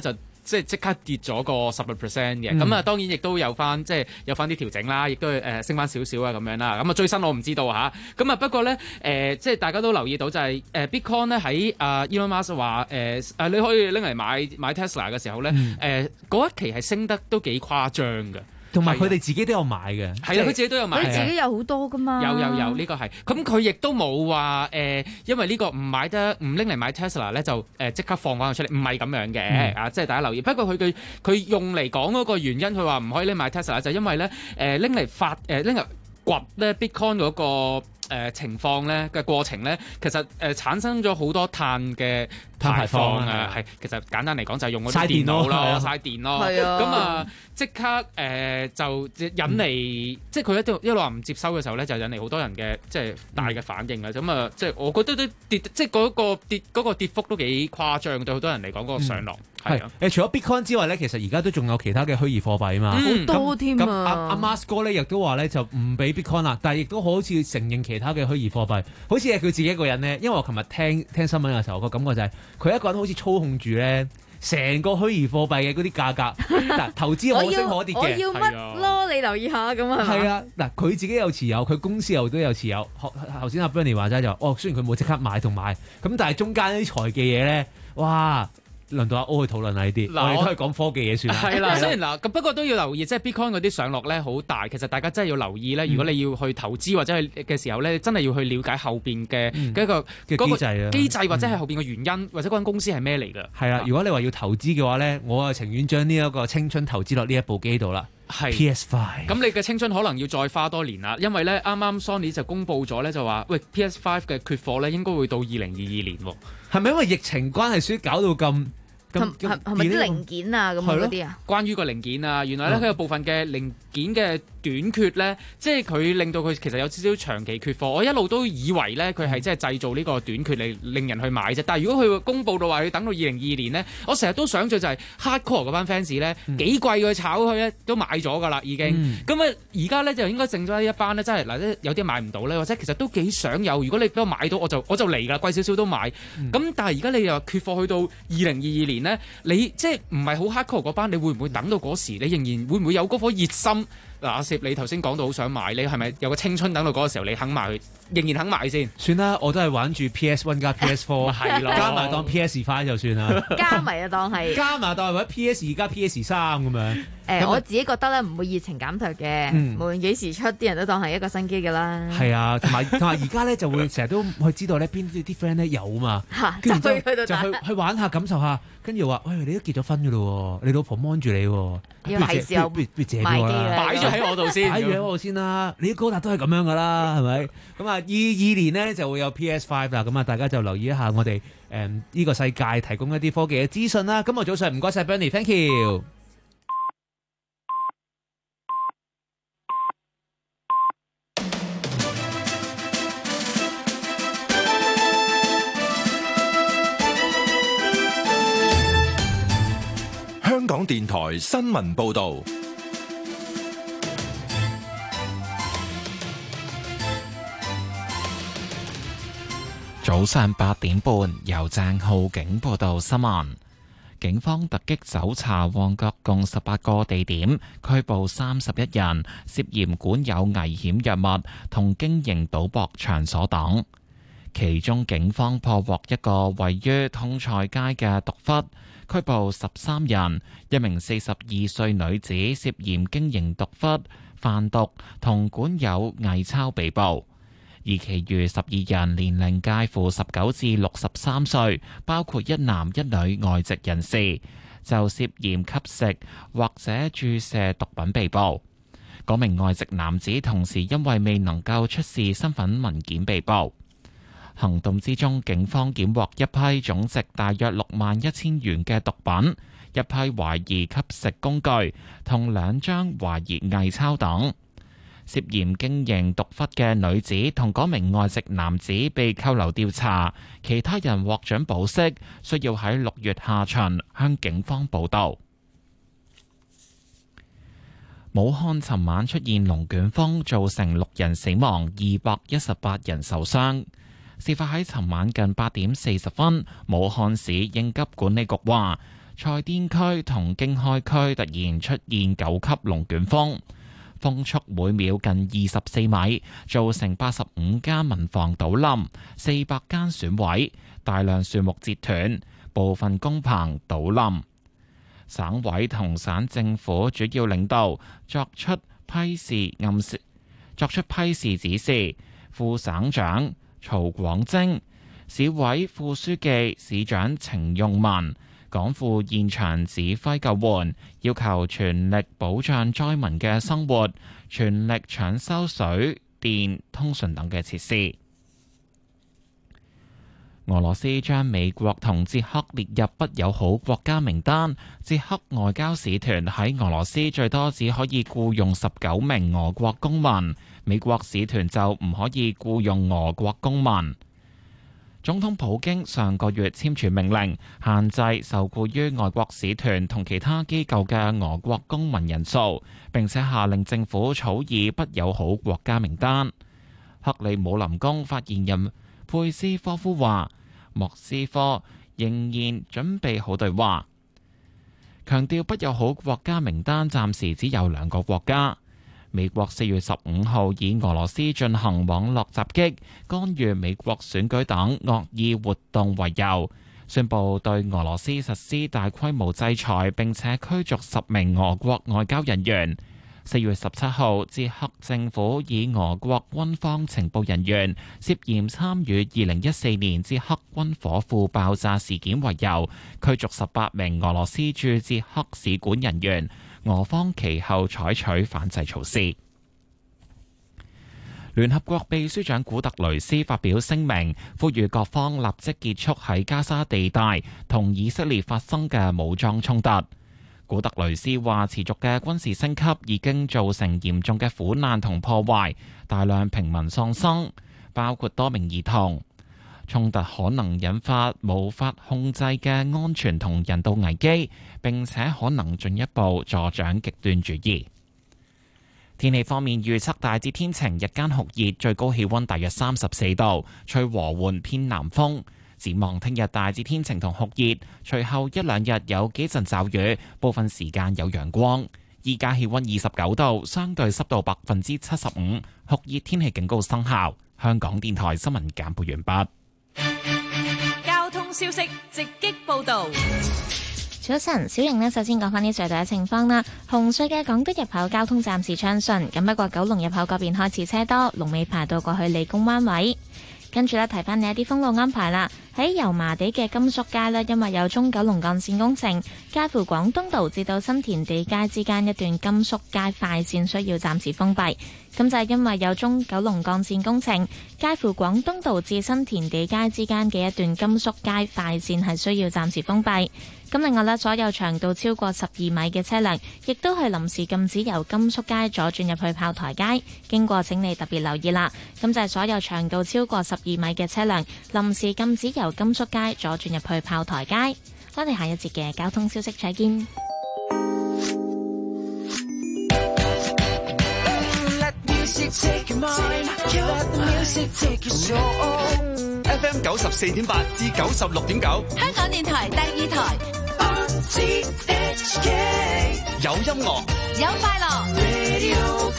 即係即刻跌咗個十個 percent 嘅。咁啊、嗯、當然亦都有翻即係有翻啲調整啦，亦都誒、呃、升翻少少啊咁樣啦。咁啊最新我唔知道嚇。咁啊不過咧誒、呃、即係大家都留意到就係、是、誒、呃、Bitcoin 咧喺啊 Elon Musk 話誒誒你可以拎嚟買買 Tesla 嘅時候咧誒嗰一期係升得都幾誇張嘅。 同埋佢哋自己都有買嘅， 係啊，佢自己都有買， 佢自己有好多噶嘛。 有有有，呢個係。咁佢亦都冇話誒，因為呢個唔買得唔拎嚟買 Tesla 咧，就誒即刻放翻佢出嚟，唔係咁樣嘅啊！即係大家留意。不過佢佢佢用嚟講嗰個原因，佢話唔可以拎買 Tesla，就因為咧誒拎嚟發誒拎嚟掘咧 Bitcoin 嗰個誒情況咧嘅過程咧，其實誒產生咗好多碳嘅排放啊，係其實簡單嚟講就係用嗰啲電腦咯，嘥電咯，咁啊即刻誒、呃、就引嚟，嗯、即係佢一路一路話唔接收嘅時候咧，就引嚟好多人嘅即係大嘅反應啊！咁啊、嗯，即係我覺得都跌，即係嗰個跌嗰、嗰個跌幅都幾誇張，對好多人嚟講嗰個上落係啊。誒，除咗 Bitcoin 之外咧，其實而家都仲有其他嘅虛擬貨幣啊嘛，好、嗯、多添啊！阿阿 Musk 哥咧亦都話咧就唔俾 Bitcoin 啦，但係亦都好似承認其他嘅虛擬貨幣，好似係佢自己一個人咧。因為我琴日聽聽新聞嘅時候，個感覺就係、是、佢一個人好似操控住咧。成個虛擬貨幣嘅嗰啲價格，嗱投資可升可跌嘅， 我要乜咯？你留意下咁啊， 係啊，嗱佢自己有持有，佢公司又都有持有。頭先阿 Bernie 話齋就，哦雖然佢冇即刻買同買，咁但係中間啲財技嘢咧，哇！輪到阿 O 去討論下呢啲，我哋都係講科技嘢算啦。係啦，雖然嗱，咁不過都要留意，即係 Bitcoin 嗰啲上落咧好大。其實大家真係要留意咧，如果你要去投資或者係嘅時候咧，真係要去了解後邊嘅一個嗰個機制啊，機制或者係後邊嘅原因，或者嗰間公司係咩嚟㗎？係啦，如果你話要投資嘅話咧，我啊情願將呢一個青春投資落呢一部機度啦。係 P S Five。咁你嘅青春可能要再花多年啦，因為咧啱啱 Sony 就公佈咗咧，就話喂 P S Five 嘅缺貨咧應該會到二零二二年喎。係咪因為疫情關係所以搞到咁？ 係係咪啲零件啊咁嗰啲啊？ 關於個零件啊，原來咧佢、嗯、有部分嘅零件嘅短缺咧，即係佢令到佢其實有少少長期缺貨。我一路都以為咧佢係即係製造呢個短缺嚟令人去買啫。但係如果佢公佈到話要等到二零二二年咧，我成日都想像就係 hardcore 嗰班 fans 咧幾貴佢炒佢咧都買咗㗎啦已經。咁啊而家咧就應該剩咗一班咧，真係嗱有啲買唔到咧，或者其實都幾想有。如果你俾我買到，我就我就嚟㗎啦，貴少少都買。咁、嗯、但係而家你又缺貨去到二零二二年咧，你即係唔係好 hardcore 嗰班，你會唔會等到嗰時？你仍然會唔會有嗰顆熱心？嗱，阿攝，你頭先講到好想買，你係咪有個青春等到嗰個時候你肯買佢？仍然肯買先？算啦，我都係玩住 P S One 加 P S Four， 係咯，加埋當 P S Five 就算啦。 加埋啊，當係加埋當係或者 P S 二加 P S 三咁樣。誒、 欸，我自己覺得咧唔會熱情減退嘅，嗯、無論幾時出，啲人都當係一個新機㗎啦。係啊，同埋同埋而家咧就會成日都去知道咧邊啲啲 friend 咧有嘛，跟住就就去去玩下感受下，跟住話喂你都結咗婚㗎咯喎，你老婆 mon 住你喎， 要係時候不如不如借俾我啦， 擺咗喺我度先， 擺咗喺我度先啦。你啲高達都係咁樣㗎啦，係咪？咁啊，二二年咧就會有 P S Five 啦，咁啊大家就留意一下我哋誒呢個世界提供一啲科技嘅資訊啦。今日早上唔該晒 Bernie，thank you。 香港電台新聞報導。 早上八點半，由鄭浩景報道新聞。警方突擊搜查旺角共十八個地點，拘捕三十一人，涉嫌管有危險藥物同經營賭博場所等。其中，警方破獲一個位於通菜街嘅毒窟，拘捕十三人，一名四十二歲女子涉嫌經營毒窟、販毒同管有偽鈔被捕。而其餘十二人年齡介乎十九至六十三歲，包括一男一女外籍人士，就涉嫌吸食或者注射毒品被捕。嗰名外籍男子同時因為未能夠出示身份文件被捕。行動之中，警方檢獲一批總值大約六萬一千元嘅毒品，一批懷疑吸食工具同兩張懷疑偽鈔等。涉嫌經營毒窟嘅女子同嗰名外籍男子被扣留調查，其他人獲准保釋，需要喺六月下旬向警方報到。武漢尋晚出現龍捲風，造成六人死亡，二百一十八人受傷。事發喺尋晚近八點四十分，武漢市應急管理局話， 蔡甸區同經開區突然出現九級龍捲風，風速每秒近二十四米，造成八十五間民房倒冧，四百間損毀，大量樹木折斷，部分工棚倒冧。省委同省政府主要領導作出批示暗示，作出批示指示。副省長曹廣晶、市委副書記、市長程用文趕赴現場指揮救援，要求全力保障災民嘅生活，全力搶修水電、通訊等嘅設施。俄羅斯將美國同捷克列入不友好國家名單，捷克外交使團喺俄羅斯最多只可以僱用十九名俄國公民，美國使團就唔可以僱用俄國公民。總統普京上個月簽署命令，限制受僱於外國使團同其他機構嘅俄國公民人數，並且下令政府草擬不友好國家名單。克里姆林宮發言人佩斯科夫話，莫斯科仍然準備好對話，強調不友好國家名單暫時只有兩個國家。美國四月十五號以俄羅斯進行網絡襲擊、干預美國選舉等惡意活動為由，宣布對俄羅斯實施大規模制裁，並且驅逐十名俄國外交人員。四月十七號，捷克政府以俄國軍方情報人員涉嫌參與二零一四年捷克軍火庫爆炸事件為由，驅逐十八名俄羅斯駐捷克使館人員。俄方其後採取反制措施。聯合國秘書長古特雷斯發表聲明，呼籲各方立即結束喺加沙地帶同以色列發生嘅武裝衝突。古特雷斯話，持續嘅軍事升級已經造成嚴重嘅苦難同破壞，大量平民喪生，包括多名兒童。衝突可能引發無法控制嘅安全同人道危機，並且可能進一步助長極端主義。天氣方面預測大致天晴，日間酷熱，最高氣溫大約三十四度，吹和緩偏南風。展望聽日大致天晴同酷熱，隨後一兩日有幾陣驟雨，部分時間有陽光。依家氣溫二十九度，相對濕度百分之七十五，酷熱天氣警告生效。香港電台新聞簡報完畢。 交通消息直擊報道。 早晨，小瑩呢，首先講翻啲隧道嘅情況啦。紅隧嘅港島入口交通暫時暢順，咁不過九龍入口嗰邊開始車多，龍尾排到過去理工灣位。跟住咧，提翻你一啲封路安排啦。喺油麻地嘅甘肅街呢，因為有中九龍幹線工程，介乎廣東道至到新填地街之間一段甘肅街快線需要暫時封閉。咁就係因為有中九龍幹線工程，介乎廣東道至新填地街之間嘅一段甘肅街快線係需要暫時封閉。咁另外呢，所有長度超過十二米嘅車輛，亦都係臨時禁止由甘肅街左轉入去炮台街。經過請你特別留意啦。咁就係所有長度超過十二米嘅車輛，臨時禁止由甘肅街左轉入去炮台街。我哋下一節嘅交通消息再見。 F M 九十四點八至九十六點九， 香港電台第二台。 有音樂， 有快樂。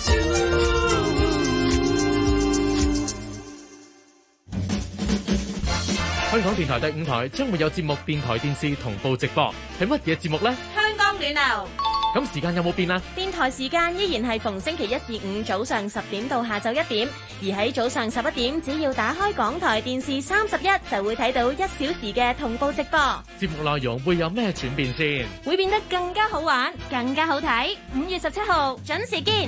香港電台第五台將會有節目電台電視同步直播，係乜嘢節目呢？ 香港暖流。 咁時間有冇變啊？ 電台時間依然係逢星期一至五早上十點到下晝一點，而喺早上十一點，只要打開港台電視三十一，就會睇到一小時嘅同步直播。 節目內容會有咩轉變先？ 會變得更加好玩，更加好睇。五月十七號準時見。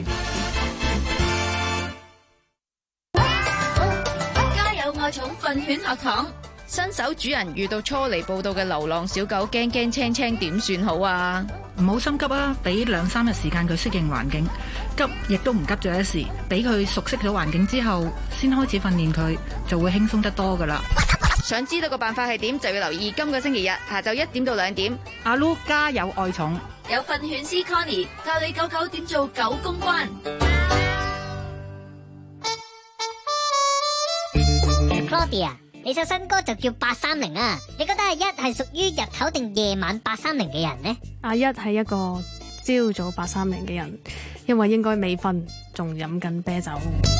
家有愛寵訓犬學堂。新手主人遇到初嚟報到嘅流浪小狗，驚驚青青點算好啊？ 唔好心急啊，俾兩三日時間佢適應環境，急亦都唔急咗一時，俾佢熟悉咗環境之後，先開始訓練佢，就會輕鬆得多噶啦。 想知道個辦法係點，就要留意今個星期日下晝一點到兩點。 阿 Lu 家有愛寵， 有訓犬師 Connie 教你狗狗點做狗公關。 Claudia 你首新歌就叫八三零啊，你覺得阿一係屬於日頭定夜晚八三零嘅人呢？ 阿一係一個朝早八三零嘅人，因為應該未瞓，仲飲緊啤酒。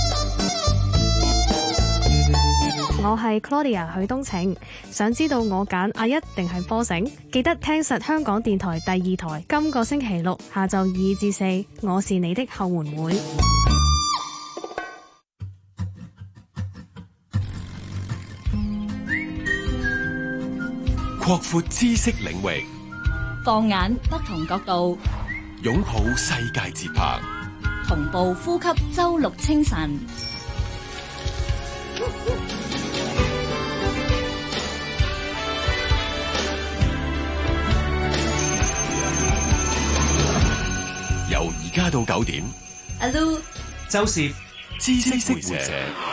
我係 Claudia 許東晴，想知道我揀阿一定係波成？記得聽實香港電台第二台，今個星期六下晝二至四，我是你的後援會。 擴闊知識領域， 放眼不同角度， 擁抱世界節拍， 同步呼吸周六清晨。 由而家到九點， 阿 Lu、 周攝知識會社。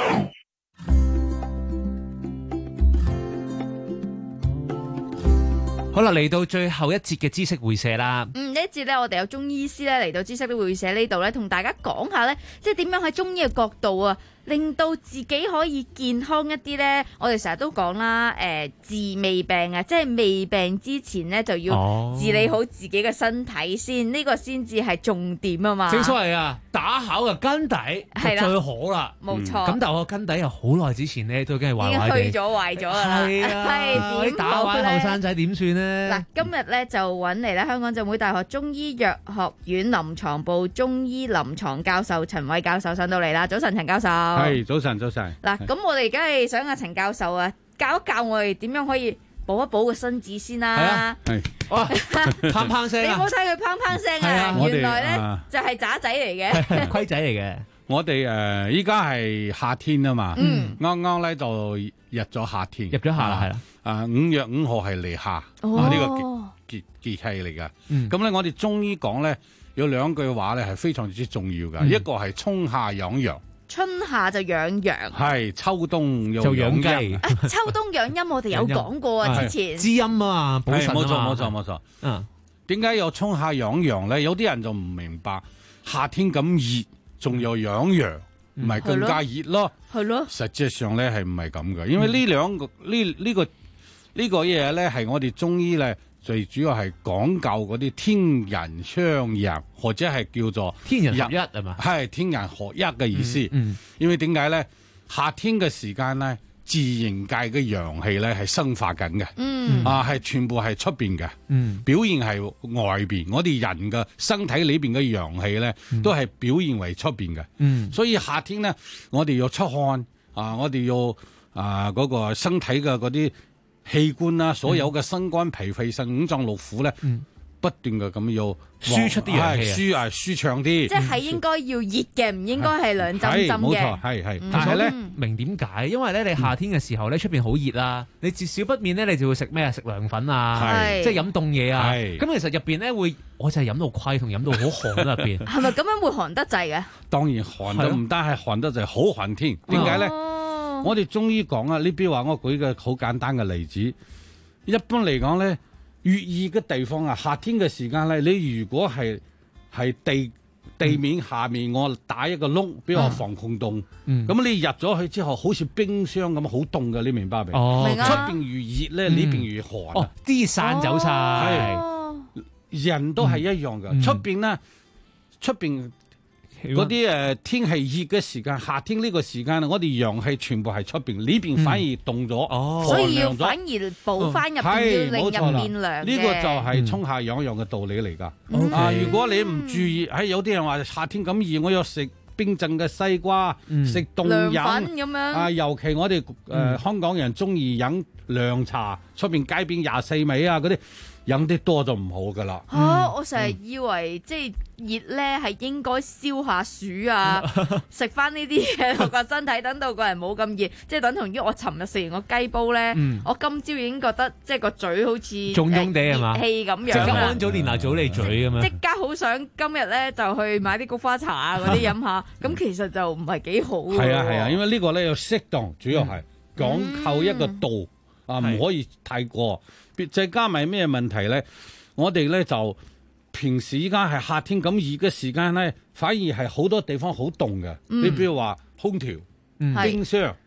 好啦，嚟到最後一節嘅知識會社啦。 嗯，呢一節咧，我哋有中醫師咧嚟到知識會社呢度咧，同大家講下咧，即係點樣喺中醫嘅角度啊，令到自己可以健康一啲咧。我哋成日都講啦，誒、呃，治未病啊，即係未病之前咧就要治理好自己嘅身體先，呢、哦、個先至係重點啊嘛。 正所謂啊，打好嘅根底係最好啦。 冇錯。咁、 嗯、但係我根底又好耐之前咧都已經係壞壞地， 已經去咗壞咗啦。係啊，係點打壞後生仔點算咧？ 嗱，今日咧就揾嚟咧香港浸會大學中醫藥學院臨床部中醫臨床教授陳偉教授上到嚟啦。早晨，陳教授。 係，早晨，早晨。 嗱，咁我哋而家係想阿陳教授啊，教一教我哋點樣可以補一補個身子先啦。係啊， 係。 哇，砰砰聲啊！ 你冇睇佢砰砰聲啊？原來咧就係渣仔嚟嘅， 龜仔嚟嘅。 我哋誒依家係夏天啊嘛，啱啱咧就入咗夏天， 入咗夏啦，係啦。 啊，五月五號係立夏，啊呢個節節節氣嚟噶。咁咧，我哋中醫講咧有兩句話咧係非常之重要噶，一個係春夏養陽。 春夏就養陽， 係秋冬又就養雞。 啊，秋冬養陰我哋有講過啊，之前滋陰啊嘛，補腎啊嘛。 冇錯冇錯冇錯。嗯，點解有春夏養陽咧？有啲人就唔明白，夏天咁熱，仲有養陽，唔係更加熱咯？係咯。實際上咧係唔係咁嘅？因為呢兩個呢呢個呢個嘢咧係我哋中醫咧最主要係講究嗰啲天人相應，或者係叫做天人合一係嘛？ 係天人合一嘅意思。嗯嗯、 因為點解咧？夏天嘅時間咧，自然界嘅陽氣咧係生發緊嘅。嗯，啊係全部係出邊嘅。嗯，表現係外邊。我哋人嘅身體裏邊嘅陽氣咧，嗯、都係表現為出邊嘅。嗯，所以夏天咧，我哋要出汗啊，我哋要啊嗰、嗰個身體嘅嗰啲器官啦，所有嘅心肝脾肺腎五臟六腑咧，嗯、不斷嘅咁要輸出啲陽氣， 輸啊舒暢啲。 即係應該要熱嘅，唔應該係兩針針嘅。 冇錯，係係。 但係咧，明點解？因為咧，你夏天嘅時候咧，出邊好熱啦，你至少不免咧，你就會食咩啊？食涼粉啊，即係飲凍嘢啊。咁其實入邊咧會，我就係飲到虧同飲到好寒入邊。 係咪咁樣會寒得滯嘅？ 當然寒到唔單係寒得滯，好寒添。點解咧？我哋中醫講啊，呢邊話我舉個好簡單嘅例子。一般嚟講咧，越熱嘅地方啊，夏天嘅時間咧，你如果係係地地面下面，我打一個窿，比如話防空洞，咁、嗯、你入咗去之後，好似冰箱咁好凍嘅，你明白未？哦，明啊。出邊越熱咧，呢邊越寒。 哦，啲散走晒。係、 哦，人都係一樣嘅。出邊咧，出邊。嗰啲誒天氣熱嘅時間，夏天呢個時間，我哋陽氣全部係出邊，呢邊反而凍咗， 嗯、所以要反而補翻入邊，要令入邊涼嘅。呢個就係春夏養陽嘅道理嚟㗎。嗯、啊，如果你唔注意，喺、嗯、有啲人話夏天咁熱，我要食冰鎮嘅西瓜， 嗯、 食凍飲咁樣。 啊，尤其我哋誒、呃嗯、香港人中意飲涼茶，出邊街邊廿四味啊嗰啲。飲啲多就唔好噶啦。 嚇、啊！我成日以為、嗯、即係熱咧係應該消下暑啊，食翻呢啲嘢落個身體，等到個人冇咁熱。即係等同於我尋日食完個雞煲咧，嗯、我今朝已經覺得即係個嘴好似腫腫地係嘛， 熱氣咁樣。 即係安早年拿早嚟嘴咁樣。 即刻好想今日咧就去買啲菊花茶啊嗰啲飲下，咁其實就唔係幾好。 係啊係啊，因為呢個咧要適當，主要係講求一個度、嗯、啊，唔可以太過。再加埋咩問題咧？我哋咧就平時依家係夏天咁熱嘅時間咧，反而係好多地方好凍嘅。嗯、你比如話空調、嗯、冰箱、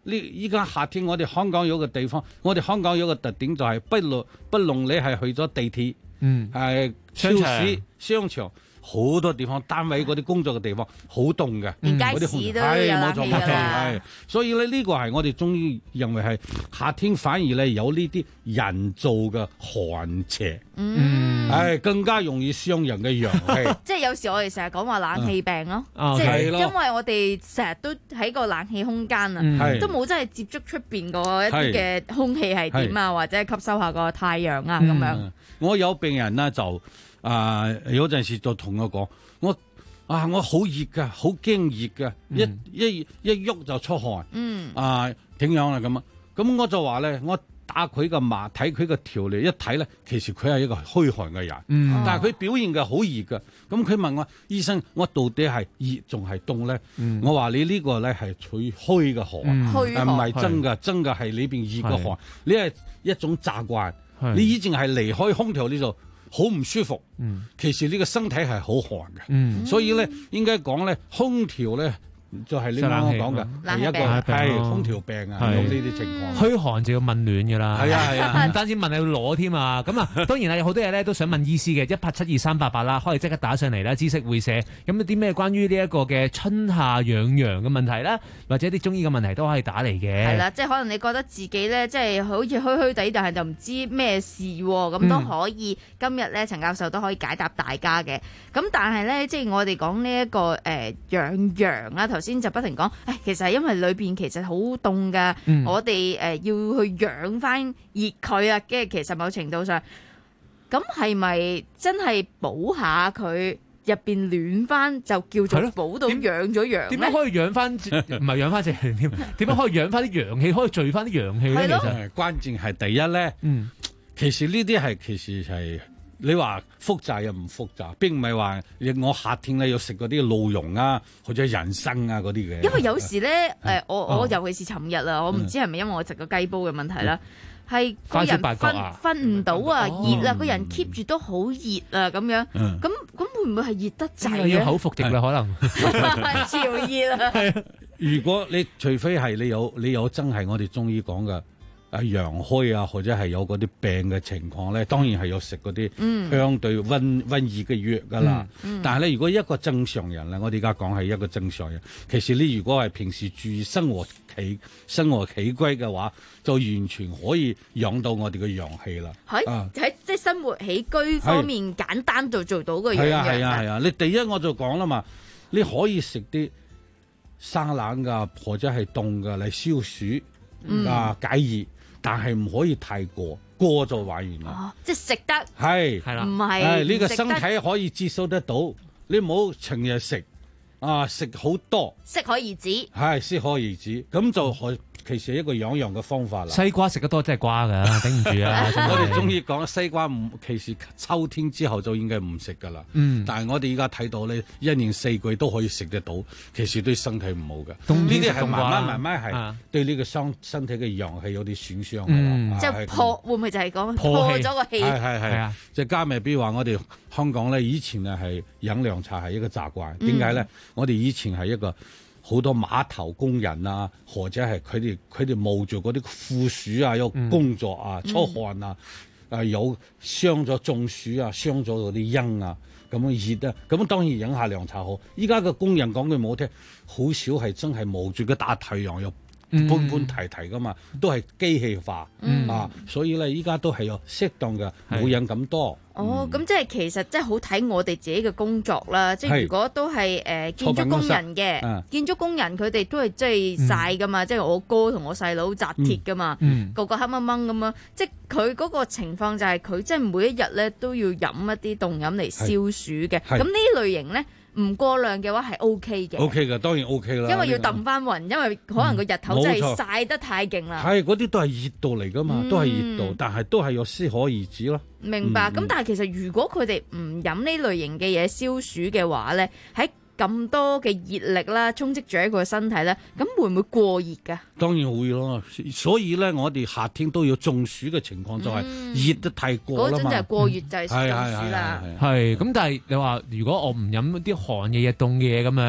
呢依家夏天我哋香港有個地方，我哋香港有個特點就係不論不論你係去咗地鐵， 嗯， 係超市、商場。好多地方單位嗰啲工作嘅地方好凍嘅， 連街市都有冷氣㗎啦。 所以咧呢個係我哋終於認為係夏天反而咧有呢啲人造嘅寒邪， 嗯， 係更加容易傷人嘅陽氣。 即係有時我哋成日講話冷氣病咯， 嗯、 即係因為我哋成日都喺個冷氣空間啊， 嗯、 都冇真係接觸出邊嗰一啲嘅空氣係點啊，或者吸收下個太陽啊咁、嗯、樣。 我有病人呢就。啊、呃！有陣時就同我講，我啊我好熱㗎，好驚熱㗎，一一一喐就出汗。嗯啊點樣啦咁啊？咁我就話咧，我打佢個麻，睇佢個條脷，一睇咧，其實佢係一個虛寒嘅人。嗯，但係佢表現嘅好熱㗎。咁佢問我醫生，我到底係熱仲係凍咧？嗯、我話你呢個咧係取虛嘅寒，虛寒唔係真嘅，真嘅係裏邊熱嘅寒。你係一種習慣，你已經係離開空調呢度。好唔舒服，嗯、其實呢個身體係好寒嘅，嗯、所以咧應該講咧空調咧就係、是、你啱啱講嘅係一個係空調病啊，有呢啲情況。 虛寒就要問暖㗎啦，係啊係啊，唔單止問你要攞添啊。咁啊當然啦，有好多嘢咧都想問醫師嘅，一八七二三八八啦，可以即刻打上嚟啦。知識會社咁有啲咩關於呢一個嘅春夏養陽嘅問題啦，或者啲中醫嘅問題都可以打嚟嘅。 係啦，即係可能你覺得自己咧即係好似虛虛地，但係就唔知咩事喎，咁都可以、嗯、今日咧陳教授都可以解答大家嘅。咁但係咧即係我哋講呢一個誒養陽啦，頭先就不停講，誒其實係因為裏邊其實好凍㗎，嗯、我哋誒要去養翻熱佢啊，跟住其實某程度上，咁係咪真係補下佢入邊暖翻，就叫做補到養咗陽？ 點樣可以養翻？唔係養翻隻點？點樣可以養翻啲陽氣？可以聚翻啲陽氣咧？其實關鍵係第一咧，嗯，其實呢啲係其實係。你話複雜又唔複雜，並唔係話我夏天咧要食嗰啲鹿茸啊，或者人參啊嗰啲嘅。 因為有時咧，誒、呃、我我尤其是尋日啊，我唔知係咪因為我食個雞煲嘅問題啦，係、嗯、個人瞓瞓唔到啊，熱啊，個人 keep 住都好熱啊咁樣。咁咁、嗯、會唔會係熱得滯要口服液啦，可能潮熱啊。 如果你除非係你有你有真係我哋中醫講嘅。啊陽虛啊，或者係有嗰啲病嘅情況咧，當然係有食嗰啲相對溫溫熱嘅藥噶啦。嗯嗯、但係咧，如果一個正常人咧，我哋而家講係一個正常人，其實你如果係平時注意生活起生活起居嘅話，就完全可以養到我哋嘅陽氣啦。喺喺即係生活起居方面簡單就做到個養陽。係啊係啊係啊！你第一我就講啦嘛，你可以食啲生冷噶或者係凍噶嚟消暑、嗯、啊解熱。但係唔可以太過，過就玩完啦。 哦，即係食得係係啦，唔係呢個身體可以接受得到，你唔好成日食啊，食好多， 適可而止。 係適可而止，咁就可。其實係一個養陽嘅方法啦。 西瓜食得多真係瓜㗎，頂唔住啊！ 我哋中意講西瓜唔，其實秋天之後就應該唔食㗎啦。嗯，但係我哋而家睇到咧，一年四季都可以食得到，其實對身體唔好嘅。呢啲係慢慢慢慢係對呢個身身體嘅陽氣有啲損傷。 嗯，即係破會唔會就係講破咗個氣？ 係係係啊！即係加埋，比如話我哋香港咧，以前啊係飲涼茶係一個習慣。點解咧？我哋以前係一個。好多碼頭工人啊，或者係佢哋佢哋冒住嗰啲酷暑啊，有工作啊，嗯、出汗啊，嗯、啊有傷咗中暑啊，傷咗嗰啲癭啊，咁樣熱啊，咁當然飲下涼茶好。依家嘅工人講句唔好聽，好少係真係冒住個大太陽又搬搬提提噶嘛，都係機器化、嗯、啊，所以咧依家都係有適當嘅，冇飲咁多。 哦，咁即係其實即係好睇我哋自己嘅工作啦。即係如果都係誒、呃、建築工人嘅，啊、建築工人佢哋都係即係曬噶嘛。嗯、即係我哥同我細佬紮鐵噶嘛，嗯嗯、個個黑掹掹咁樣。即係佢嗰個情況就係佢即係每一日咧都要飲一啲凍飲嚟消暑嘅。咁呢類型咧。唔過量嘅話係 O K 嘅 ，O K 嘅當然 O K 啦。 因為要揼翻暈，因為可能個日頭真係曬得太勁啦。 係嗰啲都係熱度嚟噶嘛，嗯、都係熱度，但係都係有適可而止咯。 明白。咁、嗯、但係其實如果佢哋唔飲呢類型嘅嘢消暑嘅話咧，喺咁多嘅熱力啦，充斥住喺佢身體咧，咁會唔會過熱㗎？ 當然會咯，所以咧，我哋夏天都要中暑嘅情況就係熱得太過啦嘛。嗰陣就係過熱就係中暑啦。 係咁，但係你話如果我唔飲啲寒嘅嘢、凍嘅嘢咁樣，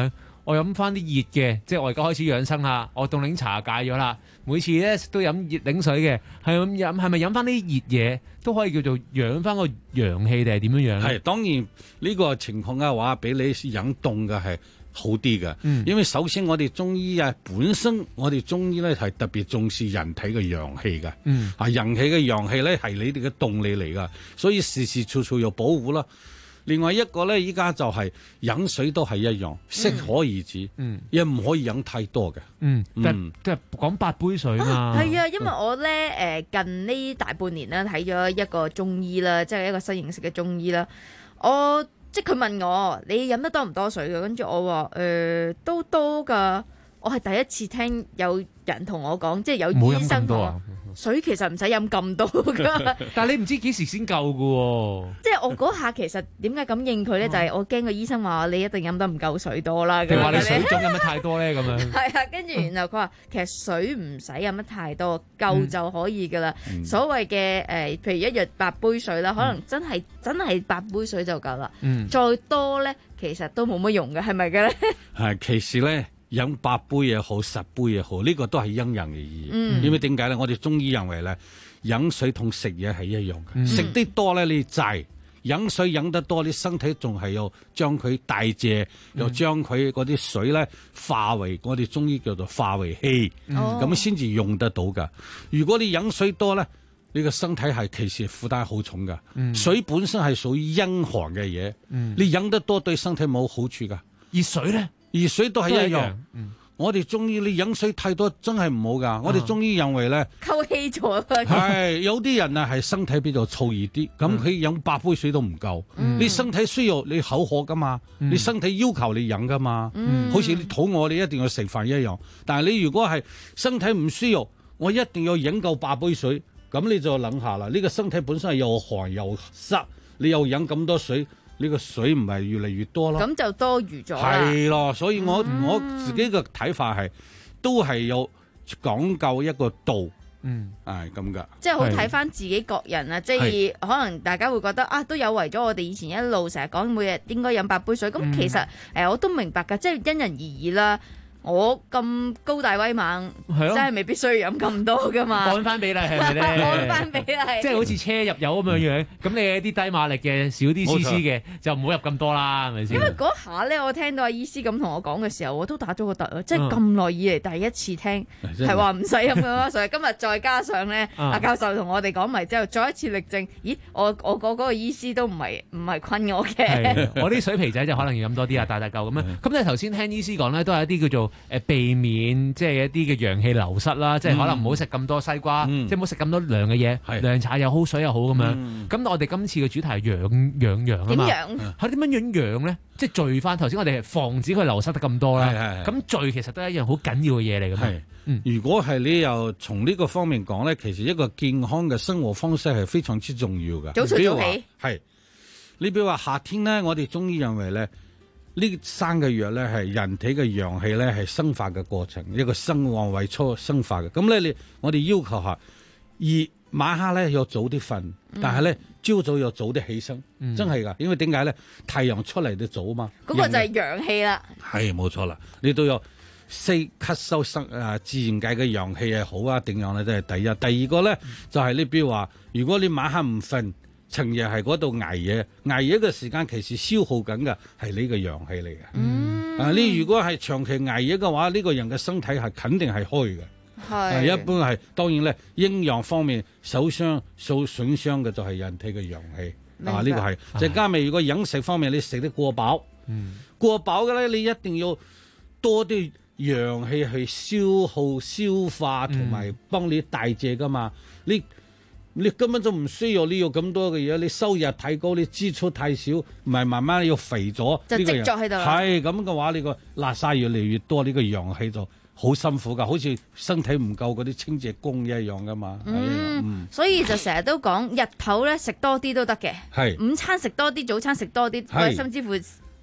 我飲翻啲熱嘅，即係我而家開始養生啦，我凍檸茶戒咗啦，每次咧都飲熱檸水嘅，係咁飲，係咪飲翻啲熱嘢都可以叫做養翻個陽氣定係點樣樣咧？ 係當然呢個情況嘅話，比你飲凍嘅係好啲嘅，嗯、因為首先我哋中醫啊，本身我哋中醫咧係特別重視人體嘅陽氣嘅，嗯、啊人氣嘅陽氣咧係你哋嘅動力嚟噶，所以時時處處有保護啦。另外一個咧，依家就係飲水都係一樣，適可而止，嗯，亦唔可以飲太多嘅，嗯， 嗯，即係講八杯水嘛， 係啊，因為我咧誒近呢大半年咧睇咗一個中醫啦，即係一個新形式嘅中醫啦，我即係佢問我你飲得多唔多水嘅，跟住我話誒、呃、都多㗎，我係第一次聽有人同我講，即係有醫生講。水其實唔使飲咁多噶， 但係你唔知幾時先夠噶喎。 即係我嗰下其實點解咁應佢咧？就係、是、我驚個醫生話你一定飲得唔夠水多啦。 定話你水總飲得太多咧咁樣。 係啊，跟住然後佢話其實水唔使飲得太多，夠就可以噶啦。嗯、所謂嘅誒，譬如一日八杯水啦，可能真係、嗯、真係八杯水就夠啦。嗯、再多咧，其實都冇乜用嘅，係咪嘅咧？ 係，其實咧。飲八杯也好，十杯也好，呢、這個都係因人而異。嗯、因為點解咧？我哋中醫認為咧，飲水同食嘢係一樣嘅。嗯、食得多咧，你滯；飲水飲得多，你身體仲係要將佢代謝，嗯、又將佢嗰啲水咧化為我哋中醫叫做化為氣，咁先至用得到噶。如果你飲水多咧，你個身體係其實負擔好重噶。嗯、水本身係屬於陰寒嘅嘢，嗯、你飲得多對身體冇好處噶。 熱水咧？ 熱水都係一樣，嗯、我哋中醫你飲水太多真係唔好噶。啊、我哋中醫認為咧， 溝氣咗。 係有啲人啊係身體比較燥熱啲，咁佢飲八杯水都唔夠。嗯、你身體需要你口渴噶嘛，嗯、你身體要求你飲噶嘛，嗯、好似你肚餓你一定要食飯一樣。但係你如果係身體唔需要，我一定要飲夠八杯水，咁你就諗下啦。呢、呢個身體本身係又寒又濕，你又飲咁多水。呢個水唔係越嚟越多咯， 咁就多餘咗啦。 係咯，所以我、嗯、我自己嘅睇法係，都係要講究一個度，嗯，係咁噶。 即係好睇翻自己個人啊，即係可能大家會覺得啊，都有為咗我哋以前一路成日講每日應該飲八杯水，咁、嗯、其實誒、呃、我都明白㗎，即係因人而異啦。我咁高大威猛，真係未必需要飲咁多噶嘛。 按翻比例係咪咧？ 按翻比例， 即係好似車入油咁樣樣。咁你啲低馬力嘅少啲 C C 嘅，就唔好入咁多啦，係咪先？ 因為嗰下咧，我聽到阿醫師咁同我講嘅時候，我都打咗個突啊！即係咁耐以嚟第一次聽，係話唔使飲咁多水。今日再加上咧，阿教授同我哋講埋之後，再一次力證，咦？我我嗰嗰個醫師都唔係唔係困我嘅。 我啲水皮仔就可能要飲多啲啊，大大嚿咁樣。咁你頭先聽醫師講咧，都係一啲叫做。誒避免即係一啲嘅陽氣流失啦，即係可能唔好食咁多西瓜，即係唔好食咁多涼嘅嘢，涼茶又好，水又好咁樣。咁我哋今次嘅主題係養養陽啊嘛，係點樣樣養咧？即係聚翻頭先，我哋係防止佢流失得咁多啦。咁聚其實都係一樣好緊要嘅嘢嚟㗎嘛。 如果係你又從呢個方面講咧，其實一個健康嘅生活方式係非常之重要嘅。 早睡早起係，你比如話夏天咧，我哋中醫認為咧。呢三個月咧係人體嘅陽氣咧係生化嘅過程，一個生旺為初生化嘅。咁咧你我哋要求下，而晚黑咧要早啲瞓，嗯、但係咧朝早要早啲起身，嗯、真係㗎。因為點解咧？太陽出嚟得早嘛。 嗰個就係陽氣啦。 係冇錯啦，你都有吸收生啊自然界嘅陽氣係好啊定樣咧，都係第一。第二個咧就係、是、你比如話，如果你晚黑唔瞓。成日係嗰度捱夜，捱夜嘅時間其實消耗緊嘅係呢個陽氣嚟嘅。嗯、啊，你如果係長期捱夜嘅話，呢、呢個人嘅身體係肯定係虛嘅。係是，一般係當然咧，陰陽方面受傷、受損傷嘅就係人體嘅陽氣。白啊，呢、呢個係。再加埋如果飲食方面你食得過飽，嗯、過飽嘅咧，你一定要多啲陽氣去消耗、消化同埋幫你代謝噶嘛。你你根本就唔需要你要咁多嘅嘢，你收入太高，你支出太少，唔係慢慢要肥咗， 就積咗喺度。 係咁嘅話，你個垃圾越嚟越多，呢、呢個陽氣就好辛苦噶，好似身體唔夠嗰啲清潔工一樣噶嘛。 嗯，嗯所以就成日都講日頭咧食多啲都得嘅，係午餐食多啲，早餐食多啲，甚至乎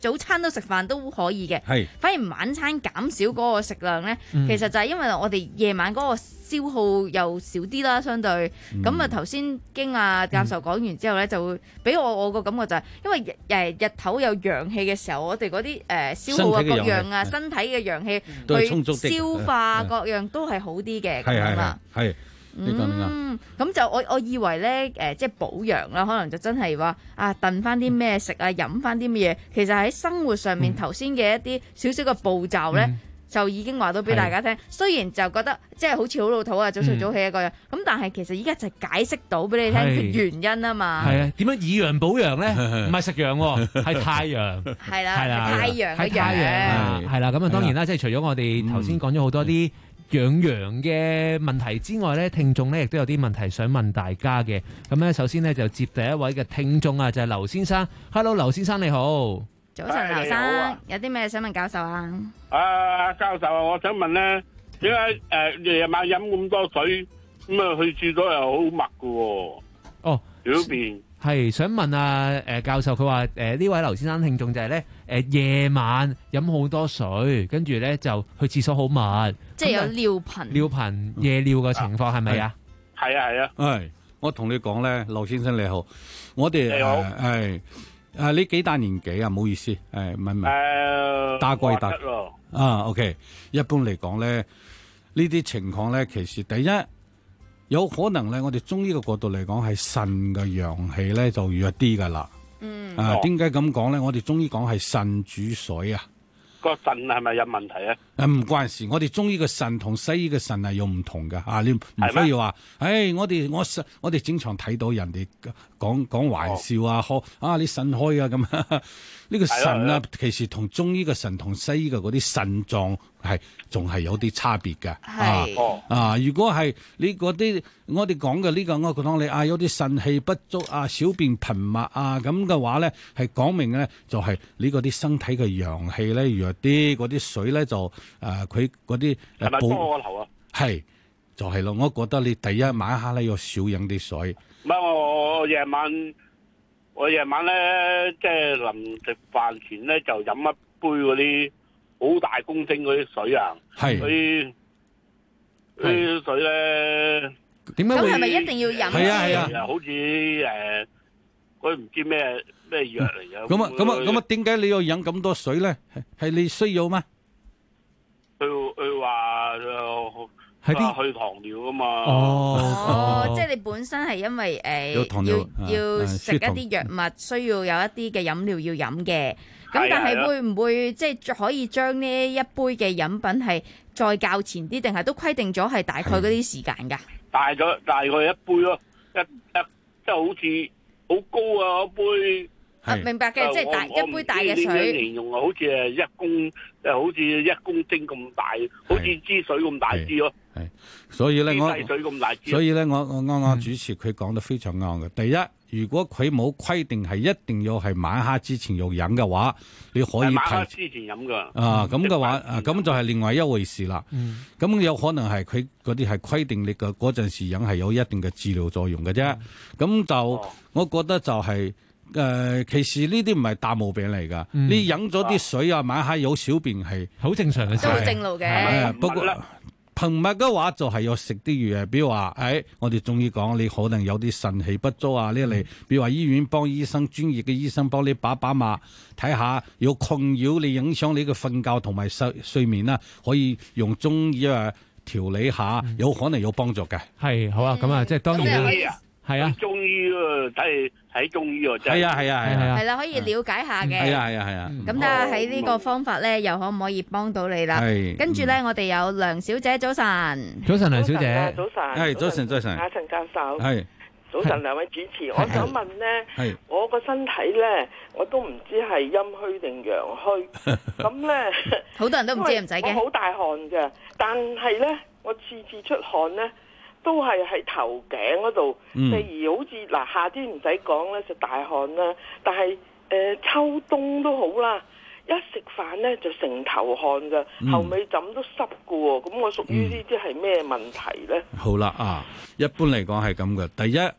早餐都食飯都可以嘅。 係反而晚餐減少嗰個食量咧， 嗯其實就係因為我哋夜晚嗰個消耗又少啲啦，相對咁啊頭先經阿教授講完之後咧，就會俾我我個感覺就係，因為誒日頭有陽氣嘅時候，我哋嗰啲誒消耗啊各樣啊，身體嘅陽氣去消化各樣都係好啲嘅咁樣啦。 係。 嗯，咁就我我以為咧，誒、呃，即係補陽啦，可能就真係話啊，燉翻啲咩食啊，飲翻啲乜嘢。其實喺生活上面頭先嘅一啲少少嘅步驟咧，嗯、就已經話到俾大家聽。雖然就覺得即係好似好老土啊，早睡早起一個人，咁、嗯、但係其實依家就解釋到俾你聽嘅原因啊嘛。 係啊，點樣以陽補陽咧？唔係食陽喎，係太陽。 係啦，係太陽嘅陽。係啦，咁啊當然啦，即係除咗我哋頭先講咗好多啲養陽嘅問題之外咧，聽眾咧亦都有啲問題想問大家嘅。咁咧，首先咧就接第一位嘅聽眾啊，就係劉先生。Hello， 劉先生你好。 早晨，劉生，啊、有啲咩想問教授啊？ 啊，教授啊，我想問咧，點解誒夜晚飲咁多水，咁啊去廁所又好密噶喎？ 哦， 小便。 係想問啊，誒教授佢話誒呢位劉先生聽眾就係咧誒夜晚飲好多水，跟住咧就去廁所好密， 即係有尿頻。 尿頻夜尿嘅情況係咪啊？ 係啊係啊。 係，我同你講咧，劉先生你好，我哋你好， 係誒你幾大年紀啊？唔好意思，誒問問。 誒， 大貴大咯。 啊 ，OK， 一般嚟講咧，呢啲情況咧，其實第一。有可能咧，我哋中醫嘅角度嚟講，係腎嘅陽氣咧就弱啲噶啦。嗯。啊，點解咁講咧？我哋中醫講係腎主水啊。 個腎係咪有問題啊？ 誒唔關事，我哋中醫嘅腎同西醫嘅腎係有唔同嘅啊！你唔需要話，誒、哎、我哋我我哋經常睇到人哋講講玩笑啊，開啊你腎開啊咁。呢個腎啊，其實同中醫嘅腎同西醫嘅嗰啲腎臟係仲係有啲差別嘅。啊啊！如果係你嗰啲我哋講嘅呢個，我講你啊有啲腎氣不足啊，小便頻密啊咁嘅話咧，係講明咧就係你嗰啲身體嘅陽氣咧弱啲，嗰啲水咧就誒佢嗰啲係咪多個頭啊？ 係就係、是、咯，我覺得你第一晚黑咧要少飲啲水。 唔係我我夜晚。我夜晚咧，即係臨食飯前咧，就飲一杯嗰啲好大公升嗰啲水啊。係。嗰啲嗰啲水咧， 點解會？咁係咪一定要飲？ 係啊係啊。 好似誒，嗰啲唔知咩咩藥嚟嘅。 咁啊咁啊咁啊，點解你要飲咁多水咧？係你需要咩？ 佢佢話誒。 係啲去糖尿啊嘛。 哦，哦即係你本身係因為誒、呃、要要食一啲藥物，需要有一啲嘅飲料要飲嘅。咁但係會唔會即係可以將呢一杯嘅飲品係再較前啲，定係都規定咗係大概嗰啲時間㗎？ 大咗大概一杯咯，一一即係好似好高啊！一杯。 啊，明白嘅，即係大一杯大嘅水。 形容啊，好似係一公，誒，好似一公升咁大，好似支水咁大支咯。 係，所以咧我， 水咁大支。 所以咧，我我啱啱主持佢講得非常啱嘅。第一，如果佢冇規定係一定要係晚黑之前要飲嘅話，你可以晚黑之前飲噶。 啊，咁嘅話，啊，咁就係另外一回事啦。嗯。咁有可能係佢嗰啲係規定你嘅嗰陣時飲係有一定嘅治療作用嘅啫。咁、嗯、就、哦、我覺得就係、是。誒、呃，其實呢啲唔係大毛病嚟噶、嗯，你飲咗啲水啊，晚黑有小便係好正常嘅事， 都係正路嘅。 不過頻密嘅話就係要食啲藥，比如話，誒、哎，我哋中醫講，你可能有啲腎氣不足啊，呢嚟，比如話醫院幫醫生專業嘅醫生幫你把把脈，睇下有困擾你影響你嘅瞓覺同埋睡睡眠啦，可以用中醫啊調理下，有可能有幫助嘅。 係好啊，咁啊，即係當然係啊，中醫喎，睇睇中醫喎，真係。係啊係啊係啊。 係啦，可以了解下嘅。 係啊係啊係啊。 咁睇下喺呢個方法咧，又可唔可以幫到你啦？係。跟住咧，我哋有梁小姐，早晨。 早晨，梁小姐。 早晨。 係早晨，早晨。 阿陳教授。 係。 早晨，兩位主持，我想問咧，我個身體咧，我都唔知係陰虛定陽虛。咁咧， 好多人都唔知，唔使驚。 我好大汗嘅，但係咧，我次次出汗咧，都係喺頭頸嗰度，譬如好似嗱夏天唔使講咧就大汗啦，但係誒、呃、秋冬都好啦，一食飯咧就成頭汗㗎，後尾枕都濕㗎喎，咁我屬於呢啲係咩問題咧？ 好啦啊，一般嚟講係咁嘅，第一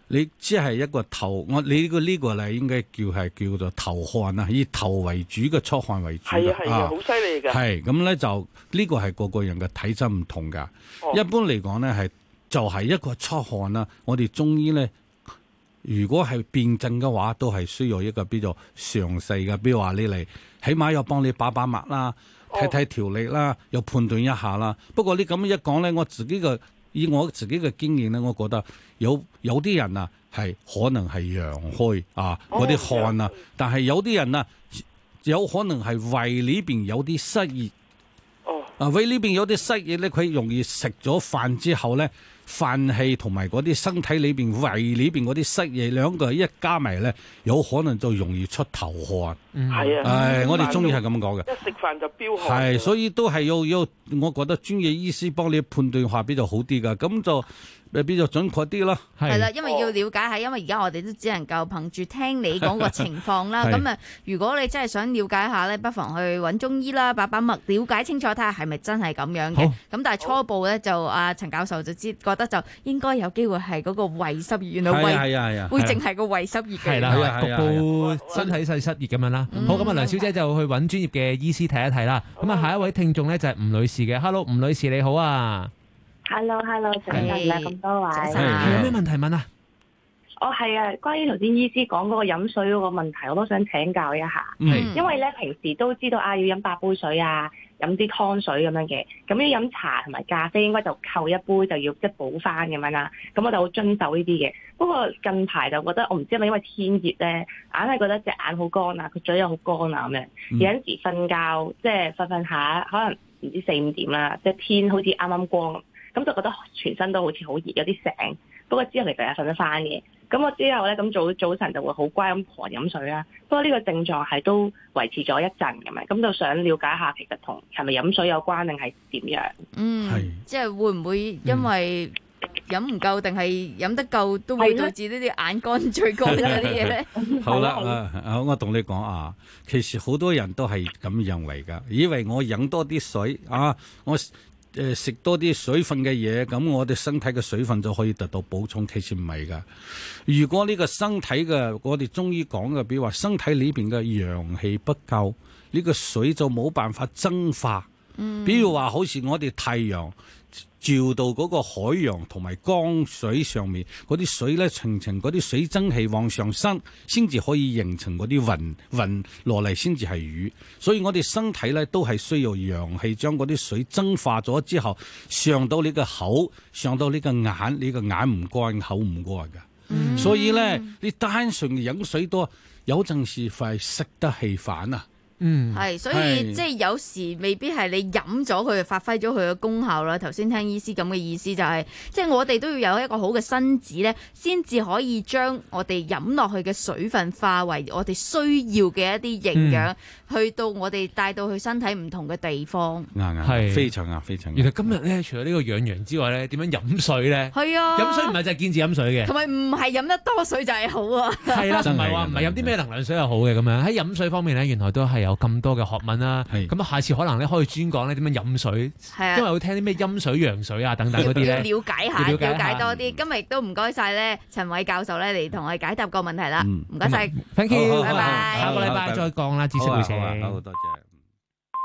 你只係一個頭，我你呢個呢個咧應該叫係叫做頭汗啊，以頭為主嘅出汗為主係啊係啊，好犀利㗎。 係咁咧就呢個係個個人嘅體質唔同㗎。 哦、 一般嚟講咧係就係一個出汗啦。我哋中醫咧，如果係辨證嘅話，都係需要一個比較詳細嘅，比如話你嚟，起碼要幫你把把脈啦，睇睇條理啦，又判斷一下啦。不過你咁一講咧，我自己嘅以我自己嘅經驗咧，我覺得有有啲人啊係可能係陽虛啊，嗰啲汗啊，但係有啲人啊有可能係胃裏邊有啲濕熱。 哦， 啊胃裏邊有啲濕熱咧，佢容易食咗飯之後咧，飯氣同埋嗰啲身體裏邊胃裏邊嗰啲濕熱兩個一加埋咧，有可能就容易出頭汗。 係啊， 誒，我哋中醫係咁講嘅。 一食飯就飆汗。 係，所以都係要要，我覺得專業醫師幫你判斷下比較好啲噶，咁就誒比較準確啲咯。 係啦，因為要了解下，因為而家我哋都只能夠憑住聽你講個情況啦。咁啊，如果你真係想了解下咧，不妨去揾中醫啦，把把脈，了解清楚睇下係咪真係咁樣嘅。咁但係初步咧就阿陳教授就知覺得就應該有機會係嗰個胃濕熱，原來胃會淨係個胃濕熱嘅。 係啦，局部身體細濕熱咁樣啦。好，咁啊，梁小姐就去揾專業嘅醫師睇一睇啦。咁啊，下一位聽眾咧就係吳女士嘅。Hello， 吳女士你好啊。 Hello，Hello， 早晨啊，咁多位。 早晨。有咩問題問啊？ 哦，係啊，關於頭先醫師講嗰個飲水嗰個問題，我都想請教一下。 嗯。 因為咧平時都知道啊，要飲八杯水啊，飲啲湯水咁樣嘅。咁要飲茶同埋咖啡，應該就扣一杯就要即係補翻咁樣啦。咁我就好遵守呢啲嘅。不過近排就覺得我唔知係咪因為天熱咧，硬係覺得隻眼好乾啊，個嘴又好乾啊咁樣。有陣時瞓覺即係瞓瞓下，可能唔知四五點啦，即係天好似啱啱光咁，咁就覺得全身都好似好熱，有啲醒。不過之後嚟第日瞓得翻嘅。咁我之後咧，咁早早晨就會好乖咁狂飲水啦。不過呢個症狀係都維持咗一陣咁樣，咁就想了解下其實同係咪飲水有關定係點樣？ 嗯，即係會唔會因為飲唔夠定係飲得夠都會導致呢啲眼乾最乾嗰啲嘢咧？ 好啦，啊，我同你講啊，其實好多人都係咁認為㗎，以為我飲多啲水啊，我。誒食多啲水分嘅嘢，咁我哋身體嘅水分就可以得到補充，其實唔係噶。如果呢個身體嘅，我哋中醫講嘅，比如話身體裏邊嘅陽氣不夠，呢個水就冇辦法蒸發。嗯，比如話好似我哋太陽照到嗰個海洋同埋江水上面嗰啲水咧，層層嗰啲水蒸氣往上升，先至可以形成嗰啲雲雲落嚟，先至係雨。所以我哋身體咧都係需要陽氣將嗰啲水蒸化咗之後，上到你個口，上到你個眼，你個眼唔乾，口唔乾㗎。嗯、所以咧，你單純飲水多，有陣時快適得其反啊！ 嗯，係，所以即係有時未必係你飲咗佢，發揮咗佢嘅功效啦。頭先聽醫師咁嘅意思就係、是，即係我哋都要有一個好嘅身子咧，先至可以將我哋飲落去嘅水分化為我哋需要嘅一啲營養，嗯、去到我哋帶到去身體唔同嘅地方。 啱啱係非常啱，非常啱。 原來今日咧，除咗呢個養陽之外咧，點樣飲水咧？係啊，飲水唔係就係堅持飲水嘅， 同埋唔係飲得多水就係好啊。係啦， 唔係話唔係飲啲咩能量水係好嘅咁樣。喺飲水方面咧，原來都係有咁多嘅學問啦。咁啊，下次可能咧可以專講咧點樣飲水，因為會聽啲咩陰水、陽水啊等等嗰啲咧， 要了解下，了解多啲。今日亦都唔該晒咧，陳偉教授咧嚟同我哋解答個問題啦。唔該晒 ，thank you， 拜拜。 下個禮拜再講啦，知識會社。 好多謝。